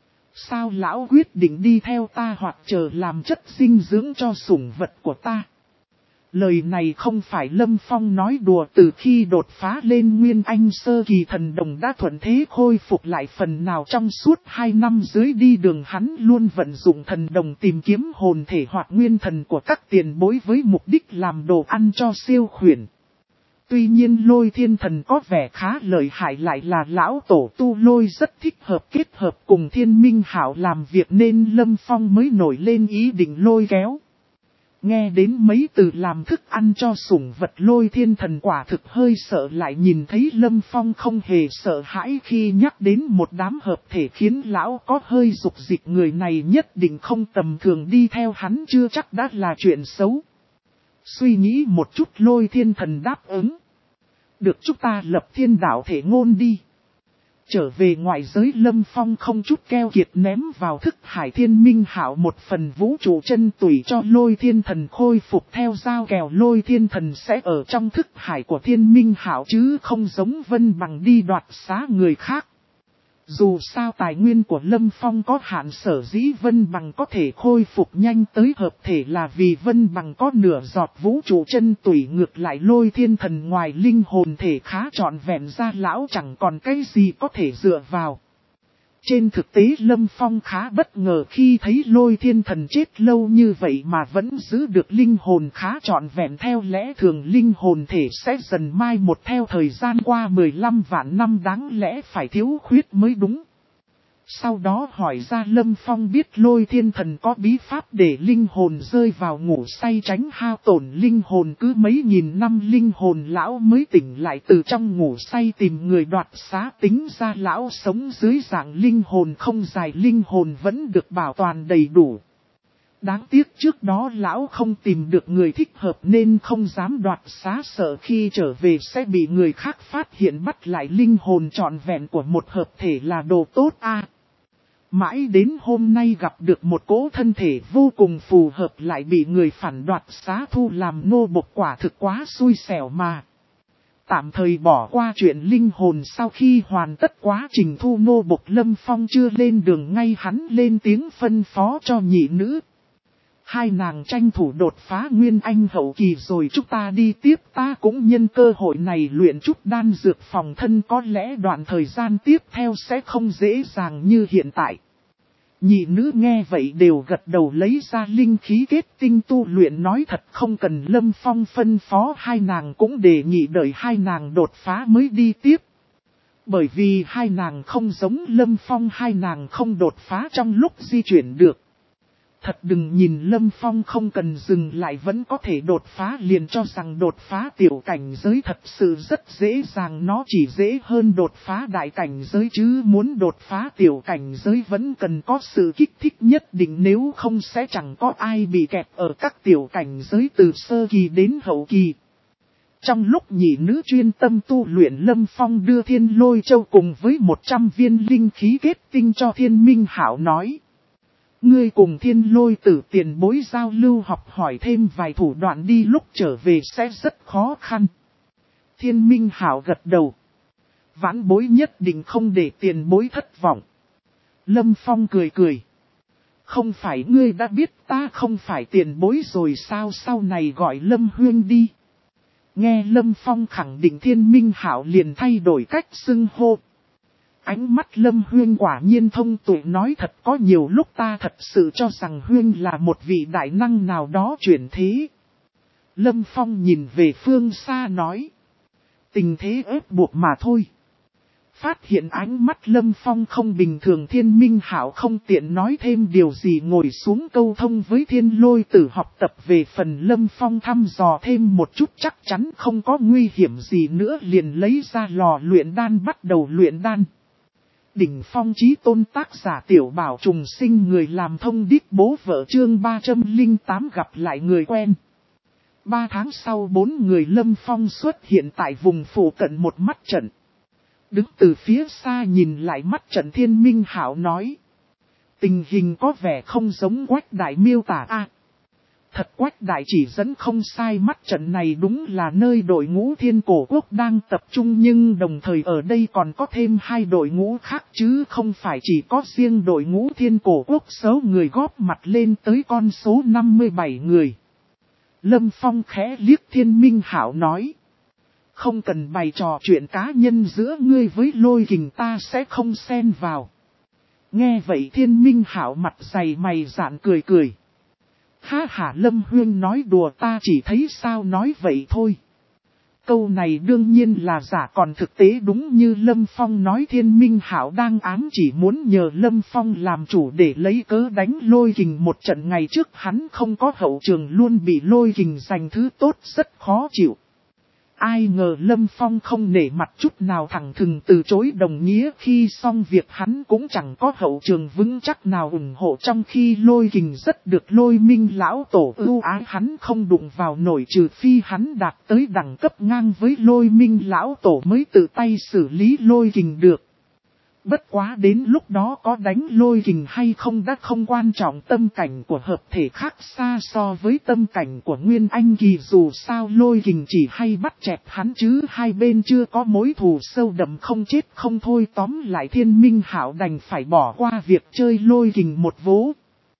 Sao lão quyết định đi theo ta hoặc chờ làm chất dinh dưỡng cho sủng vật của ta? Lời này không phải Lâm Phong nói đùa, từ khi đột phá lên Nguyên Anh Sơ Kỳ thần đồng đã thuận thế khôi phục lại phần nào trong suốt hai năm dưới đi đường hắn luôn vận dụng thần đồng tìm kiếm hồn thể hoặc nguyên thần của các tiền bối với mục đích làm đồ ăn cho siêu khuyển. Tuy nhiên Lôi Thiên Thần có vẻ khá lợi hại, lại là lão tổ tu Lôi rất thích hợp kết hợp cùng Thiên Minh Hảo làm việc nên Lâm Phong mới nổi lên ý định lôi kéo. Nghe đến mấy từ làm thức ăn cho sủng vật, Lôi Thiên Thần quả thực hơi sợ, lại nhìn thấy Lâm Phong không hề sợ hãi khi nhắc đến một đám hợp thể khiến lão có hơi dục dịch, người này nhất định không tầm thường, đi theo hắn chưa chắc đã là chuyện xấu. Suy nghĩ một chút Lôi Thiên Thần đáp ứng. Được, chúng ta lập thiên đạo thể ngôn đi. Trở về ngoại giới, Lâm Phong không chút keo kiệt ném vào thức hải Thiên Minh Hảo một phần vũ trụ chân tủy cho Lôi Thiên Thần khôi phục theo giao kèo. Lôi Thiên Thần sẽ ở trong thức hải của Thiên Minh Hảo chứ không giống Vân Bằng đi đoạt xá người khác. Dù sao tài nguyên của Lâm Phong có hạn, sở dĩ Vân Bằng có thể khôi phục nhanh tới hợp thể là vì Vân Bằng có nửa giọt vũ trụ chân tủy, ngược lại Lôi Thiên Thần ngoài linh hồn thể khá trọn vẹn ra, lão chẳng còn cái gì có thể dựa vào. Trên thực tế Lâm Phong khá bất ngờ khi thấy Lôi Thiên Thần chết lâu như vậy mà vẫn giữ được linh hồn khá trọn vẹn, theo lẽ thường linh hồn thể sẽ dần mai một theo thời gian qua mười lăm vạn năm, đáng lẽ phải thiếu khuyết mới đúng. Sau đó hỏi ra Lâm Phong biết Lôi Thiên Thần có bí pháp để linh hồn rơi vào ngủ say tránh hao tổn linh hồn, cứ mấy nghìn năm linh hồn lão mới tỉnh lại từ trong ngủ say tìm người đoạt xá, tính ra lão sống dưới dạng linh hồn không dài, linh hồn vẫn được bảo toàn đầy đủ. Đáng tiếc trước đó lão không tìm được người thích hợp nên không dám đoạt xá, sợ khi trở về sẽ bị người khác phát hiện bắt lại. Linh hồn trọn vẹn của một hợp thể là đồ tốt a. Mãi đến hôm nay gặp được một cỗ thân thể vô cùng phù hợp lại bị người phản đoạt xá thu làm nô bộc, quả thực quá xui xẻo mà. Tạm thời bỏ qua chuyện linh hồn, sau khi hoàn tất quá trình thu nô bộc, Lâm Phong chưa lên đường ngay hắn lên tiếng phân phó cho nhị nữ. Hai nàng tranh thủ đột phá Nguyên Anh hậu kỳ rồi chúng ta đi tiếp, ta cũng nhân cơ hội này luyện chút đan dược phòng thân, có lẽ đoạn thời gian tiếp theo sẽ không dễ dàng như hiện tại. Nhị nữ nghe vậy đều gật đầu, lấy ra linh khí kết tinh tu luyện, nói thật không cần Lâm Phong phân phó, hai nàng cũng đề nghị đợi hai nàng đột phá mới đi tiếp. Bởi vì hai nàng không giống Lâm Phong, hai nàng không đột phá trong lúc di chuyển được. Thật đừng nhìn Lâm Phong không cần dừng lại vẫn có thể đột phá liền cho rằng đột phá tiểu cảnh giới thật sự rất dễ dàng, nó chỉ dễ hơn đột phá đại cảnh giới chứ muốn đột phá tiểu cảnh giới vẫn cần có sự kích thích nhất định, nếu không sẽ chẳng có ai bị kẹt ở các tiểu cảnh giới từ sơ kỳ đến hậu kỳ. Trong lúc nhị nữ chuyên tâm tu luyện, Lâm Phong đưa Thiên Lôi Châu cùng với một trăm viên linh khí kết tinh cho Thiên Minh Hảo, nói: ngươi cùng Thiên Lôi Tử tiền bối giao lưu học hỏi thêm vài thủ đoạn đi, lúc trở về sẽ rất khó khăn. Thiên Minh Hảo gật đầu. Vãn bối nhất định không để tiền bối thất vọng. Lâm Phong cười cười. Không phải ngươi đã biết ta không phải tiền bối rồi sao, sau này gọi Lâm Huyên đi. Nghe Lâm Phong khẳng định, Thiên Minh Hảo liền thay đổi cách xưng hô. Ánh mắt Lâm Huyên quả nhiên thông tuệ, nói thật có nhiều lúc ta thật sự cho rằng Huyên là một vị đại năng nào đó chuyển thế. Lâm Phong nhìn về phương xa nói: tình thế ép buộc mà thôi. Phát hiện ánh mắt Lâm Phong không bình thường, Thiên Minh Hảo không tiện nói thêm điều gì, ngồi xuống câu thông với Thiên Lôi Tử học tập. Về phần Lâm Phong thăm dò thêm một chút chắc chắn không có nguy hiểm gì nữa, liền lấy ra lò luyện đan bắt đầu luyện đan. Đỉnh phong chí tôn tác giả Tiểu Bảo trùng sinh, người làm thông điệp bố vợ, chương ba trăm lẻ tám gặp lại người quen. Ba tháng sau, bốn người Lâm Phong xuất hiện tại vùng phụ cận một mắt trận. Đứng từ phía xa nhìn lại mắt trận, Thiên Minh Hảo nói: tình hình có vẻ không giống Quách Đại miêu tả a. À, thật Quách Đại chỉ dẫn không sai, mắt trận này đúng là nơi đội ngũ Thiên Cổ Quốc đang tập trung, nhưng đồng thời ở đây còn có thêm hai đội ngũ khác chứ không phải chỉ có riêng đội ngũ Thiên Cổ Quốc, số người góp mặt lên tới con số năm mươi bảy người. Lâm Phong khẽ liếc Thiên Minh Hảo nói. Không cần bày trò chuyện cá nhân giữa ngươi với Lôi Kình, ta sẽ không xen vào. Nghe vậy Thiên Minh Hảo mặt dày mày dạn cười cười. Ha ha, Lâm Huyên nói đùa, ta chỉ thấy sao nói vậy thôi. Câu này đương nhiên là giả, còn thực tế đúng như Lâm Phong nói, Thiên Minh Hảo đang ám chỉ muốn nhờ Lâm Phong làm chủ để lấy cớ đánh Lôi Kình một trận. Ngày trước hắn không có hậu trường, luôn bị Lôi Kình giành thứ tốt, rất khó chịu. Ai ngờ Lâm Phong không nể mặt chút nào, thẳng thừng từ chối đồng nghĩa, khi xong việc hắn cũng chẳng có hậu trường vững chắc nào ủng hộ, trong khi Lôi Kình rất được Lôi Minh lão tổ ưu ái, hắn không đụng vào nổi, trừ phi hắn đạt tới đẳng cấp ngang với Lôi Minh lão tổ mới tự tay xử lý Lôi Kình được. Bất quá đến lúc đó có đánh Lôi Kình hay không đã không quan trọng, tâm cảnh của hợp thể khác xa so với tâm cảnh của Nguyên Anh Kỳ, dù sao Lôi Kình chỉ hay bắt chẹt hắn chứ hai bên chưa có mối thù sâu đậm không chết không thôi. Tóm lại Thiên Minh Hảo đành phải bỏ qua việc chơi Lôi Kình một vố.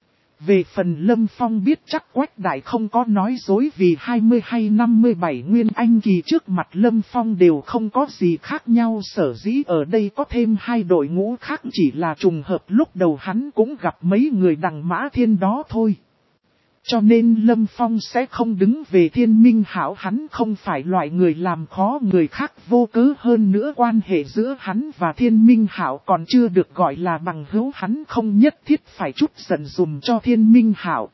Về phần Lâm Phong biết chắc Quách Đại không có nói dối, vì hai mươi hay năm mươi bảy Nguyên Anh Kỳ trước mặt Lâm Phong đều không có gì khác nhau, sở dĩ ở đây có thêm hai đội ngũ khác chỉ là trùng hợp lúc đầu hắn cũng gặp mấy người đằng Mã Thiên đó thôi. Cho nên Lâm Phong sẽ không đứng về Thiên Minh Hảo, hắn không phải loại người làm khó người khác vô cớ, hơn nữa quan hệ giữa hắn và Thiên Minh Hảo còn chưa được gọi là bằng hữu, hắn không nhất thiết phải chút giận dùm cho Thiên Minh Hảo.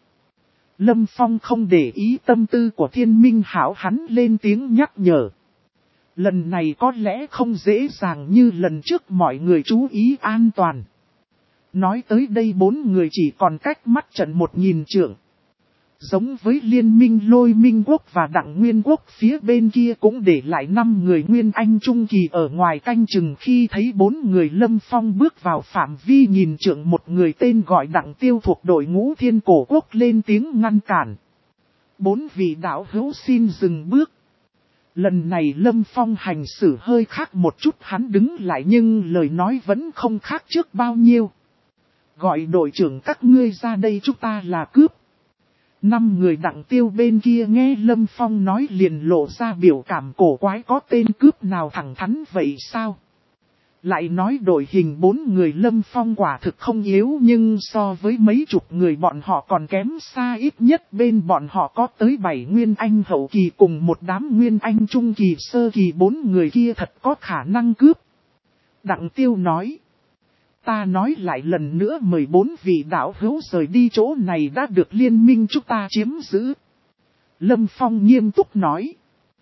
Lâm Phong không để ý tâm tư của Thiên Minh Hảo, hắn lên tiếng nhắc nhở. Lần này có lẽ không dễ dàng như lần trước, mọi người chú ý an toàn. Nói tới đây bốn người chỉ còn cách mắt trận một nghìn trượng. Giống với liên minh Lôi Minh Quốc và Đặng Nguyên Quốc, phía bên kia cũng để lại năm người Nguyên Anh Trung Kỳ ở ngoài canh chừng. Khi thấy bốn người Lâm Phong bước vào phạm vi nhìn trượng, một người tên gọi Đặng Tiêu thuộc đội ngũ Thiên Cổ Quốc lên tiếng ngăn cản. Bốn vị đạo hữu xin dừng bước. Lần này Lâm Phong hành xử hơi khác một chút, hắn đứng lại nhưng lời nói vẫn không khác trước bao nhiêu. Gọi đội trưởng các ngươi ra đây, chúng ta là cướp. Năm người Đặng Tiêu bên kia nghe Lâm Phong nói liền lộ ra biểu cảm cổ quái, có tên cướp nào thẳng thắn vậy sao? Lại nói đội hình bốn người Lâm Phong quả thực không yếu, nhưng so với mấy chục người bọn họ còn kém xa, ít nhất bên bọn họ có tới bảy Nguyên Anh hậu kỳ cùng một đám Nguyên Anh trung kỳ sơ kỳ, bốn người kia thật có khả năng cướp. Đặng Tiêu nói. Ta nói lại lần nữa, mời bốn vị đạo hữu rời đi, chỗ này đã được liên minh chúng ta chiếm giữ. Lâm Phong nghiêm túc nói.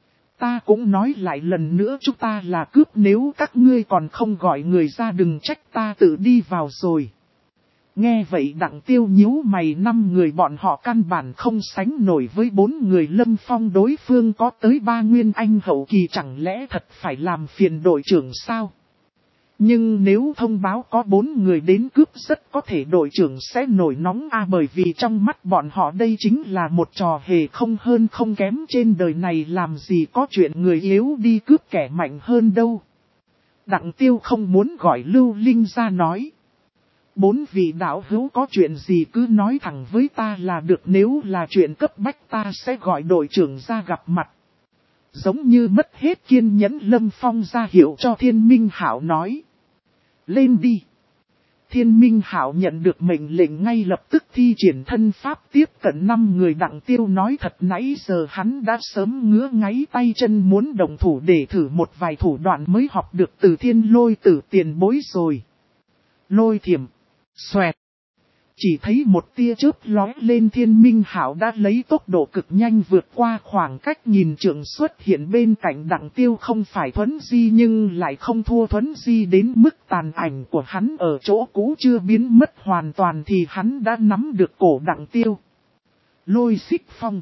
Ta cũng nói lại lần nữa, chúng ta là cướp, nếu các ngươi còn không gọi người ra đừng trách ta tự đi vào rồi. Nghe vậy Đặng Tiêu nhíu mày, năm người bọn họ căn bản không sánh nổi với bốn người Lâm Phong, đối phương có tới ba Nguyên Anh hậu kỳ, chẳng lẽ thật phải làm phiền đội trưởng sao? Nhưng nếu thông báo có bốn người đến cướp, rất có thể đội trưởng sẽ nổi nóng a, bởi vì trong mắt bọn họ đây chính là một trò hề không hơn không kém, trên đời này làm gì có chuyện người yếu đi cướp kẻ mạnh hơn đâu. Đặng Tiêu không muốn gọi Lưu Linh ra nói. Bốn vị đạo hữu có chuyện gì cứ nói thẳng với ta là được, nếu là chuyện cấp bách ta sẽ gọi đội trưởng ra gặp mặt. Giống như mất hết kiên nhẫn, Lâm Phong ra hiệu cho Thiên Minh Hảo nói. Lên đi. Thiên Minh Hảo nhận được mệnh lệnh ngay lập tức thi triển thân pháp tiếp cận năm người Đặng Tiêu, nói thật nãy giờ hắn đã sớm ngứa ngáy tay chân muốn đồng thủ để thử một vài thủ đoạn mới học được từ Thiên Lôi Tử tiền bối rồi. Lôi thiểm. Xoẹt. Chỉ thấy một tia chớp lóe lên, Thiên Minh Hảo đã lấy tốc độ cực nhanh vượt qua khoảng cách nghìn trượng xuất hiện bên cạnh Đặng Tiêu, không phải thuấn di nhưng lại không thua thuấn di, đến mức tàn ảnh của hắn ở chỗ cũ chưa biến mất hoàn toàn thì hắn đã nắm được cổ Đặng Tiêu. Lôi xích phong.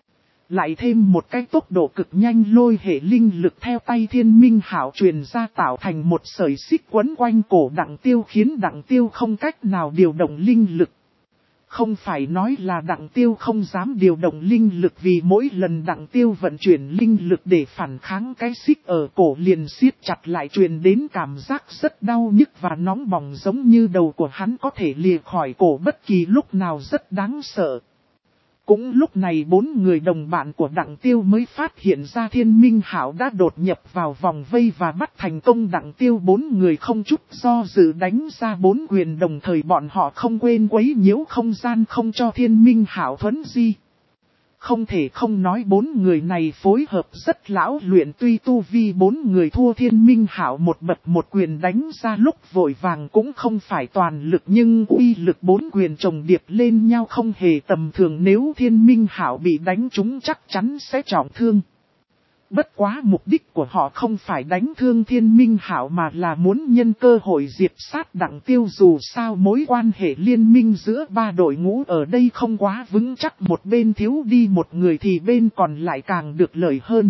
Lại thêm một cái tốc độ cực nhanh, lôi hệ linh lực theo tay Thiên Minh Hảo truyền ra tạo thành một sợi xích quấn quanh cổ Đặng Tiêu, khiến Đặng Tiêu không cách nào điều động linh lực. Không phải nói là Đặng Tiêu không dám điều động linh lực, vì mỗi lần Đặng Tiêu vận chuyển linh lực để phản kháng cái xích ở cổ liền siết chặt lại, truyền đến cảm giác rất đau nhức và nóng bỏng, giống như đầu của hắn có thể lìa khỏi cổ bất kỳ lúc nào, rất đáng sợ. Cũng lúc này bốn người đồng bạn của Đặng Tiêu mới phát hiện ra Thiên Minh Hạo đã đột nhập vào vòng vây và bắt thành công Đặng Tiêu. Bốn người không chút do dự đánh ra bốn quyền, đồng thời bọn họ không quên quấy nhiễu không gian không cho Thiên Minh Hạo thuấn di. Không thể không nói bốn người này phối hợp rất lão luyện, tuy tu vi bốn người thua Thiên Minh Hạo một bậc, một quyền đánh ra lúc vội vàng cũng không phải toàn lực, nhưng uy lực bốn quyền chồng điệp lên nhau không hề tầm thường, nếu Thiên Minh Hạo bị đánh trúng chắc chắn sẽ trọng thương. Bất quá mục đích của họ không phải đánh thương Thiên Minh Hạo mà là muốn nhân cơ hội diệt sát Đặng Tiêu. Dù sao mối quan hệ liên minh giữa ba đội ngũ ở đây không quá vững chắc, một bên thiếu đi một người thì bên còn lại càng được lợi hơn.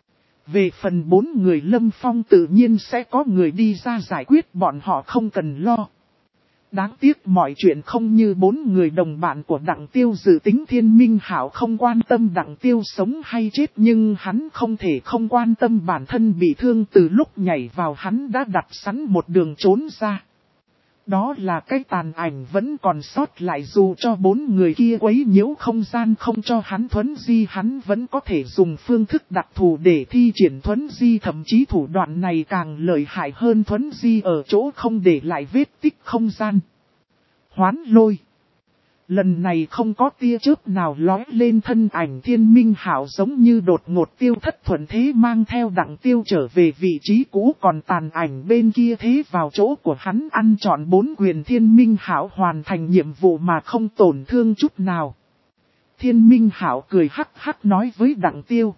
Về phần bốn người Lâm Phong tự nhiên sẽ có người đi ra giải quyết, bọn họ không cần lo. Đáng tiếc mọi chuyện không như bốn người đồng bạn của Đặng Tiêu dự tính. Thiên Minh Hạo không quan tâm Đặng Tiêu sống hay chết, nhưng hắn không thể không quan tâm bản thân bị thương. Từ lúc nhảy vào hắn đã đặt sẵn một đường trốn ra. Đó là cái tàn ảnh vẫn còn sót lại, dù cho bốn người kia quấy nhiễu không gian không cho hắn thuấn di, hắn vẫn có thể dùng phương thức đặc thù để thi triển thuấn di, thậm chí thủ đoạn này càng lợi hại hơn thuấn di ở chỗ không để lại vết tích không gian. Hoán lôi. Lần này không có tia chớp nào lói lên, thân ảnh Thiên Minh Hạo giống như đột ngột tiêu thất, thuận thế mang theo Đặng Tiêu trở về vị trí cũ, còn tàn ảnh bên kia thế vào chỗ của hắn ăn trọn bốn quyền. Thiên Minh Hạo hoàn thành nhiệm vụ mà không tổn thương chút nào. Thiên Minh Hạo cười hắc hắc nói với Đặng Tiêu: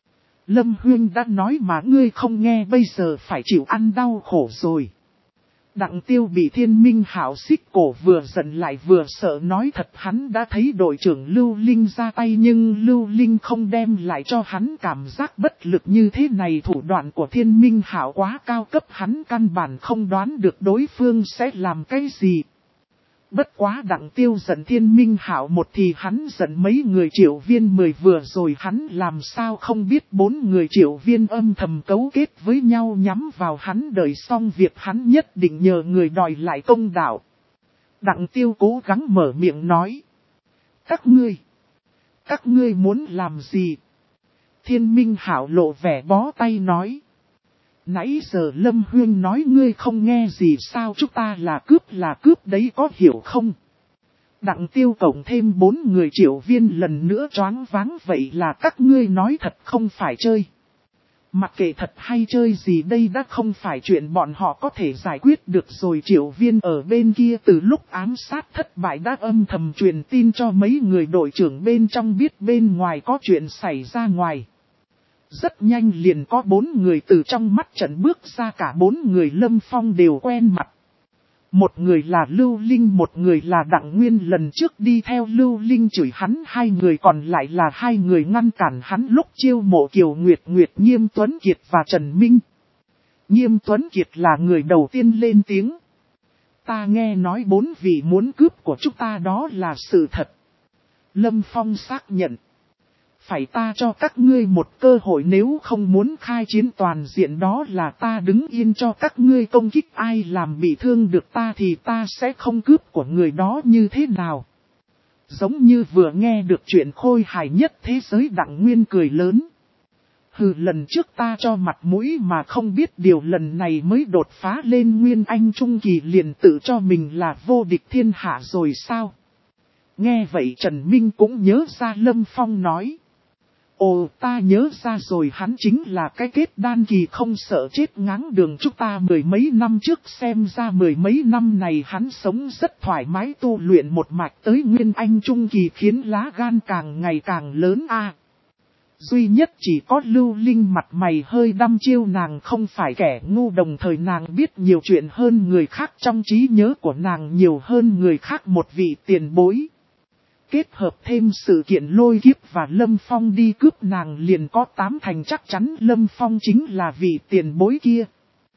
Lâm Huynh đã nói mà ngươi không nghe, bây giờ phải chịu ăn đau khổ rồi. Đặng Tiêu bị Thiên Minh Hạo xích cổ, vừa giận lại vừa sợ, nói thật hắn đã thấy đội trưởng Lưu Linh ra tay, nhưng Lưu Linh không đem lại cho hắn cảm giác bất lực như thế này. Thủ đoạn của Thiên Minh Hạo quá cao cấp, hắn căn bản không đoán được đối phương sẽ làm cái gì. Bất quá Đặng Tiêu giận Thiên Minh Hạo một thì hắn giận mấy người Triệu Viên mười, vừa rồi hắn làm sao không biết bốn người Triệu Viên âm thầm cấu kết với nhau nhắm vào hắn, đợi xong việc hắn nhất định nhờ người đòi lại công đạo. Đặng Tiêu cố gắng mở miệng nói: Các ngươi, các ngươi muốn làm gì? Thiên Minh Hạo lộ vẻ bó tay nói: Nãy giờ Lâm Huyên nói ngươi không nghe gì sao, chúng ta là cướp là cướp đấy, có hiểu không? Đặng Tiêu cộng thêm bốn người Triệu Viên lần nữa choáng váng, vậy là các ngươi nói thật không phải chơi. Mặc kệ thật hay chơi gì, đây đã không phải chuyện bọn họ có thể giải quyết được rồi. Triệu Viên ở bên kia từ lúc ám sát thất bại đã âm thầm truyền tin cho mấy người đội trưởng bên trong biết bên ngoài có chuyện xảy ra ngoài. Rất nhanh liền có bốn người từ trong mắt trận bước ra, cả bốn người Lâm Phong đều quen mặt. Một người là Lưu Linh, một người là Đặng Nguyên, lần trước đi theo Lưu Linh chửi hắn, hai người còn lại là hai người ngăn cản hắn lúc chiêu mộ Kiều Nguyệt Nguyệt, Nghiêm Tuấn Kiệt và Trần Minh. Nghiêm Tuấn Kiệt là người đầu tiên lên tiếng: Ta nghe nói bốn vị muốn cướp của chúng ta, đó là sự thật. Lâm Phong xác nhận: Phải ta cho các ngươi một cơ hội, nếu không muốn khai chiến toàn diện đó là ta đứng yên cho các ngươi công kích, ai làm bị thương được ta thì ta sẽ không cướp của người đó như thế nào. Giống như vừa nghe được chuyện khôi hài nhất thế giới, Đặng Nguyên cười lớn: Hừ, lần trước ta cho mặt mũi mà không biết điều, lần này mới đột phá lên Nguyên Anh Trung Kỳ liền tự cho mình là vô địch thiên hạ rồi sao? Nghe vậy Trần Minh cũng nhớ ra Lâm Phong nói: Ồ, ta nhớ ra rồi, hắn chính là cái kết đan kỳ không sợ chết ngáng đường chúng ta mười mấy năm trước, xem ra mười mấy năm này hắn sống rất thoải mái, tu luyện một mạch tới Nguyên Anh Trung Kỳ, khiến lá gan càng ngày càng lớn a. À, duy nhất chỉ có Lưu Linh mặt mày hơi đăm chiêu, nàng không phải kẻ ngu, đồng thời nàng biết nhiều chuyện hơn người khác, trong trí nhớ của nàng nhiều hơn người khác một vị tiền bối. Kết hợp thêm sự kiện lôi kiếp và Lâm Phong đi cướp, nàng liền có tám thành chắc chắn Lâm Phong chính là vị tiền bối kia.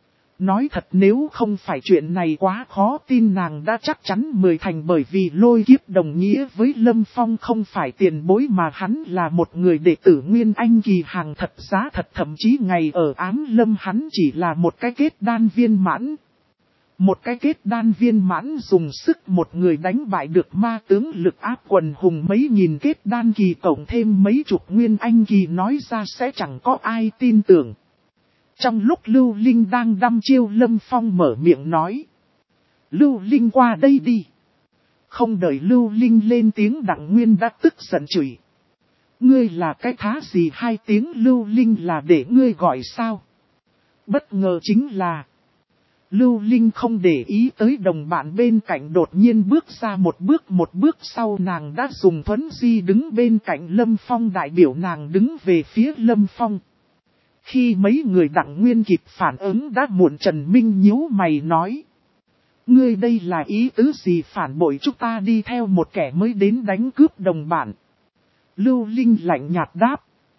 Nói thật, nếu không phải chuyện này quá khó tin, nàng đã chắc chắn mười thành, bởi vì lôi kiếp đồng nghĩa với Lâm Phong không phải tiền bối mà hắn là một người đệ tử Nguyên Anh kỳ hàng thật giá thật, thậm chí ngày ở Ám Lâm hắn chỉ là một cái kết đan viên mãn. Một cái kết đan viên mãn dùng sức một người đánh bại được ma tướng lực áp quần hùng mấy nghìn kết đan kỳ cộng thêm mấy chục nguyên anh kỳ nói ra sẽ chẳng có ai tin tưởng. Trong lúc Lưu Linh đang đăm chiêu, Lâm Phong mở miệng nói. Lưu Linh qua đây đi. Không đợi Lưu Linh lên tiếng, Đặng Nguyên đã tức giận chửi. Ngươi là cái thá gì, hai tiếng Lưu Linh là để ngươi gọi sao? Bất ngờ chính là Lưu Linh không để ý tới đồng bạn bên cạnh, đột nhiên bước ra một bước, một bước sau nàng đã dùng thuấn di đứng bên cạnh Lâm Phong, đại biểu nàng đứng về phía Lâm Phong. Khi mấy người Đặng Nguyên kịp phản ứng đã muộn, Trần Minh nhíu mày nói. Ngươi đây là ý tứ gì, phản bội chúng ta đi theo một kẻ mới đến đánh cướp đồng bạn? Lưu Linh lạnh nhạt đáp.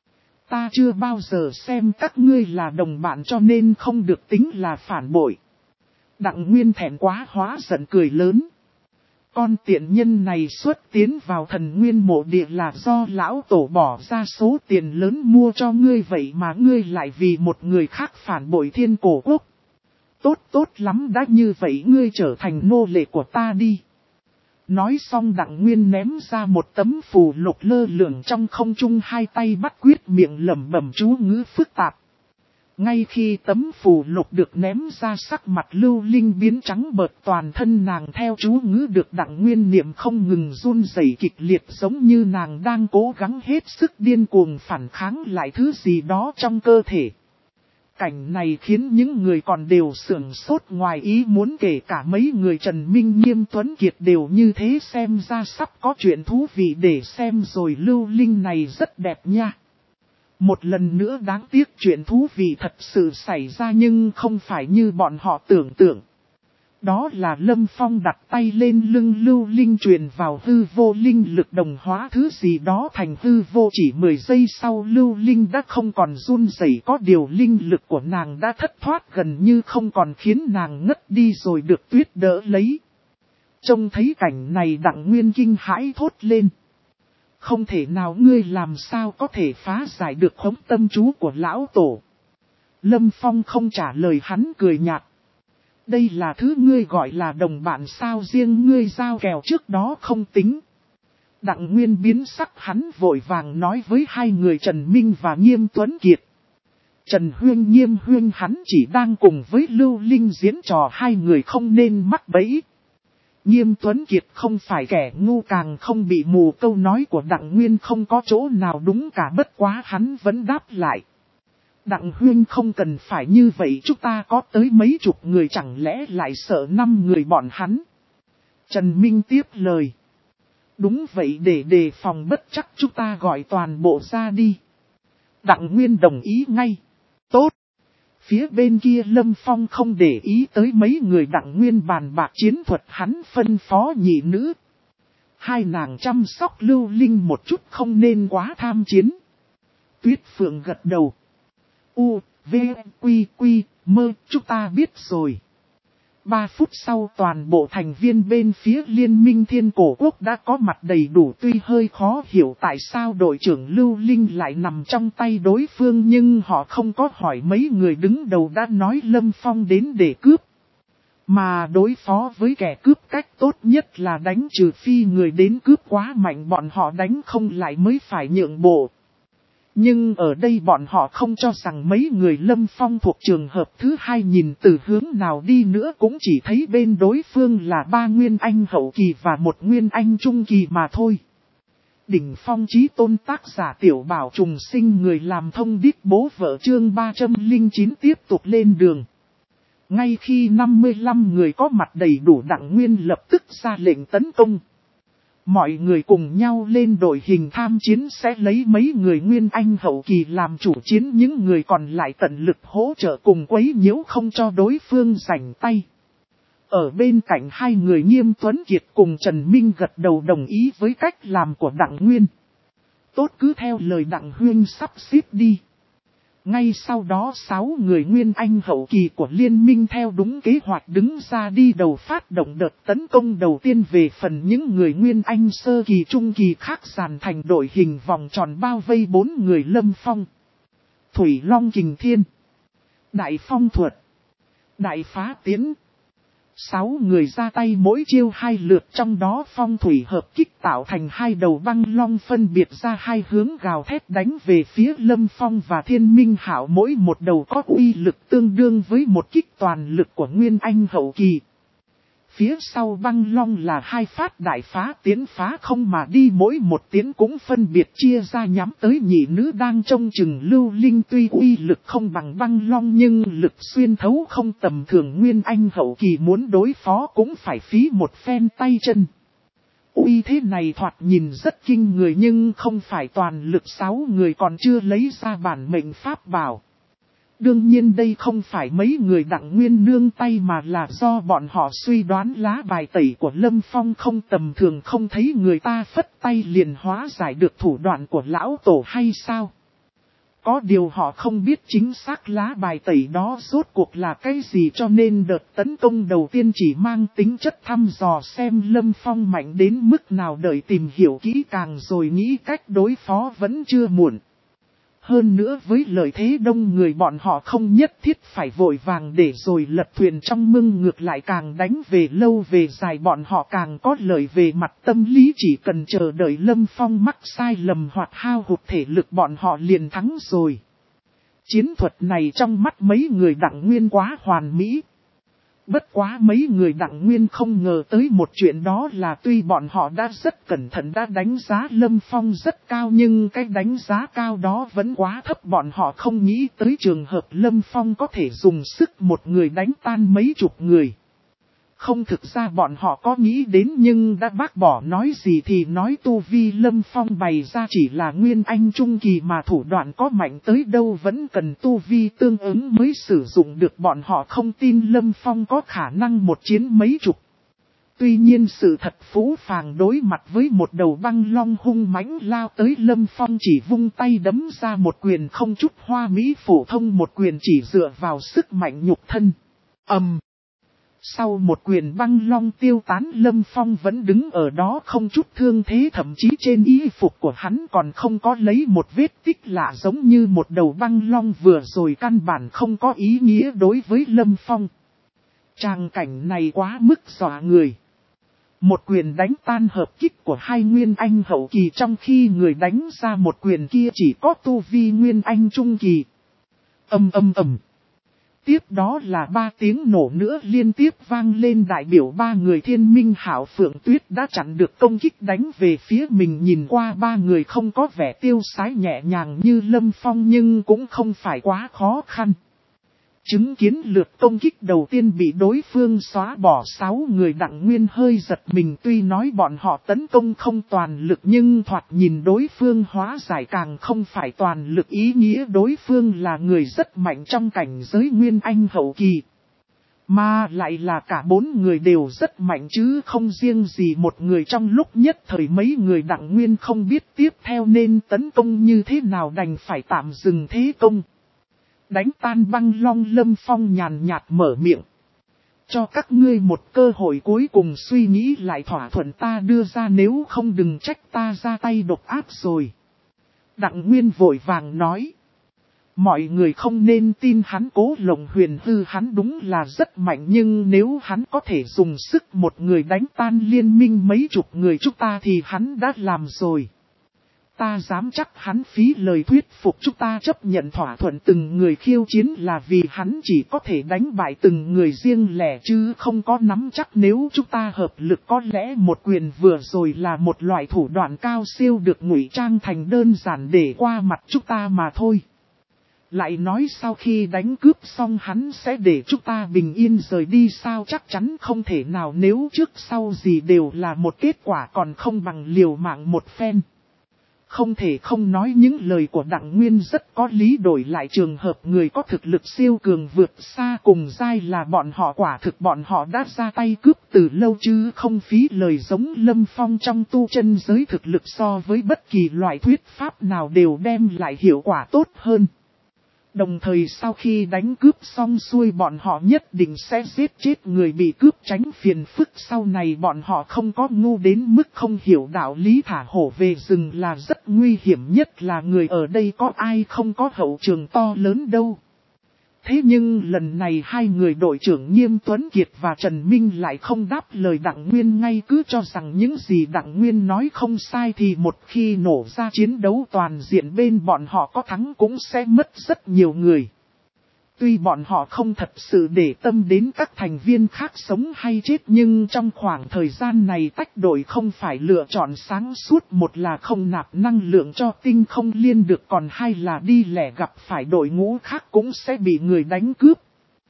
Ta chưa bao giờ xem các ngươi là đồng bạn cho nên không được tính là phản bội. Đặng Nguyên thẹn quá hóa giận cười lớn. Con tiện nhân này xuất tiến vào Thần Nguyên mộ địa là do lão tổ bỏ ra số tiền lớn mua cho ngươi, vậy mà ngươi lại vì một người khác phản bội Thiên Cổ Quốc. Tốt tốt lắm, đã như vậy ngươi trở thành nô lệ của ta đi. Nói xong Đặng Nguyên ném ra một tấm phù lục lơ lửng trong không trung, hai tay bắt quyết miệng lẩm bẩm chú ngữ phức tạp. Ngay khi tấm phù lục được ném ra, sắc mặt Lưu Linh biến trắng bợt, toàn thân nàng theo chú ngữ được Đặng Nguyên niệm không ngừng run rẩy kịch liệt, giống như nàng đang cố gắng hết sức điên cuồng phản kháng lại thứ gì đó trong cơ thể. Cảnh này khiến những người còn đều sửng sốt ngoài ý muốn, kể cả mấy người Trần Minh, Nghiêm Tuấn Kiệt đều như thế, xem ra sắp có chuyện thú vị để xem rồi. Lưu Linh này rất đẹp nha. Một lần nữa đáng tiếc chuyện thú vị thật sự xảy ra nhưng không phải như bọn họ tưởng tượng. Đó là Lâm Phong đặt tay lên lưng Lưu Linh, truyền vào hư vô linh lực đồng hóa thứ gì đó thành hư vô. Chỉ mười giây sau Lưu Linh đã không còn run rẩy, có điều linh lực của nàng đã thất thoát gần như không còn, khiến nàng ngất đi rồi được Tuyết đỡ lấy. Trông thấy cảnh này Đặng Nguyên kinh hãi thốt lên. Không thể nào, ngươi làm sao có thể phá giải được khống tâm chú của lão tổ? Lâm Phong không trả lời hắn, cười nhạt. Đây là thứ ngươi gọi là đồng bạn sao, riêng ngươi giao kèo trước đó không tính. Đặng Nguyên biến sắc, hắn vội vàng nói với hai người Trần Minh và Nghiêm Tuấn Kiệt. Trần Huyên, Nghiêm Huyên, hắn chỉ đang cùng với Lưu Linh diễn trò, hai người không nên mắc bẫy. Nghiêm Tuấn Kiệt không phải kẻ ngu càng không bị mù, câu nói của Đặng Nguyên không có chỗ nào đúng cả, bất quá hắn vẫn đáp lại. Đặng Huyên không cần phải như vậy, chúng ta có tới mấy chục người, chẳng lẽ lại sợ năm người bọn hắn? Trần Minh tiếp lời. Đúng vậy, để đề phòng bất chắc chúng ta gọi toàn bộ ra đi. Đặng Nguyên đồng ý ngay. Tốt. Phía bên kia Lâm Phong không để ý tới mấy người Đặng Nguyên bàn bạc chiến thuật, hắn phân phó nhị nữ. Hai nàng chăm sóc Lưu Linh một chút, không nên quá tham chiến. Tuyết Phượng gật đầu. U, V, Quy, Quy, Mơ, chúng ta biết rồi. Ba phút sau toàn bộ thành viên bên phía Liên minh Thiên Cổ Quốc đã có mặt đầy đủ, tuy hơi khó hiểu tại sao đội trưởng Lưu Linh lại nằm trong tay đối phương, nhưng họ không có hỏi mấy người đứng đầu đã nói Lâm Phong đến để cướp. Mà đối phó với kẻ cướp cách tốt nhất là đánh, trừ phi người đến cướp quá mạnh bọn họ đánh không lại mới phải nhượng bộ. Nhưng ở đây bọn họ không cho rằng mấy người Lâm Phong thuộc trường hợp thứ hai, nhìn từ hướng nào đi nữa cũng chỉ thấy bên đối phương là ba nguyên anh hậu kỳ và một nguyên anh trung kỳ mà thôi. Đỉnh phong chí tôn, tác giả Tiểu Bảo Trùng Sinh, người làm thông điệp bố vợ, chương ba trăm lẻ chín tiếp tục lên đường. Ngay khi năm mươi lăm người có mặt đầy đủ, Đặng Nguyên lập tức ra lệnh tấn công. Mọi người cùng nhau lên đội hình tham chiến, sẽ lấy mấy người nguyên anh hậu kỳ làm chủ chiến, những người còn lại tận lực hỗ trợ cùng quấy nhiễu không cho đối phương rảnh tay. Ở bên cạnh hai người Nghiêm Tuấn Kiệt cùng Trần Minh gật đầu đồng ý với cách làm của Đặng Nguyên. Tốt, cứ theo lời Đặng Huyên sắp xếp đi. Ngay sau đó sáu người nguyên anh hậu kỳ của liên minh theo đúng kế hoạch đứng ra đi đầu, phát động đợt tấn công đầu tiên. Về phần những người nguyên anh sơ kỳ trung kỳ khác dàn thành đội hình vòng tròn bao vây bốn người Lâm Phong. Thủy Long Kình Thiên, Đại Phong Thuật, Đại Phá Tiến, Sáu người ra tay mỗi chiêu hai lượt, trong đó phong thủy hợp kích tạo thành hai đầu băng long phân biệt ra hai hướng gào thét đánh về phía Lâm Phong và Thiên Minh Hạo, mỗi một đầu có uy lực tương đương với một kích toàn lực của Nguyên Anh hậu kỳ. Phía sau băng long là hai phát đại phá tiến phá không mà đi, mỗi một tiến cũng phân biệt chia ra nhắm tới nhị nữ đang trông chừng Lưu Linh. Tuy uy lực không bằng băng long nhưng lực xuyên thấu không tầm thường, Nguyên Anh hậu kỳ muốn đối phó cũng phải phí một phen tay chân. Uy thế này thoạt nhìn rất kinh người nhưng không phải toàn lực, sáu người còn chưa lấy ra bản mệnh pháp bảo. Đương nhiên đây không phải mấy người Đặng Nguyên nương tay mà là do bọn họ suy đoán lá bài tẩy của Lâm Phong không tầm thường, không thấy người ta phất tay liền hóa giải được thủ đoạn của lão tổ hay sao? Có điều họ không biết chính xác lá bài tẩy đó rốt cuộc là cái gì, cho nên đợt tấn công đầu tiên chỉ mang tính chất thăm dò xem Lâm Phong mạnh đến mức nào, đợi tìm hiểu kỹ càng rồi nghĩ cách đối phó vẫn chưa muộn. Hơn nữa với lợi thế đông người, bọn họ không nhất thiết phải vội vàng để rồi lật thuyền trong mưng, ngược lại càng đánh về lâu về dài bọn họ càng có lợi về mặt tâm lý, chỉ cần chờ đợi Lâm Phong mắc sai lầm hoặc hao hụt thể lực bọn họ liền thắng rồi. Chiến thuật này trong mắt mấy người Đặng Nguyên quá hoàn mỹ. Bất quá mấy người Đặng Nguyên không ngờ tới một chuyện, đó là tuy bọn họ đã rất cẩn thận đã đánh giá Lâm Phong rất cao nhưng cái đánh giá cao đó vẫn quá thấp, bọn họ không nghĩ tới trường hợp Lâm Phong có thể dùng sức một người đánh tan mấy chục người. Không, thực ra bọn họ có nghĩ đến nhưng đã bác bỏ, nói gì thì nói, tu vi Lâm Phong bày ra chỉ là Nguyên Anh trung kỳ mà thủ đoạn có mạnh tới đâu vẫn cần tu vi tương ứng mới sử dụng được, bọn họ không tin Lâm Phong có khả năng một chiến mấy chục. Tuy nhiên sự thật phũ phàng, đối mặt với một đầu băng long hung mãnh lao tới, Lâm Phong chỉ vung tay đấm ra một quyền không chút hoa mỹ phổ thông, một quyền chỉ dựa vào sức mạnh nhục thân. ầm. Um. Sau một quyền băng long tiêu tán, Lâm Phong vẫn đứng ở đó không chút thương thế, thậm chí trên y phục của hắn còn không có lấy một vết tích lạ, giống như một đầu băng long vừa rồi căn bản không có ý nghĩa đối với Lâm Phong. Tràng cảnh này quá mức dọa người. Một quyền đánh tan hợp kích của hai Nguyên Anh hậu kỳ, trong khi người đánh ra một quyền kia chỉ có tu vi Nguyên Anh trung kỳ. Ầm ầm ầm. Tiếp đó là ba tiếng nổ nữa liên tiếp vang lên, đại biểu ba người Thiên Minh Hạo Phượng Tuyết đã chặn được công kích đánh về phía mình. Nhìn qua ba người không có vẻ tiêu sái nhẹ nhàng như Lâm Phong nhưng cũng không phải quá khó khăn. Chứng kiến lượt công kích đầu tiên bị đối phương xóa bỏ, sáu người Đặng Nguyên hơi giật mình, tuy nói bọn họ tấn công không toàn lực nhưng thoạt nhìn đối phương hóa giải càng không phải toàn lực, ý nghĩa đối phương là người rất mạnh trong cảnh giới Nguyên Anh hậu kỳ. Mà lại là cả bốn người đều rất mạnh chứ không riêng gì một người. Trong lúc nhất thời mấy người Đặng Nguyên không biết tiếp theo nên tấn công như thế nào, đành phải tạm dừng thế công. Đánh tan băng long, Lâm Phong nhàn nhạt mở miệng. Cho các ngươi một cơ hội cuối cùng suy nghĩ lại thỏa thuận ta đưa ra, nếu không đừng trách ta ra tay độc ác rồi. Đặng Nguyên vội vàng nói. Mọi người không nên tin hắn, Cố Lồng Huyền hư hắn đúng là rất mạnh, nhưng nếu hắn có thể dùng sức một người đánh tan liên minh mấy chục người chúng ta thì hắn đã làm rồi. Ta dám chắc hắn phí lời thuyết phục chúng ta chấp nhận thỏa thuận từng người khiêu chiến là vì hắn chỉ có thể đánh bại từng người riêng lẻ chứ không có nắm chắc. Nếu chúng ta hợp lực có lẽ một quyền vừa rồi là một loại thủ đoạn cao siêu được ngụy trang thành đơn giản để qua mặt chúng ta mà thôi. Lại nói sau khi đánh cướp xong hắn sẽ để chúng ta bình yên rời đi sao? Chắc chắn không thể nào, nếu trước sau gì đều là một kết quả còn không bằng liều mạng một phen. Không thể không nói những lời của Đặng Nguyên rất có lý, đổi lại trường hợp người có thực lực siêu cường vượt xa cùng giai là bọn họ, quả thực bọn họ đã ra tay cướp từ lâu chứ không phí lời. Giống Lâm Phong trong tu chân giới thực lực so với bất kỳ loại thuyết pháp nào đều đem lại hiệu quả tốt hơn. Đồng thời sau khi đánh cướp xong xuôi bọn họ nhất định sẽ giết chết người bị cướp, tránh phiền phức sau này. Bọn họ không có ngu đến mức không hiểu đạo lý thả hổ về rừng là rất nguy hiểm, nhất là người ở đây có ai không có hậu trường to lớn đâu. Thế nhưng lần này hai người đội trưởng Nghiêm Tuấn Kiệt và Trần Minh lại không đáp lời Đặng Nguyên, ngay cứ cho rằng những gì Đặng Nguyên nói không sai thì một khi nổ ra chiến đấu toàn diện bên bọn họ có thắng cũng sẽ mất rất nhiều người. Tuy bọn họ không thật sự để tâm đến các thành viên khác sống hay chết, nhưng trong khoảng thời gian này tách đội không phải lựa chọn sáng suốt, một là không nạp năng lượng cho tinh không liên được, còn hai là đi lẻ gặp phải đội ngũ khác cũng sẽ bị người đánh cướp.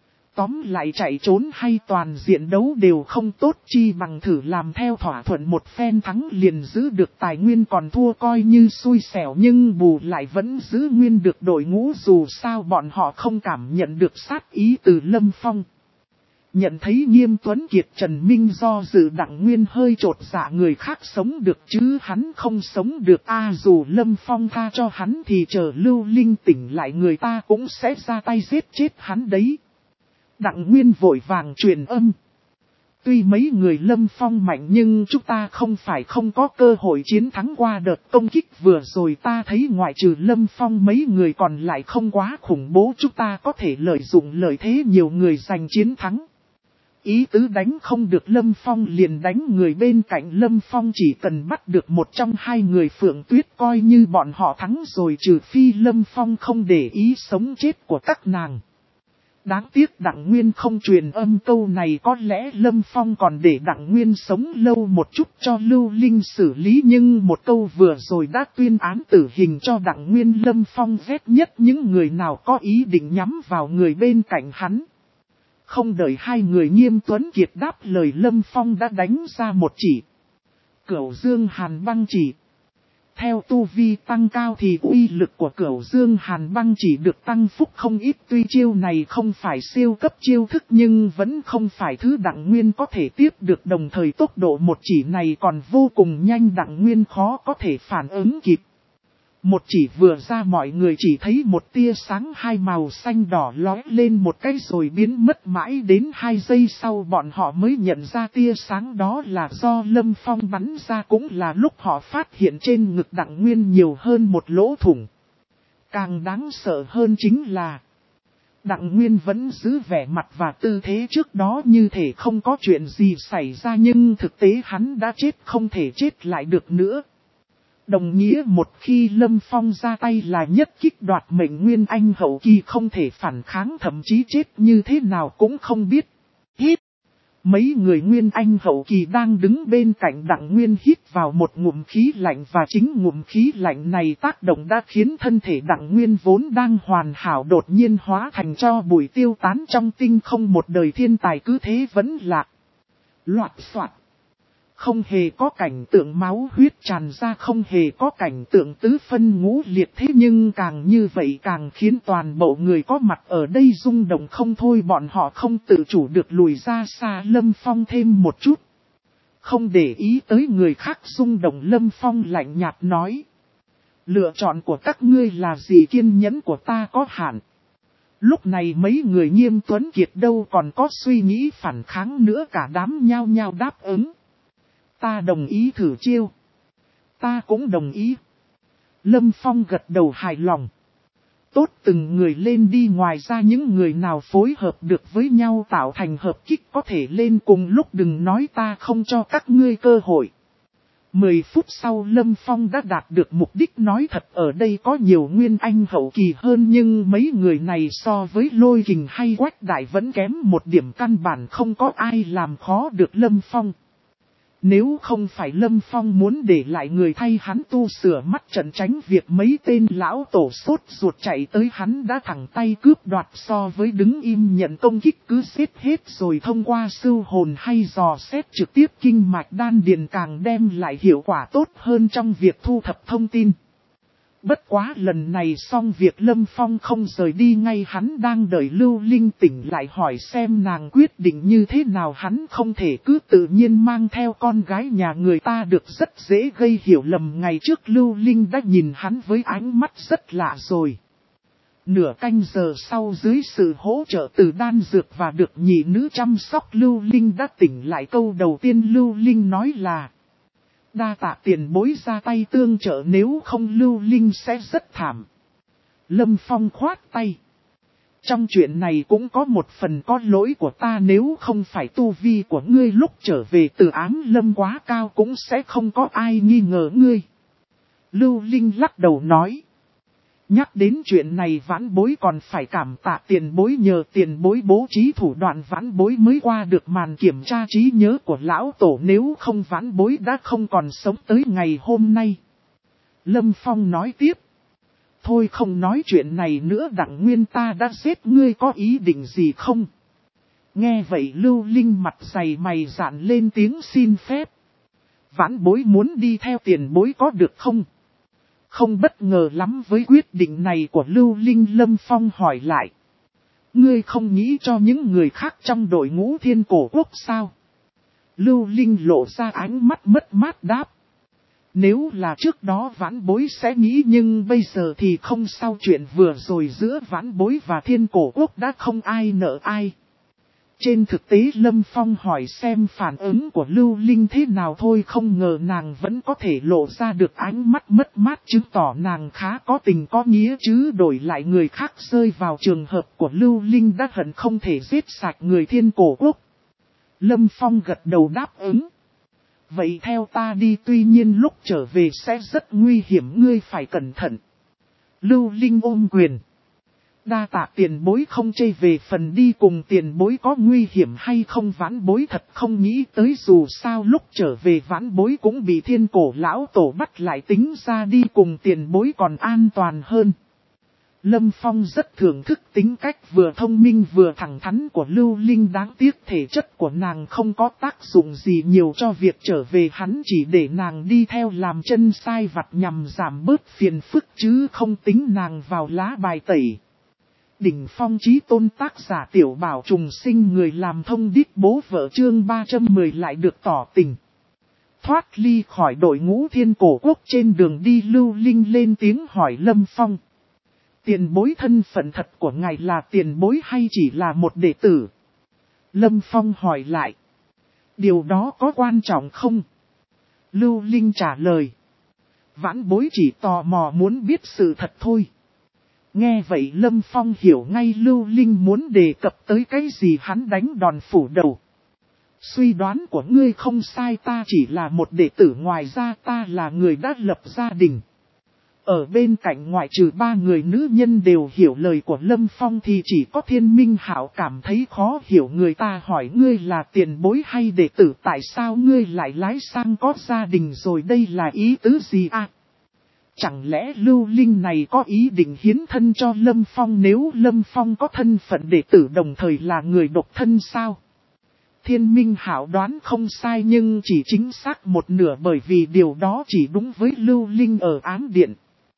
Tóm lại chạy trốn hay toàn diện đấu đều không tốt, chi bằng thử làm theo thỏa thuận một phen, thắng liền giữ được tài nguyên, còn thua coi như xui xẻo nhưng bù lại vẫn giữ nguyên được đội ngũ, dù sao bọn họ không cảm nhận được sát ý từ Lâm Phong. Nhận thấy Nghiêm Tuấn Kiệt Trần Minh do dự, Đặng Nguyên hơi trột dạ, người khác sống được chứ hắn không sống được a à, dù Lâm Phong tha cho hắn thì chờ Lưu Linh tỉnh lại người ta cũng sẽ ra tay giết chết hắn đấy. Đặng Nguyên vội vàng truyền âm. Tuy mấy người Lâm Phong mạnh nhưng chúng ta không phải không có cơ hội chiến thắng, qua đợt công kích vừa rồi ta thấy ngoại trừ Lâm Phong mấy người còn lại không quá khủng bố, chúng ta có thể lợi dụng lợi thế nhiều người giành chiến thắng. Ý tứ đánh không được Lâm Phong liền đánh người bên cạnh Lâm Phong, chỉ cần bắt được một trong hai người Phượng Tuyết coi như bọn họ thắng rồi, trừ phi Lâm Phong không để ý sống chết của các nàng. Đáng tiếc Đặng Nguyên không truyền âm câu này, có lẽ Lâm Phong còn để Đặng Nguyên sống lâu một chút cho Lưu Linh xử lý, nhưng một câu vừa rồi đã tuyên án tử hình cho Đặng Nguyên. Lâm Phong ghét nhất những người nào có ý định nhắm vào người bên cạnh hắn. Không đợi hai người Nghiêm Tuấn Kiệt đáp lời, Lâm Phong đã đánh ra một chỉ. Cửu Dương Hàn Băng Chỉ. Theo tu vi tăng cao thì uy lực của Cửu Dương Hàn Băng Chỉ được tăng phúc không ít, tuy chiêu này không phải siêu cấp chiêu thức nhưng vẫn không phải thứ Đặng Nguyên có thể tiếp được, đồng thời tốc độ một chỉ này còn vô cùng nhanh, Đặng Nguyên khó có thể phản ứng kịp. Một chỉ vừa ra mọi người chỉ thấy một tia sáng hai màu xanh đỏ lóe lên một cái rồi biến mất, mãi đến hai giây sau bọn họ mới nhận ra tia sáng đó là do Lâm Phong bắn ra, cũng là lúc họ phát hiện trên ngực Đặng Nguyên nhiều hơn một lỗ thủng. Càng đáng sợ hơn chính là Đặng Nguyên vẫn giữ vẻ mặt và tư thế trước đó như thể không có chuyện gì xảy ra, nhưng thực tế hắn đã chết không thể chết lại được nữa. Đồng nghĩa một khi Lâm Phong ra tay là nhất kích đoạt mệnh, Nguyên Anh hậu kỳ không thể phản kháng, thậm chí chết như thế nào cũng không biết. Hít! Mấy người Nguyên Anh hậu kỳ đang đứng bên cạnh Đặng Nguyên hít vào một ngụm khí lạnh, và chính ngụm khí lạnh này tác động đã khiến thân thể Đặng Nguyên vốn đang hoàn hảo đột nhiên hóa thành tro bụi tiêu tán trong tinh không, một đời thiên tài cứ thế vẫn lạc. Loạt soạt! Không hề có cảnh tượng máu huyết tràn ra, không hề có cảnh tượng tứ phân ngũ liệt, thế nhưng càng như vậy càng khiến toàn bộ người có mặt ở đây rung động không thôi, bọn họ không tự chủ được lùi ra xa Lâm Phong thêm một chút. Không để ý tới người khác rung động, Lâm Phong lạnh nhạt nói. Lựa chọn của các ngươi là gì, kiên nhẫn của ta có hạn. Lúc này mấy người Nghiêm Tuấn Kiệt đâu còn có suy nghĩ phản kháng nữa, cả đám nhao nhao đáp ứng. Ta đồng ý thử chiêu. Ta cũng đồng ý. Lâm Phong gật đầu hài lòng. Tốt, từng người lên đi, ngoài ra những người nào phối hợp được với nhau tạo thành hợp kích có thể lên cùng lúc, đừng nói ta không cho các ngươi cơ hội. Mười phút sau Lâm Phong đã đạt được mục đích, nói thật ở đây có nhiều Nguyên Anh hậu kỳ hơn nhưng mấy người này so với Lôi Kình hay Quách Đại vẫn kém một điểm, căn bản không có ai làm khó được Lâm Phong. Nếu không phải Lâm Phong muốn để lại người thay hắn tu sửa mắt trận, tránh việc mấy tên lão tổ sốt ruột chạy tới, hắn đã thẳng tay cướp đoạt, so với đứng im nhận công kích cứ xếp hết rồi thông qua sưu hồn hay dò xét trực tiếp kinh mạch đan điền càng đem lại hiệu quả tốt hơn trong việc thu thập thông tin. Bất quá lần này xong việc Lâm Phong không rời đi ngay, hắn đang đợi Lưu Linh tỉnh lại hỏi xem nàng quyết định như thế nào, hắn không thể cứ tự nhiên mang theo con gái nhà người ta được, rất dễ gây hiểu lầm. Ngày trước Lưu Linh đã nhìn hắn với ánh mắt rất lạ rồi. Nửa canh giờ sau dưới sự hỗ trợ từ đan dược và được nhị nữ chăm sóc, Lưu Linh đã tỉnh lại. Câu đầu tiên Lưu Linh nói là: đa tạ tiền bối ra tay tương trợ, nếu không Lưu Linh sẽ rất thảm. Lâm Phong khoát tay. Trong chuyện này cũng có một phần có lỗi của ta, nếu không phải tu vi của ngươi lúc trở về từ ám lâm quá cao cũng sẽ không có ai nghi ngờ ngươi. Lưu Linh lắc đầu nói. Nhắc đến chuyện này vãn bối còn phải cảm tạ tiền bối, nhờ tiền bối bố trí thủ đoạn vãn bối mới qua được màn kiểm tra trí nhớ của lão tổ, nếu không vãn bối đã không còn sống tới ngày hôm nay. Lâm Phong nói tiếp. Thôi không nói chuyện này nữa, Đặng Nguyên ta đã giết ngươi có ý định gì không? Nghe vậy Lưu Linh mặt dày mày dạn lên tiếng xin phép. Vãn bối muốn đi theo tiền bối có được không? Không bất ngờ lắm với quyết định này của Lưu Linh, Lâm Phong hỏi lại. Ngươi không nghĩ cho những người khác trong đội ngũ Thiên Cổ Quốc sao? Lưu Linh lộ ra ánh mắt mất mát đáp. Nếu là trước đó vãn bối sẽ nghĩ, nhưng bây giờ thì không sao, chuyện vừa rồi giữa vãn bối và Thiên Cổ Quốc đã không ai nợ ai. Trên thực tế Lâm Phong hỏi xem phản ứng của Lưu Linh thế nào thôi, không ngờ nàng vẫn có thể lộ ra được ánh mắt mất mát, chứng tỏ nàng khá có tình có nghĩa, chứ đổi lại người khác rơi vào trường hợp của Lưu Linh đã hận không thể giết sạch người Thiên Cổ Quốc. Lâm Phong gật đầu đáp ứng. Vậy theo ta đi, tuy nhiên lúc trở về sẽ rất nguy hiểm, ngươi phải cẩn thận. Lưu Linh ôm quyền. Đa tạ tiền bối, không chê về phần đi cùng tiền bối có nguy hiểm hay không vãn bối thật không nghĩ tới, dù sao lúc trở về vãn bối cũng bị Thiên Cổ lão tổ bắt lại, tính ra đi cùng tiền bối còn an toàn hơn. Lâm Phong rất thưởng thức tính cách vừa thông minh vừa thẳng thắn của Lưu Linh, đáng tiếc thể chất của nàng không có tác dụng gì nhiều cho việc trở về, hắn chỉ để nàng đi theo làm chân sai vặt nhằm giảm bớt phiền phức chứ không tính nàng vào lá bài tẩy. Đỉnh phong chí tôn tác giả Tiểu Bảo Trùng Sinh, người làm thông điệp bố vợ, chương ba trăm mười lại được tỏ tình. Thoát ly khỏi đội ngũ Thiên Cổ Quốc, trên đường đi Lưu Linh lên tiếng hỏi Lâm Phong. Tiền bối, thân phận thật của ngài là tiền bối hay chỉ là một đệ tử? Lâm Phong hỏi lại. Điều đó có quan trọng không? Lưu Linh trả lời. Vãn bối chỉ tò mò muốn biết sự thật thôi. Nghe vậy Lâm Phong hiểu ngay Lưu Linh muốn đề cập tới cái gì, hắn đánh đòn phủ đầu. Suy đoán của ngươi không sai, ta chỉ là một đệ tử, ngoài ra ta là người đã lập gia đình. Ở bên cạnh ngoại trừ ba người nữ nhân đều hiểu lời của Lâm Phong thì chỉ có Thiên Minh Hạo cảm thấy khó hiểu, người ta hỏi ngươi là tiền bối hay đệ tử, tại sao ngươi lại lái sang có gia đình rồi, đây là ý tứ gì à? Chẳng lẽ Lưu Linh này có ý định hiến thân cho Lâm Phong nếu Lâm Phong có thân phận đệ tử đồng thời là người độc thân sao? Thiên Minh Hạo đoán không sai nhưng chỉ chính xác một nửa, bởi vì điều đó chỉ đúng với Lưu Linh ở ám điện.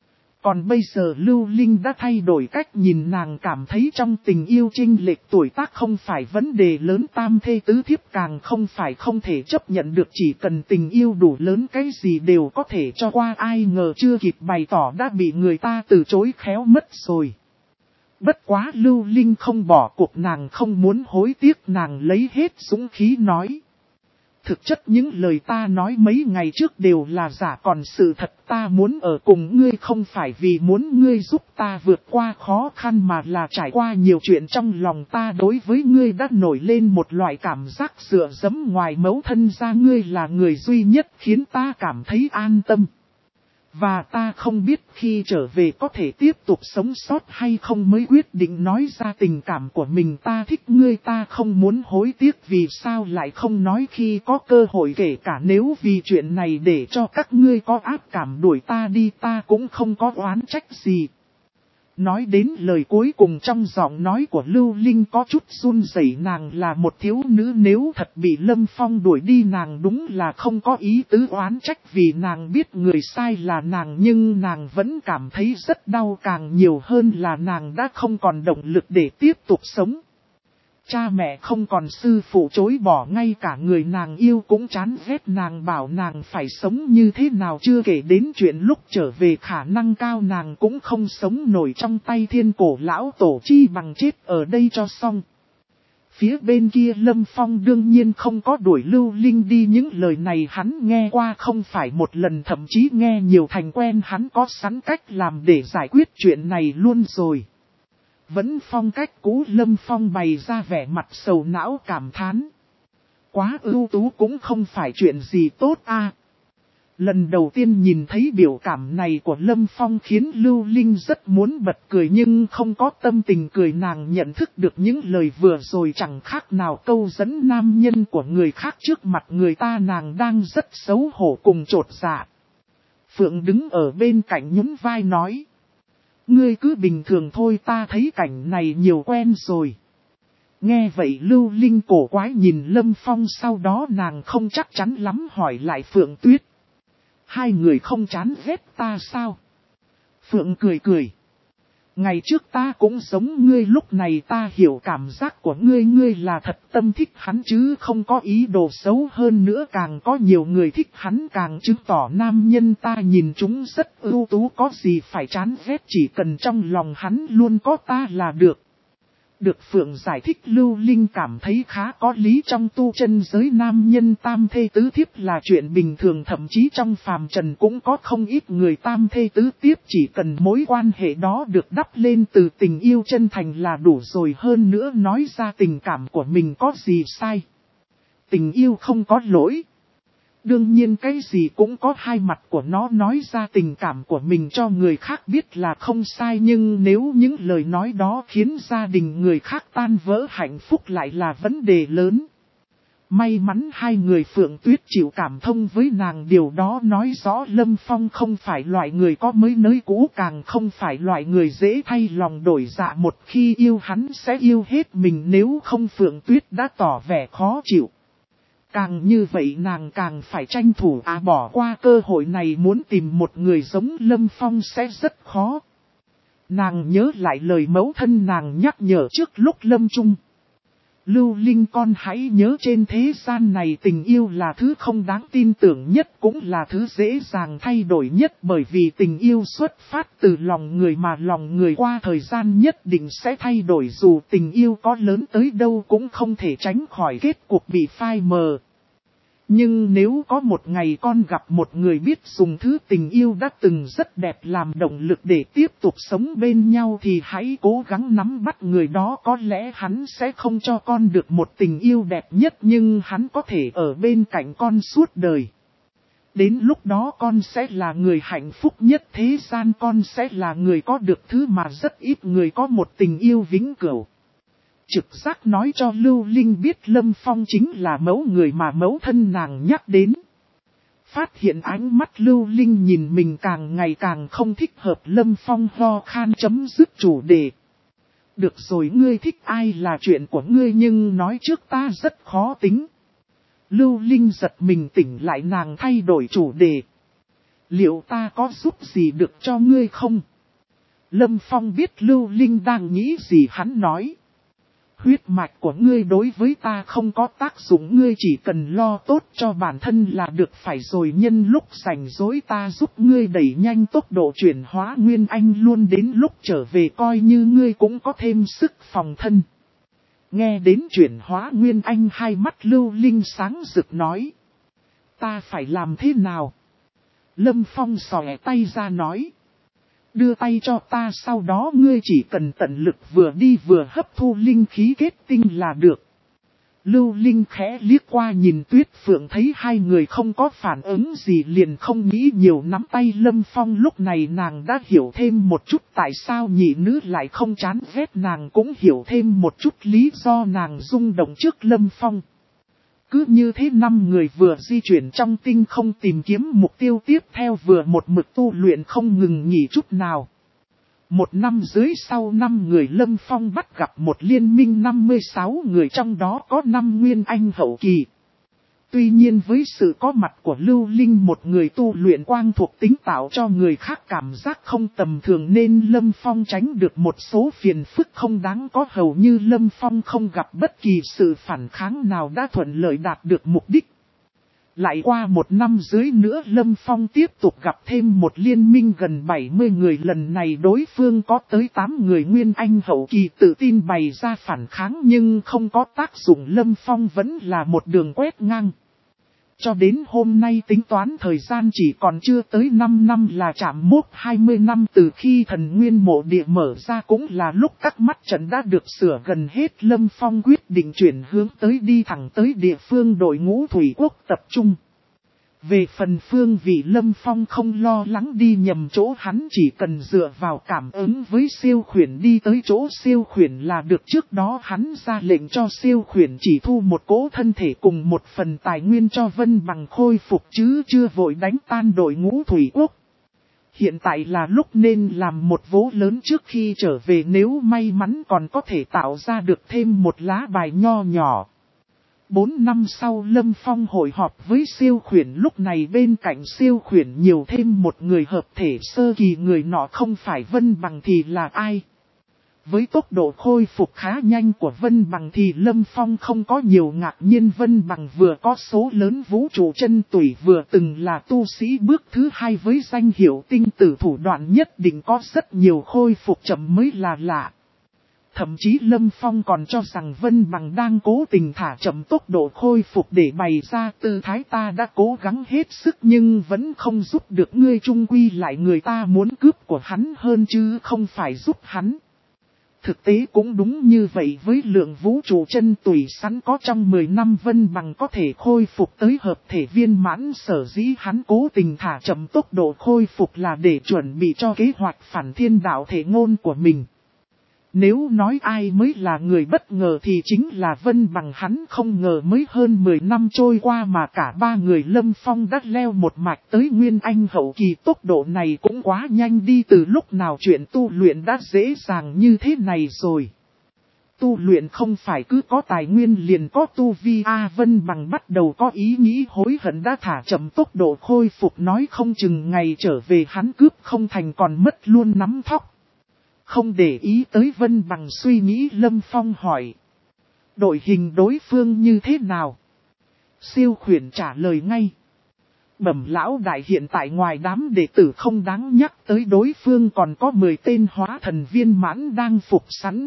Còn bây giờ Lưu Linh đã thay đổi cách nhìn, nàng cảm thấy trong tình yêu chênh lệch tuổi tác không phải vấn đề lớn, tam thê tứ thiếp càng không phải không thể chấp nhận được, chỉ cần tình yêu đủ lớn cái gì đều có thể cho qua, ai ngờ chưa kịp bày tỏ đã bị người ta từ chối khéo mất rồi. Bất quá Lưu Linh không bỏ cuộc, nàng không muốn hối tiếc, nàng lấy hết dũng khí nói. Thực chất những lời ta nói mấy ngày trước đều là giả, còn sự thật ta muốn ở cùng ngươi không phải vì muốn ngươi giúp ta vượt qua khó khăn, mà là trải qua nhiều chuyện trong lòng ta đối với ngươi đã nổi lên một loại cảm giác dựa dẫm ngoài mẫu thân ra, ngươi là người duy nhất khiến ta cảm thấy an tâm. Và ta không biết khi trở về có thể tiếp tục sống sót hay không mới quyết định nói ra tình cảm của mình, ta thích ngươi, ta không muốn hối tiếc, vì sao lại không nói khi có cơ hội, kể cả nếu vì chuyện này để cho các ngươi có ác cảm đuổi ta đi ta cũng không có oán trách gì. Nói đến lời cuối cùng trong giọng nói của Lưu Linh có chút run rẩy, nàng là một thiếu nữ, nếu thật bị Lâm Phong đuổi đi nàng đúng là không có ý tứ oán trách, vì nàng biết người sai là nàng, nhưng nàng vẫn cảm thấy rất đau, càng nhiều hơn là nàng đã không còn động lực để tiếp tục sống. Cha mẹ không còn, sư phụ chối bỏ, ngay cả người nàng yêu cũng chán ghét nàng, bảo nàng phải sống như thế nào, chưa kể đến chuyện lúc trở về khả năng cao nàng cũng không sống nổi trong tay Thiên Cổ lão tổ, chi bằng chết ở đây cho xong. Phía bên kia Lâm Phong đương nhiên không có đuổi Lưu Linh đi, những lời này hắn nghe qua không phải một lần, thậm chí nghe nhiều thành quen, hắn có sẵn cách làm để giải quyết chuyện này luôn rồi. Vẫn phong cách cũ, Lâm Phong bày ra vẻ mặt sầu não cảm thán. Quá ưu tú cũng không phải chuyện gì tốt a. Lần đầu tiên nhìn thấy biểu cảm này của Lâm Phong khiến Lưu Linh rất muốn bật cười nhưng không có tâm tình cười. Nàng nhận thức được những lời vừa rồi chẳng khác nào câu dẫn nam nhân của người khác trước mặt người ta. Nàng đang rất xấu hổ cùng chột dạ. Phượng đứng ở bên cạnh nhún vai nói. Ngươi cứ bình thường thôi, ta thấy cảnh này nhiều quen rồi. Nghe vậy Lưu Linh cổ quái nhìn Lâm Phong, sau đó nàng không chắc chắn lắm hỏi lại Phượng Tuyết. Hai người không chán ghét ta sao? Phượng cười cười. Ngày trước ta cũng giống ngươi, lúc này ta hiểu cảm giác của ngươi. Ngươi là thật tâm thích hắn chứ không có ý đồ xấu, hơn nữa càng có nhiều người thích hắn càng chứng tỏ nam nhân ta nhìn chúng rất ưu tú, có gì phải chán ghét, chỉ cần trong lòng hắn luôn có ta là được. Được Phượng giải thích, Lưu Linh cảm thấy khá có lý. Trong tu chân giới nam nhân tam thê tứ thiếp là chuyện bình thường, thậm chí trong phàm trần cũng có không ít người tam thê tứ thiếp. Chỉ cần mối quan hệ đó được đắp lên từ tình yêu chân thành là đủ rồi. Hơn nữa nói ra tình cảm của mình có gì sai. Tình yêu không có lỗi. Đương nhiên cái gì cũng có hai mặt của nó, nói ra tình cảm của mình cho người khác biết là không sai, nhưng nếu những lời nói đó khiến gia đình người khác tan vỡ hạnh phúc lại là vấn đề lớn. May mắn hai người Phượng Tuyết chịu cảm thông với nàng, điều đó nói rõ Lâm Phong không phải loại người có mới nới cũ, càng không phải loại người dễ thay lòng đổi dạ. Một khi yêu hắn sẽ yêu hết mình, nếu không Phượng Tuyết đã tỏ vẻ khó chịu. Càng như vậy nàng càng phải tranh thủ, à bỏ qua cơ hội này, muốn tìm một người giống Lâm Phong sẽ rất khó. Nàng nhớ lại lời mẫu thân nàng nhắc nhở trước lúc lâm chung. Lưu Linh con hãy nhớ, trên thế gian này tình yêu là thứ không đáng tin tưởng nhất, cũng là thứ dễ dàng thay đổi nhất, bởi vì tình yêu xuất phát từ lòng người mà lòng người qua thời gian nhất định sẽ thay đổi, dù tình yêu có lớn tới đâu cũng không thể tránh khỏi kết cục bị phai mờ. Nhưng nếu có một ngày con gặp một người biết dùng thứ tình yêu đã từng rất đẹp làm động lực để tiếp tục sống bên nhau thì hãy cố gắng nắm bắt người đó. Có lẽ hắn sẽ không cho con được một tình yêu đẹp nhất, nhưng hắn có thể ở bên cạnh con suốt đời. Đến lúc đó con sẽ là người hạnh phúc nhất thế gian, con sẽ là người có được thứ mà rất ít người có, một tình yêu vĩnh cửu. Trực giác nói cho Lưu Linh biết Lâm Phong chính là mẫu người mà mẫu thân nàng nhắc đến. Phát hiện ánh mắt Lưu Linh nhìn mình càng ngày càng không thích hợp, Lâm Phong ho khan chấm dứt chủ đề. Được rồi, ngươi thích ai là chuyện của ngươi, nhưng nói trước ta rất khó tính. Lưu Linh giật mình tỉnh lại, nàng thay đổi chủ đề. Liệu ta có giúp gì được cho ngươi không? Lâm Phong biết Lưu Linh đang nghĩ gì, hắn nói. Huyết mạch của ngươi đối với ta không có tác dụng, ngươi chỉ cần lo tốt cho bản thân là được, phải rồi nhân lúc rảnh rỗi ta giúp ngươi đẩy nhanh tốc độ chuyển hóa nguyên anh, luôn đến lúc trở về coi như ngươi cũng có thêm sức phòng thân. Nghe đến chuyển hóa nguyên anh, hai mắt Lưu Linh sáng rực nói. Ta phải làm thế nào? Lâm Phong xòe tay ra nói. Đưa tay cho ta, sau đó ngươi chỉ cần tận lực vừa đi vừa hấp thu linh khí kết tinh là được. Lưu Linh khẽ liếc qua nhìn Tuyết Phượng, thấy hai người không có phản ứng gì liền không nghĩ nhiều, nắm tay Lâm Phong. Lúc này nàng đã hiểu thêm một chút tại sao nhị nữ lại không chán ghét nàng, cũng hiểu thêm một chút lý do nàng rung động trước Lâm Phong. Cứ như thế năm người vừa di chuyển trong tinh không tìm kiếm mục tiêu tiếp theo, vừa một mực tu luyện không ngừng nghỉ chút nào. Một năm dưới sau, năm người Lâm Phong bắt gặp một liên minh năm mươi sáu người, trong đó có năm nguyên anh hậu kỳ. Tuy nhiên với sự có mặt của Lưu Linh, một người tu luyện quang thuộc tính tạo cho người khác cảm giác không tầm thường, nên Lâm Phong tránh được một số phiền phức không đáng có. Hầu như Lâm Phong không gặp bất kỳ sự phản kháng nào, đã thuận lợi đạt được mục đích. Lại qua một năm dưới nữa, Lâm Phong tiếp tục gặp thêm một liên minh gần bảy mươi người, lần này đối phương có tới tám người nguyên anh hậu kỳ, tự tin bày ra phản kháng nhưng không có tác dụng, Lâm Phong vẫn là một đường quét ngang. cho đến hôm nay tính toán thời gian chỉ còn chưa tới năm năm là chạm mốc hai mươi năm từ khi thần nguyên mộ địa mở ra, cũng là lúc các mắt trận đã được sửa gần hết. Lâm Phong quyết định chuyển hướng tới đi thẳng tới địa phương đội ngũ thủy quốc tập trung. Về phần phương vị Lâm Phong không lo lắng đi nhầm chỗ, hắn chỉ cần dựa vào cảm ứng với siêu khuyển đi tới chỗ siêu khuyển là được. Trước đó hắn ra lệnh cho siêu khuyển chỉ thu một cỗ thân thể cùng một phần tài nguyên cho Vân Bằng khôi phục chứ chưa vội đánh tan đội ngũ thủy quốc. Hiện tại là lúc nên làm một vố lớn trước khi trở về, nếu may mắn còn có thể tạo ra được thêm một lá bài nho nhỏ. Bốn năm sau Lâm Phong hội họp với siêu khuyển, lúc này bên cạnh siêu khuyển nhiều thêm một người hợp thể sơ kỳ, người nọ không phải Vân Bằng thì là ai? Với tốc độ khôi phục khá nhanh của Vân Bằng thì Lâm Phong không có nhiều ngạc nhiên. Vân Bằng vừa có số lớn vũ trụ chân tủy, vừa từng là tu sĩ bước thứ hai với danh hiệu tinh tử, thủ đoạn nhất định có rất nhiều khôi phục chậm mới là lạ. Thậm chí Lâm Phong còn cho rằng Vân Bằng đang cố tình thả chậm tốc độ khôi phục để bày ra tư thái ta đã cố gắng hết sức nhưng vẫn không giúp được ngươi, chung quy lại người ta muốn cướp của hắn hơn chứ không phải giúp hắn. Thực tế cũng đúng như vậy, với lượng vũ trụ chân tùy sẵn có trong mười năm Vân Bằng có thể khôi phục tới hợp thể viên mãn, sở dĩ hắn cố tình thả chậm tốc độ khôi phục là để chuẩn bị cho kế hoạch phản thiên đạo thể ngôn của mình. Nếu nói ai mới là người bất ngờ thì chính là Vân Bằng, hắn không ngờ mới hơn mười năm trôi qua mà cả ba người Lâm Phong đã leo một mạch tới Nguyên Anh hậu kỳ, tốc độ này cũng quá nhanh đi, từ lúc nào chuyện tu luyện đã dễ dàng như thế này rồi. Tu luyện không phải cứ có tài nguyên liền có tu vi a. Vân Bằng bắt đầu có ý nghĩ hối hận đã thả chậm tốc độ khôi phục, nói không chừng ngày trở về hắn cướp không thành còn mất luôn nắm thóc. Không để ý tới Vân Bằng suy nghĩ, Lâm Phong hỏi: đội hình đối phương như thế nào? Siêu khuyển trả lời ngay: bẩm lão đại, hiện tại ngoài đám đệ tử không đáng nhắc tới, đối phương còn có mười tên hóa thần viên mãn đang phục sẵn.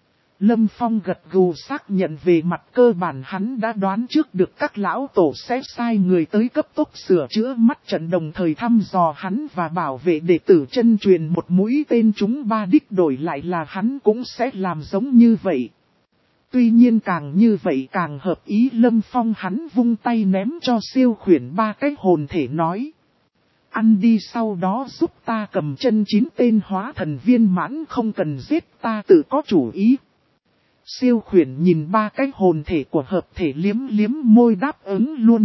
Lâm Phong gật gù xác nhận, về mặt cơ bản hắn đã đoán trước được các lão tổ sẽ sai người tới cấp tốc sửa chữa mắt trận, đồng thời thăm dò hắn và bảo vệ đệ tử chân truyền một mũi tên trúng ba đích, đổi lại là hắn cũng sẽ làm giống như vậy. Tuy nhiên càng như vậy càng hợp ý Lâm Phong, hắn vung tay ném cho siêu khuyển ba cái hồn thể nói: ăn đi, sau đó giúp ta cầm chân chín tên hóa thần viên mãn, không cần giết, ta tự có chủ ý. Siêu khuyển nhìn ba cái hồn thể của hợp thể liếm liếm môi đáp ứng luôn.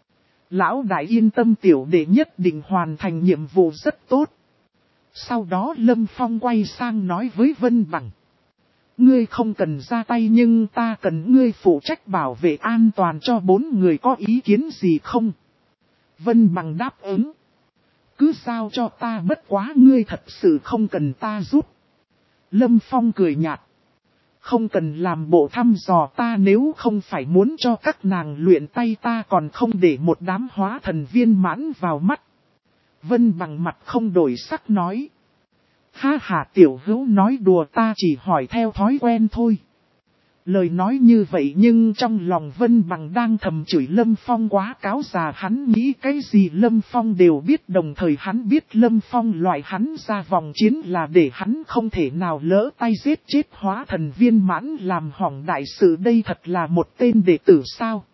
Lão đại yên tâm, tiểu đệ nhất định hoàn thành nhiệm vụ rất tốt. Sau đó Lâm Phong quay sang nói với Vân Bằng: ngươi không cần ra tay nhưng ta cần ngươi phụ trách bảo vệ an toàn cho bốn người, có ý kiến gì không? Vân Bằng đáp ứng: cứ giao cho ta, bất quá ngươi thật sự không cần ta giúp. Lâm Phong cười nhạt: không cần làm bộ thăm dò ta, nếu không phải muốn cho các nàng luyện tay ta còn không để một đám hóa thần viên mãn vào mắt. Vân Bằng mặt không đổi sắc nói: ha ha, tiểu hữu nói đùa, ta chỉ hỏi theo thói quen thôi. Lời nói như vậy nhưng trong lòng Vân Bằng đang thầm chửi Lâm Phong quá cáo già, hắn nghĩ cái gì Lâm Phong đều biết, đồng thời hắn biết Lâm Phong loại hắn ra vòng chiến là để hắn không thể nào lỡ tay giết chết hóa thần viên mãn làm hỏng đại sự, đây thật là một tên đệ tử sao.